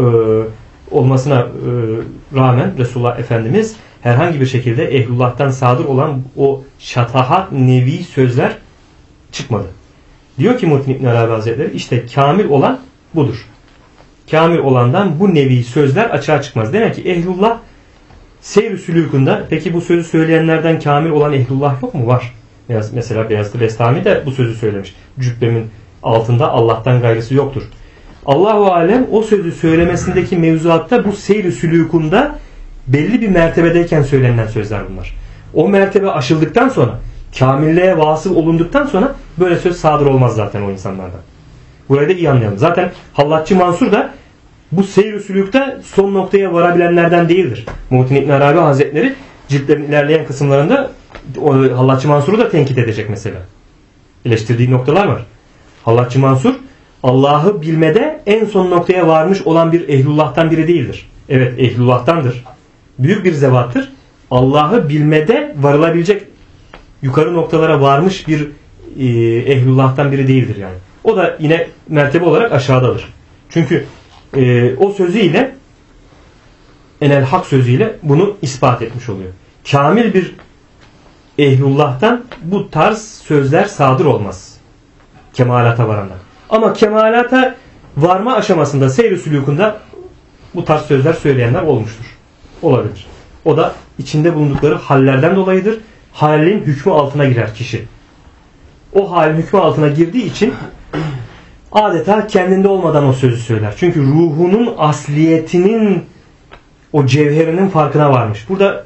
olmasına rağmen Resulullah Efendimiz herhangi bir şekilde ehlullah'tan sadır olan o şatahat nevi sözler çıkmadı. Diyor ki Muhittin İbn Arabi Hazretleri, işte kamil olan budur. Kamil olandan bu nevi sözler açığa çıkmaz. Demek ki ehlullah seyr-i sülûkunda, peki bu sözü söyleyenlerden kamil olan ehlullah yok mu? Var. Mesela Beyazıt-ı Bestami de bu sözü söylemiş. Cübbemin altında Allah'tan gayrısı yoktur. Allahu alem o sözü söylemesindeki mevzuatta bu seyr-i sülûkunda belli bir mertebedeyken söylenen sözler bunlar. O mertebe aşıldıktan sonra, kamilliğe vasıl olunduktan sonra böyle söz sadır olmaz zaten o insanlardan. Burayı da iyi anlayalım. Zaten Hallatçı Mansur da bu seyr-i sülûkte son noktaya varabilenlerden değildir. Muhittin İbn Arabi Hazretleri ciltlerin ilerleyen kısımlarında Hallatçı Mansur'u da tenkit edecek mesela. Eleştirdiği noktalar var. Hallatçı Mansur Allah'ı bilmede en son noktaya varmış olan bir ehlullah'tan biri değildir. Evet, ehlullah'tandır. Büyük bir zevattır. Allah'ı bilmede varılabilecek yukarı noktalara varmış bir ehlullah'tan biri değildir yani. O da yine mertebe olarak aşağıdadır. Çünkü o sözüyle, enel hak sözüyle bunu ispat etmiş oluyor. Kamil bir ehlullah'tan bu tarz sözler sadır olmaz. Kemalata varanlar. Ama kemalata varma aşamasında, seyr-i sülûkunda bu tarz sözler söyleyenler olmuştur. Olabilir. O da içinde bulundukları hallerden dolayıdır. Halin hükmü altına girer kişi. O halin hükmü altına girdiği için adeta kendinde olmadan o sözü söyler. Çünkü ruhunun asliyetinin, o cevherinin farkına varmış. Burada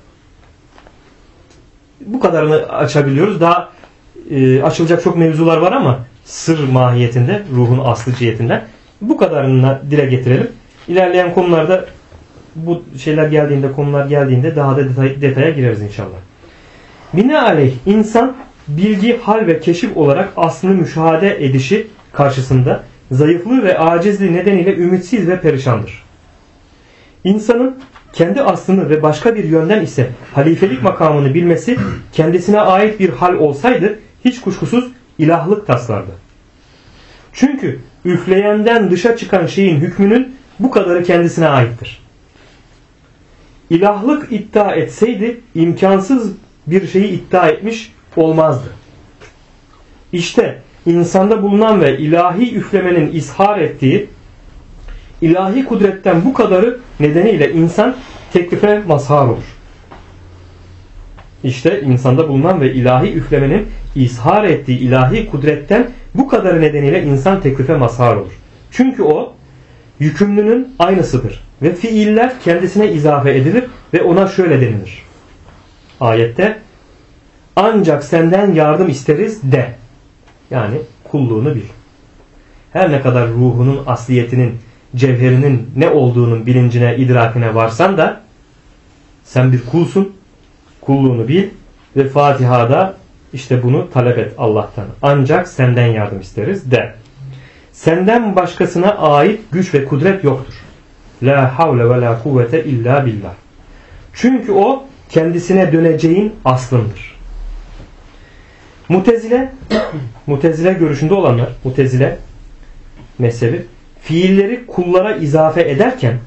bu kadarını açabiliyoruz. Daha açılacak çok mevzular var ama sır mahiyetinde, ruhun aslı cihetinden bu kadarını dile getirelim. İlerleyen konularda bu şeyler geldiğinde, konular geldiğinde daha da detaya gireriz inşallah. Binaenaleyh insan bilgi, hal ve keşif olarak aslını müşahede edişi karşısında zayıflığı ve acizliği nedeniyle ümitsiz ve perişandır. İnsanın kendi aslını ve başka bir yönden ise halifelik makamını bilmesi kendisine ait bir hal olsaydı hiç kuşkusuz ilahlık taslardı. Çünkü üfleyenden dışa çıkan şeyin hükmünün bu kadarı kendisine aittir. İlahlık iddia etseydi imkansız bir şeyi iddia etmiş olmazdı. İşte insanda bulunan ve ilahi üflemenin ishar ettiği ilahi kudretten bu kadarı nedeniyle insan teklife mazhar olur. İşte insanda bulunan ve ilahi üflemenin ishar ettiği ilahi kudretten bu kadarı nedeniyle insan teklife mazhar olur. Çünkü o yükümlünün aynısıdır. Ve fiiller kendisine izafe edilir ve ona şöyle denilir. Ayette ancak senden yardım isteriz de. Yani kulluğunu bil. Her ne kadar ruhunun asliyetinin, cevherinin ne olduğunun bilincine, idrakine varsan da sen bir kulsun. Kulluğunu bil ve Fatiha'da işte bunu talep et Allah'tan. Ancak senden yardım isteriz de. Senden başkasına ait güç ve kudret yoktur. La havle ve la kuvvete illa billah. Çünkü o kendisine döneceğin aslındır. Mutezile görüşünde olanlar, Mutezile mezhebi, fiilleri kullara izafe ederken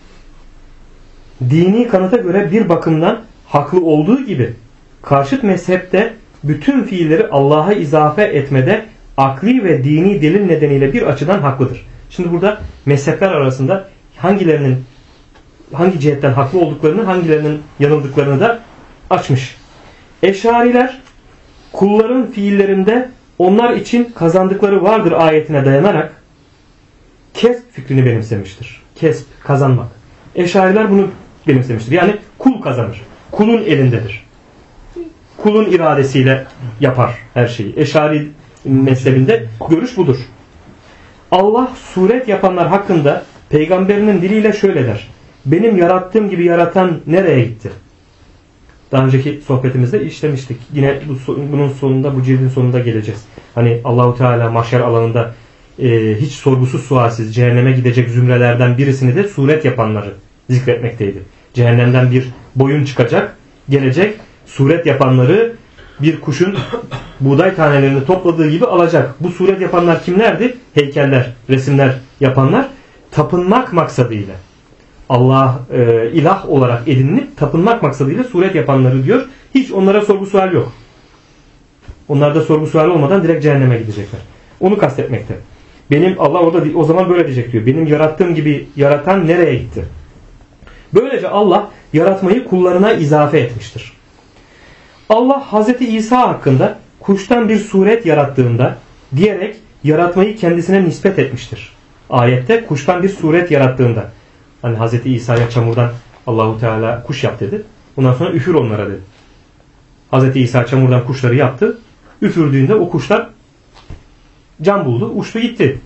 dini kanıta göre bir bakımdan haklı olduğu gibi karşıt mezhepte bütün fiilleri Allah'a izafe etmede akli ve dini delil nedeniyle bir açıdan haklıdır. Şimdi burada mezhepler arasında hangilerinin hangi cihetten haklı olduklarını, hangilerinin yanıldıklarını da açmış. Eşariler kulların fiillerinde onlar için kazandıkları vardır ayetine dayanarak kesb fikrini benimsemiştir. Kesb, kazanmak. Eşariler bunu benimsemiştir. Yani kul kazanır. Kulun elindedir. Kulun iradesiyle yapar her şeyi. Eşari mezhebinde görüş budur. Allah suret yapanlar hakkında peygamberinin diliyle şöyle der. Benim yarattığım gibi yaratan nereye gitti? Daha önceki sohbetimizde işlemiştik. Yine bunun sonunda, bu cildin sonunda geleceğiz. Hani Allahu Teala mahşer alanında hiç sorgusuz sualsiz cehenneme gidecek zümrelerden birisini de suret yapanları zikretmekteydi. Cehennemden bir boyun çıkacak, gelecek, suret yapanları bir kuşun buğday tanelerini topladığı gibi alacak. Bu suret yapanlar kimlerdi? Heykeller, resimler yapanlar tapınmak maksadıyla. Allah ilah olarak edinilip tapınmak maksadıyla suret yapanları diyor. Hiç onlara sorgu sual yok. Onlarda sorgu sual olmadan direkt cehenneme gidecekler. Onu kastetmekte. Benim Allah orada o zaman böyle diyecek diyor. Benim yarattığım gibi yaratan nereye gitti? Böylece Allah yaratmayı kullarına izafe etmiştir. Allah Hazreti İsa hakkında kuştan bir suret yarattığında diyerek yaratmayı kendisine nispet etmiştir. Ayette kuştan bir suret yarattığında. Hani Hazreti İsa'ya çamurdan Allahu Teala kuş yap dedi. Ondan sonra üfür onlara dedi. Hazreti İsa çamurdan kuşları yaptı. Üfürdüğünde o kuşlar can buldu, uçtu gitti.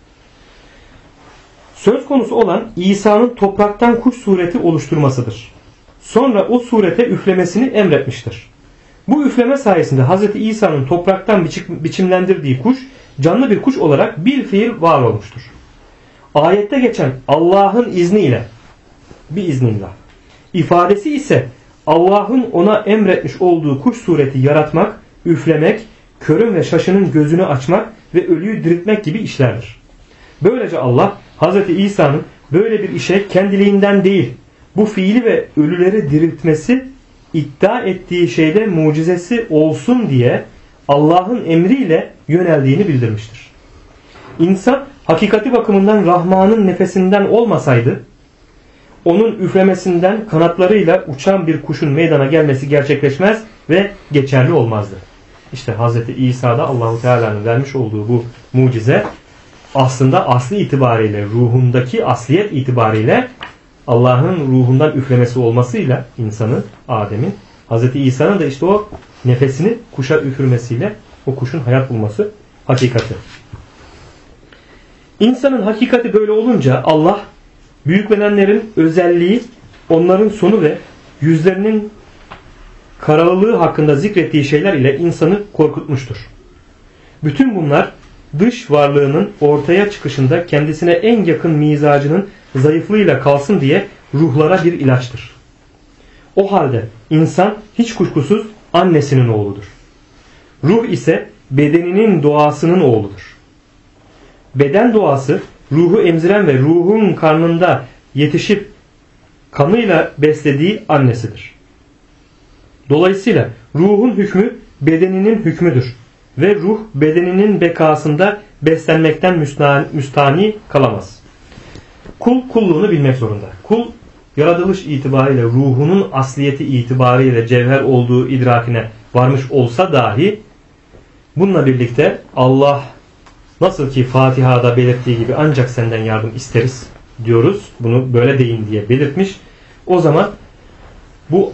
Söz konusu olan İsa'nın topraktan kuş sureti oluşturmasıdır. Sonra o surete üflemesini emretmiştir. Bu üfleme sayesinde Hazreti İsa'nın topraktan biçimlendirdiği kuş canlı bir kuş olarak bilfiil var olmuştur. Ayette geçen Allah'ın izniyle, biiznillah ifadesi ise Allah'ın ona emretmiş olduğu kuş sureti yaratmak, üflemek, körün ve şaşının gözünü açmak ve ölüyü diriltmek gibi işlerdir. Böylece Allah Hazreti İsa'nın böyle bir işe kendiliğinden değil, bu fiili ve ölüleri diriltmesi iddia ettiği şeyde mucizesi olsun diye Allah'ın emriyle yöneldiğini bildirmiştir. İnsan hakikati bakımından Rahman'ın nefesinden olmasaydı, onun üflemesinden kanatlarıyla uçan bir kuşun meydana gelmesi gerçekleşmez ve geçerli olmazdı. İşte Hazreti İsa'da Allahu Teala'nın vermiş olduğu bu mucize aslında aslı itibariyle, ruhundaki asliyet itibariyle Allah'ın ruhundan üflemesi olmasıyla insanı, Adem'in, Hazreti İsa'nın da işte o nefesini kuşa üfürmesiyle o kuşun hayat bulması hakikati. İnsanın hakikati böyle olunca Allah büyüklenenlerin özelliği, onların sonu ve yüzlerinin kararlılığı hakkında zikrettiği şeyler ile insanı korkutmuştur. Bütün bunlar dış varlığının ortaya çıkışında kendisine en yakın mizacının zayıflığıyla kalsın diye ruhlara bir ilaçtır. O halde insan hiç kuşkusuz annesinin oğludur. Ruh ise bedeninin doğasının oğludur. Beden doğası ruhu emziren ve ruhun karnında yetişip kanıyla beslediği annesidir. Dolayısıyla ruhun hükmü bedeninin hükmüdür ve ruh bedeninin bekasında beslenmekten müstani kalamaz. Kul kulluğunu bilmek zorunda. Kul yaratılış itibariyle ruhunun asliyeti itibariyle cevher olduğu idrakine varmış olsa dahi bununla birlikte Allah nasıl ki Fatiha'da belirttiği gibi ancak senden yardım isteriz diyoruz. Bunu böyle deyin diye belirtmiş. O zaman bu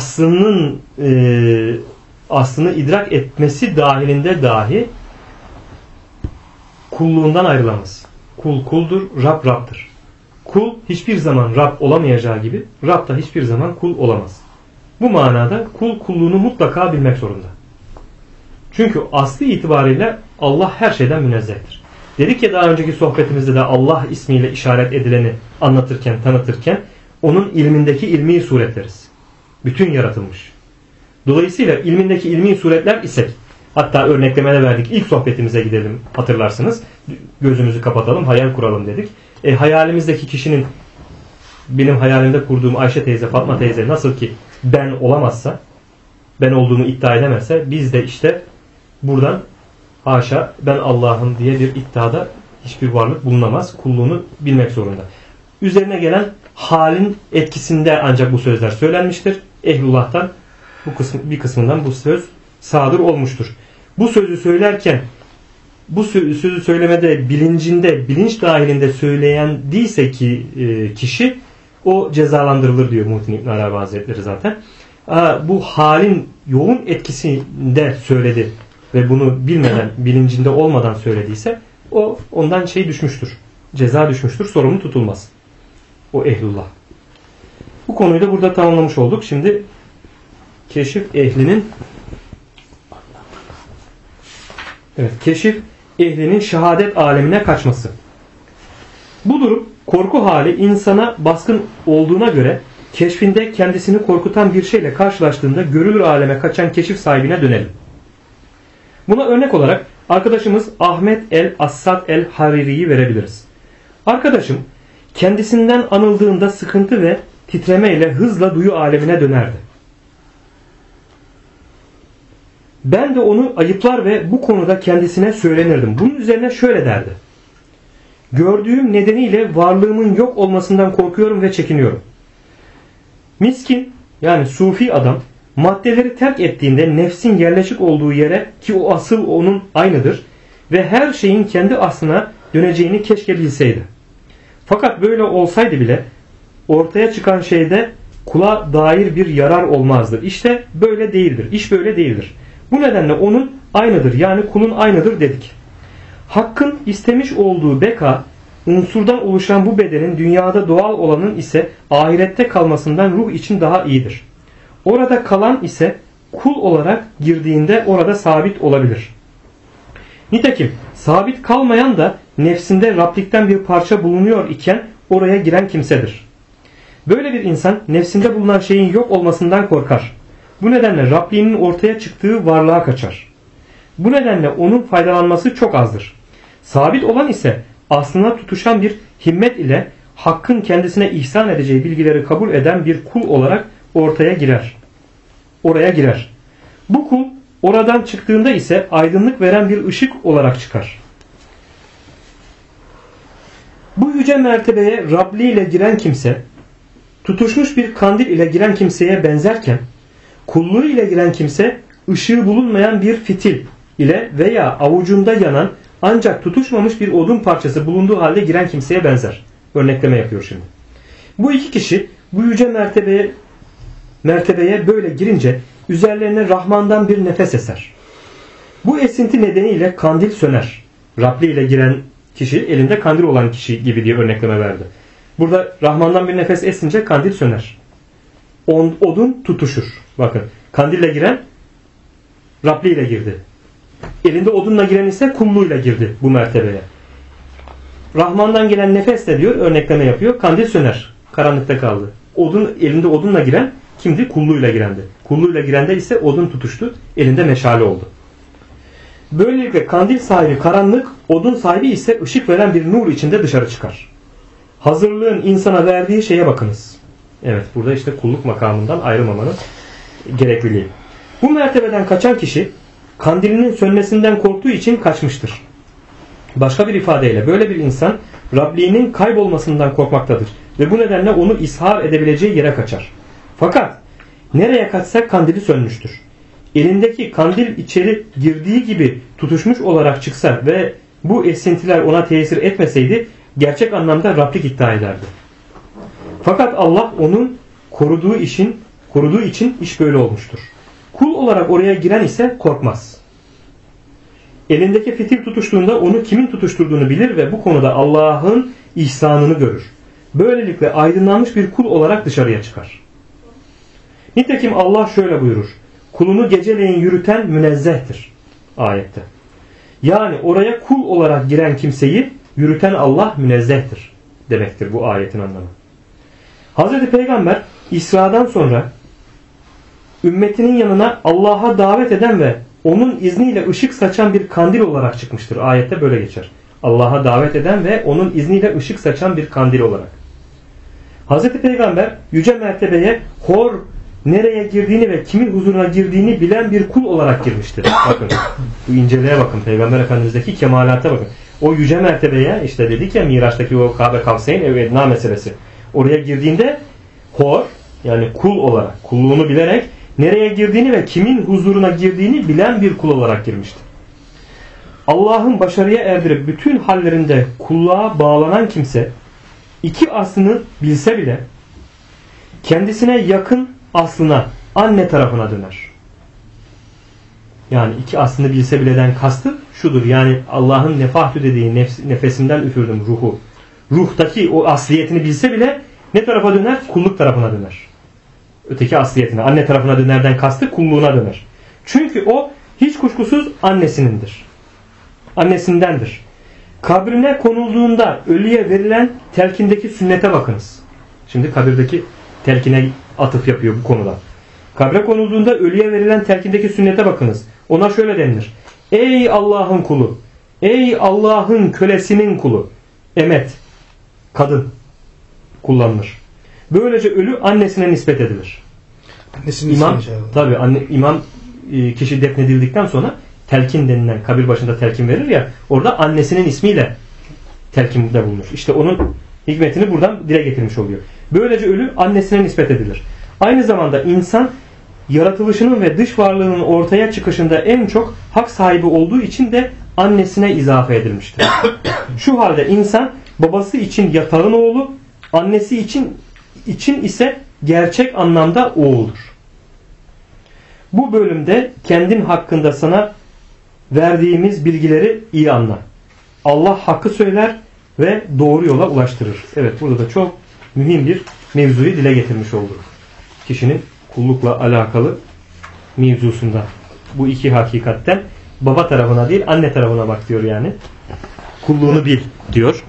aslını idrak etmesi dahilinde dahi kulluğundan ayrılamaz. Kul kuldur, Rab Rab'dır. Kul hiçbir zaman Rab olamayacağı gibi Rab da hiçbir zaman kul olamaz. Bu manada kul kulluğunu mutlaka bilmek zorunda. Çünkü aslı itibariyle Allah her şeyden münezzehtir. Dedik ya daha önceki sohbetimizde de Allah ismiyle işaret edileni anlatırken, tanıtırken onun ilmindeki ilmi suretleriz. Bütün yaratılmış. Dolayısıyla ilmindeki ilmi suretler isek, hatta örneklemede verdik, ilk sohbetimize gidelim hatırlarsınız. Gözümüzü kapatalım, hayal kuralım dedik. Hayalimizdeki kişinin, benim hayalimde kurduğum Ayşe teyze, Fatma teyze nasıl ki ben olamazsa, ben olduğunu iddia edemezse, biz de işte buradan haşa ben Allah'ım diye bir iddiada hiçbir varlık bulunamaz. Kulluğunu bilmek zorunda. Üzerine gelen halin etkisinde ancak bu sözler söylenmiştir. Ehlullah'tan bir kısmından bu söz sadır olmuştur. Bu sözü söylerken, bu sözü söylemede bilincinde, bilinç dahilinde söyleyen değilse ki kişi, o cezalandırılır diyor Muhittin İbn Arabi Hazretleri zaten. Bu halin yoğun etkisinde söyledi ve bunu bilmeden, bilincinde olmadan söylediyse ondan düşmüştür. Ceza düşmüştür, sorumlu tutulmaz. O ehlullah. Bu konuyu da burada tamamlamış olduk. Şimdi keşif ehlinin şehadet alemine kaçması. Bu durum korku hali insana baskın olduğuna göre keşfinde kendisini korkutan bir şeyle karşılaştığında görülür aleme kaçan keşif sahibine dönelim. Buna örnek olarak arkadaşımız Ahmet el-Assad el-Hariri'yi verebiliriz. Arkadaşım kendisinden anıldığında sıkıntı ve titremeyle hızla duyu alemine dönerdi. Ben de onu ayıplar ve bu konuda kendisine söylenirdim. Bunun üzerine şöyle derdi: gördüğüm nedeniyle varlığımın yok olmasından korkuyorum ve çekiniyorum. Miskin, yani sufi adam, maddeleri terk ettiğinde nefsin yerleşik olduğu yere, ki o asıl onun aynıdır ve her şeyin kendi aslına döneceğini keşke bilseydi. Fakat böyle olsaydı bile ortaya çıkan şeyde kula dair bir yarar olmazdı. İşte böyle değildir. İş böyle değildir. Bu nedenle onun aynıdır, yani kulun aynıdır dedik. Hakkın istemiş olduğu beka, unsurdan oluşan bu bedenin dünyada doğal olanın ise ahirette kalmasından ruh için daha iyidir. Orada kalan ise kul olarak girdiğinde orada sabit olabilir. Nitekim sabit kalmayan da nefsinde Rablikten bir parça bulunuyor iken oraya giren kimsedir. Böyle bir insan nefsinde bulunan şeyin yok olmasından korkar. Bu nedenle Rabliğinin ortaya çıktığı varlığa kaçar. Bu nedenle onun faydalanması çok azdır. Sabit olan ise aslına tutuşan bir himmet ile Hakk'ın kendisine ihsan edeceği bilgileri kabul eden bir kul olarak oraya girer. Bu kul oradan çıktığında ise aydınlık veren bir ışık olarak çıkar. Bu yüce mertebeye Rabli ile giren kimse, tutuşmuş bir kandil ile giren kimseye benzerken, kulluğu ile giren kimse ışığı bulunmayan bir fitil ile veya avucunda yanan ancak tutuşmamış bir odun parçası bulunduğu halde giren kimseye benzer. Örnekleme yapıyor şimdi. Bu iki kişi bu yüce mertebeye böyle girince üzerlerine Rahman'dan bir nefes eser. Bu esinti nedeniyle kandil söner. Rabli ile giren kişi elinde kandil olan kişi gibi diye örnekleme verdi. Burada Rahman'dan bir nefes esince kandil söner. Odun tutuşur. Bakın, kandille giren Rabli ile girdi. Elinde odunla giren ise kulluğuyla girdi bu mertebeye. Rahman'dan gelen nefes de diyor, örnekleme yapıyor, kandil söner. Karanlıkta kaldı. Elinde odunla giren kimdi? Kulluğuyla girendi. Kulluğuyla girende ise odun tutuştu. Elinde meşale oldu. Böylelikle kandil sahibi karanlık, odun sahibi ise ışık veren bir nur içinde dışarı çıkar. Hazırlığın insana verdiği şeye bakınız. Evet, burada işte kulluk makamından ayrılmamanın gerekliliği. Bu mertebeden kaçan kişi kandilinin sönmesinden korktuğu için kaçmıştır. Başka bir ifadeyle böyle bir insan Rabliğinin kaybolmasından korkmaktadır ve bu nedenle onu ishar edebileceği yere kaçar. Fakat nereye kaçsa kandili sönmüştür. Elindeki kandil içeri girdiği gibi tutuşmuş olarak çıksa ve bu esintiler ona tesir etmeseydi gerçek anlamda Rablik iddia ederdi. Fakat Allah onun koruduğu için iş böyle olmuştur. Kul olarak oraya giren ise korkmaz. Elindeki fitil tutuştuğunda onu kimin tutuşturduğunu bilir ve bu konuda Allah'ın ihsanını görür. Böylelikle aydınlanmış bir kul olarak dışarıya çıkar. Nitekim Allah şöyle buyurur. Kulunu geceleyin yürüten münezzehtir. Ayette. Yani oraya kul olarak giren kimseyi yürüten Allah münezzehtir demektir bu ayetin anlamı. Hazreti Peygamber İsra'dan sonra ümmetinin yanına Allah'a davet eden ve onun izniyle ışık saçan bir kandil olarak çıkmıştır. Ayette böyle geçer. Allah'a davet eden ve onun izniyle ışık saçan bir kandil olarak. Hazreti Peygamber yüce mertebeye hor nereye girdiğini ve kimin huzuruna girdiğini bilen bir kul olarak girmiştir. Bakın bu inceliğe bakın. Peygamber Efendimiz'deki kemalata bakın. O yüce mertebeye işte dedik ya Miraç'taki o Kabe Kavseyn ev edna meselesi. Oraya girdiğinde hor yani kul olarak kulluğunu bilerek nereye girdiğini ve kimin huzuruna girdiğini bilen bir kul olarak girmiştir. Allah'ın başarıya erdirip bütün hallerinde kulluğa bağlanan kimse iki aslını bilse bile kendisine yakın aslına anne tarafına döner. Yani iki aslını bilse bileden kastı şudur. Yani Allah'ın nefahtü dediği nefesimden üfürdüm ruhu. Ruhtaki o asliyetini bilse bile ne tarafa döner? Kulluk tarafına döner. Öteki asliyetine. Anne tarafına dönerden kastı kulluğuna döner. Çünkü o hiç kuşkusuz annesinindir. Annesindendir. Kabrine konulduğunda ölüye verilen telkindeki sünnete bakınız. Şimdi kabirdeki telkine atıf yapıyor bu konuda. Kabre konulduğunda ölüye verilen telkindeki sünnete bakınız. Ona şöyle denilir. Ey Allah'ın kulu. Ey Allah'ın kölesinin kulu. Emet. Kadın kullanılır. Böylece ölü annesine nispet edilir. Annesinin İmam, tabii imam kişi defnedildikten sonra telkin denilen kabir başında telkin verir ya orada annesinin ismiyle telkinde bulunur. İşte onun hikmetini buradan dile getirmiş oluyor. Böylece ölü annesine nispet edilir. Aynı zamanda insan yaratılışının ve dış varlığının ortaya çıkışında en çok hak sahibi olduğu için de annesine izafe edilmiştir. Şu halde insan babası için yatağın oğlu, annesi için ise gerçek anlamda oğuldur. Bu bölümde kendin hakkında sana verdiğimiz bilgileri iyi anla. Allah hakkı söyler ve doğru yola ulaştırır. Evet burada da çok mühim bir mevzuyu dile getirmiş olduk. Kişinin kullukla alakalı mevzusunda. Bu iki hakikatten baba tarafına değil anne tarafına bak diyor yani. Kulluğunu bil diyor.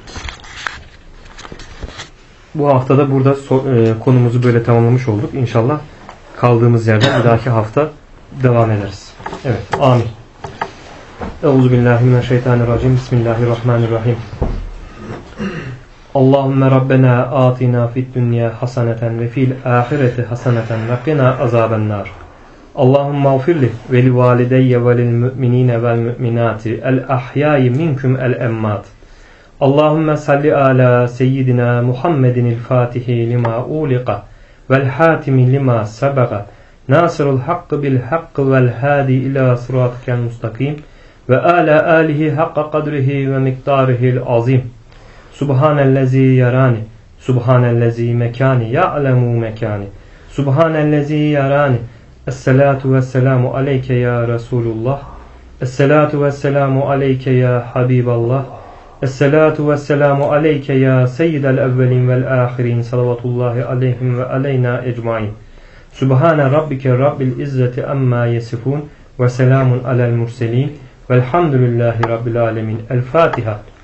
Bu haftada burada konumuzu böyle tamamlamış olduk. İnşallah kaldığımız yerden bir dahaki hafta devam ederiz. Evet. Amin. Euzubillahimineşşeytanirracim. Bismillahirrahmanirrahim. Allahümme Rabbena atina fid dünya haseneten ve fil ahireti haseneten ve qina azabennar. Allahümme mağfirli ve li valideyye ve lil müminine vel müminati el ahyayi minkum el emmat. Allahümme salli ala seyyidina Muhammedinil fatihi lima uliqa vel hatimi lima sabaga nasirul hakkı bil hakkı vel hadi ila sıratikel mustakim ve ala alihi hakka kadrihi ve miktarihil azim. Subhanellezi yarani subhanellezi mekani ya'lemu mekani subhanellezi yarani. Esselatu vesselamu aleyke ya Resulullah. Esselatu vesselamu aleyke ya Habiballah. Esselatu vesselamu aleyke ya seyyidel evvelin vel ahirin salavatullahi aleyhim ve aleyna ecmain. Subhane rabbike rabbil izzeti amma yesifun ve selamun alel murselin velhamdülillahi rabbil alemin. El Fatiha.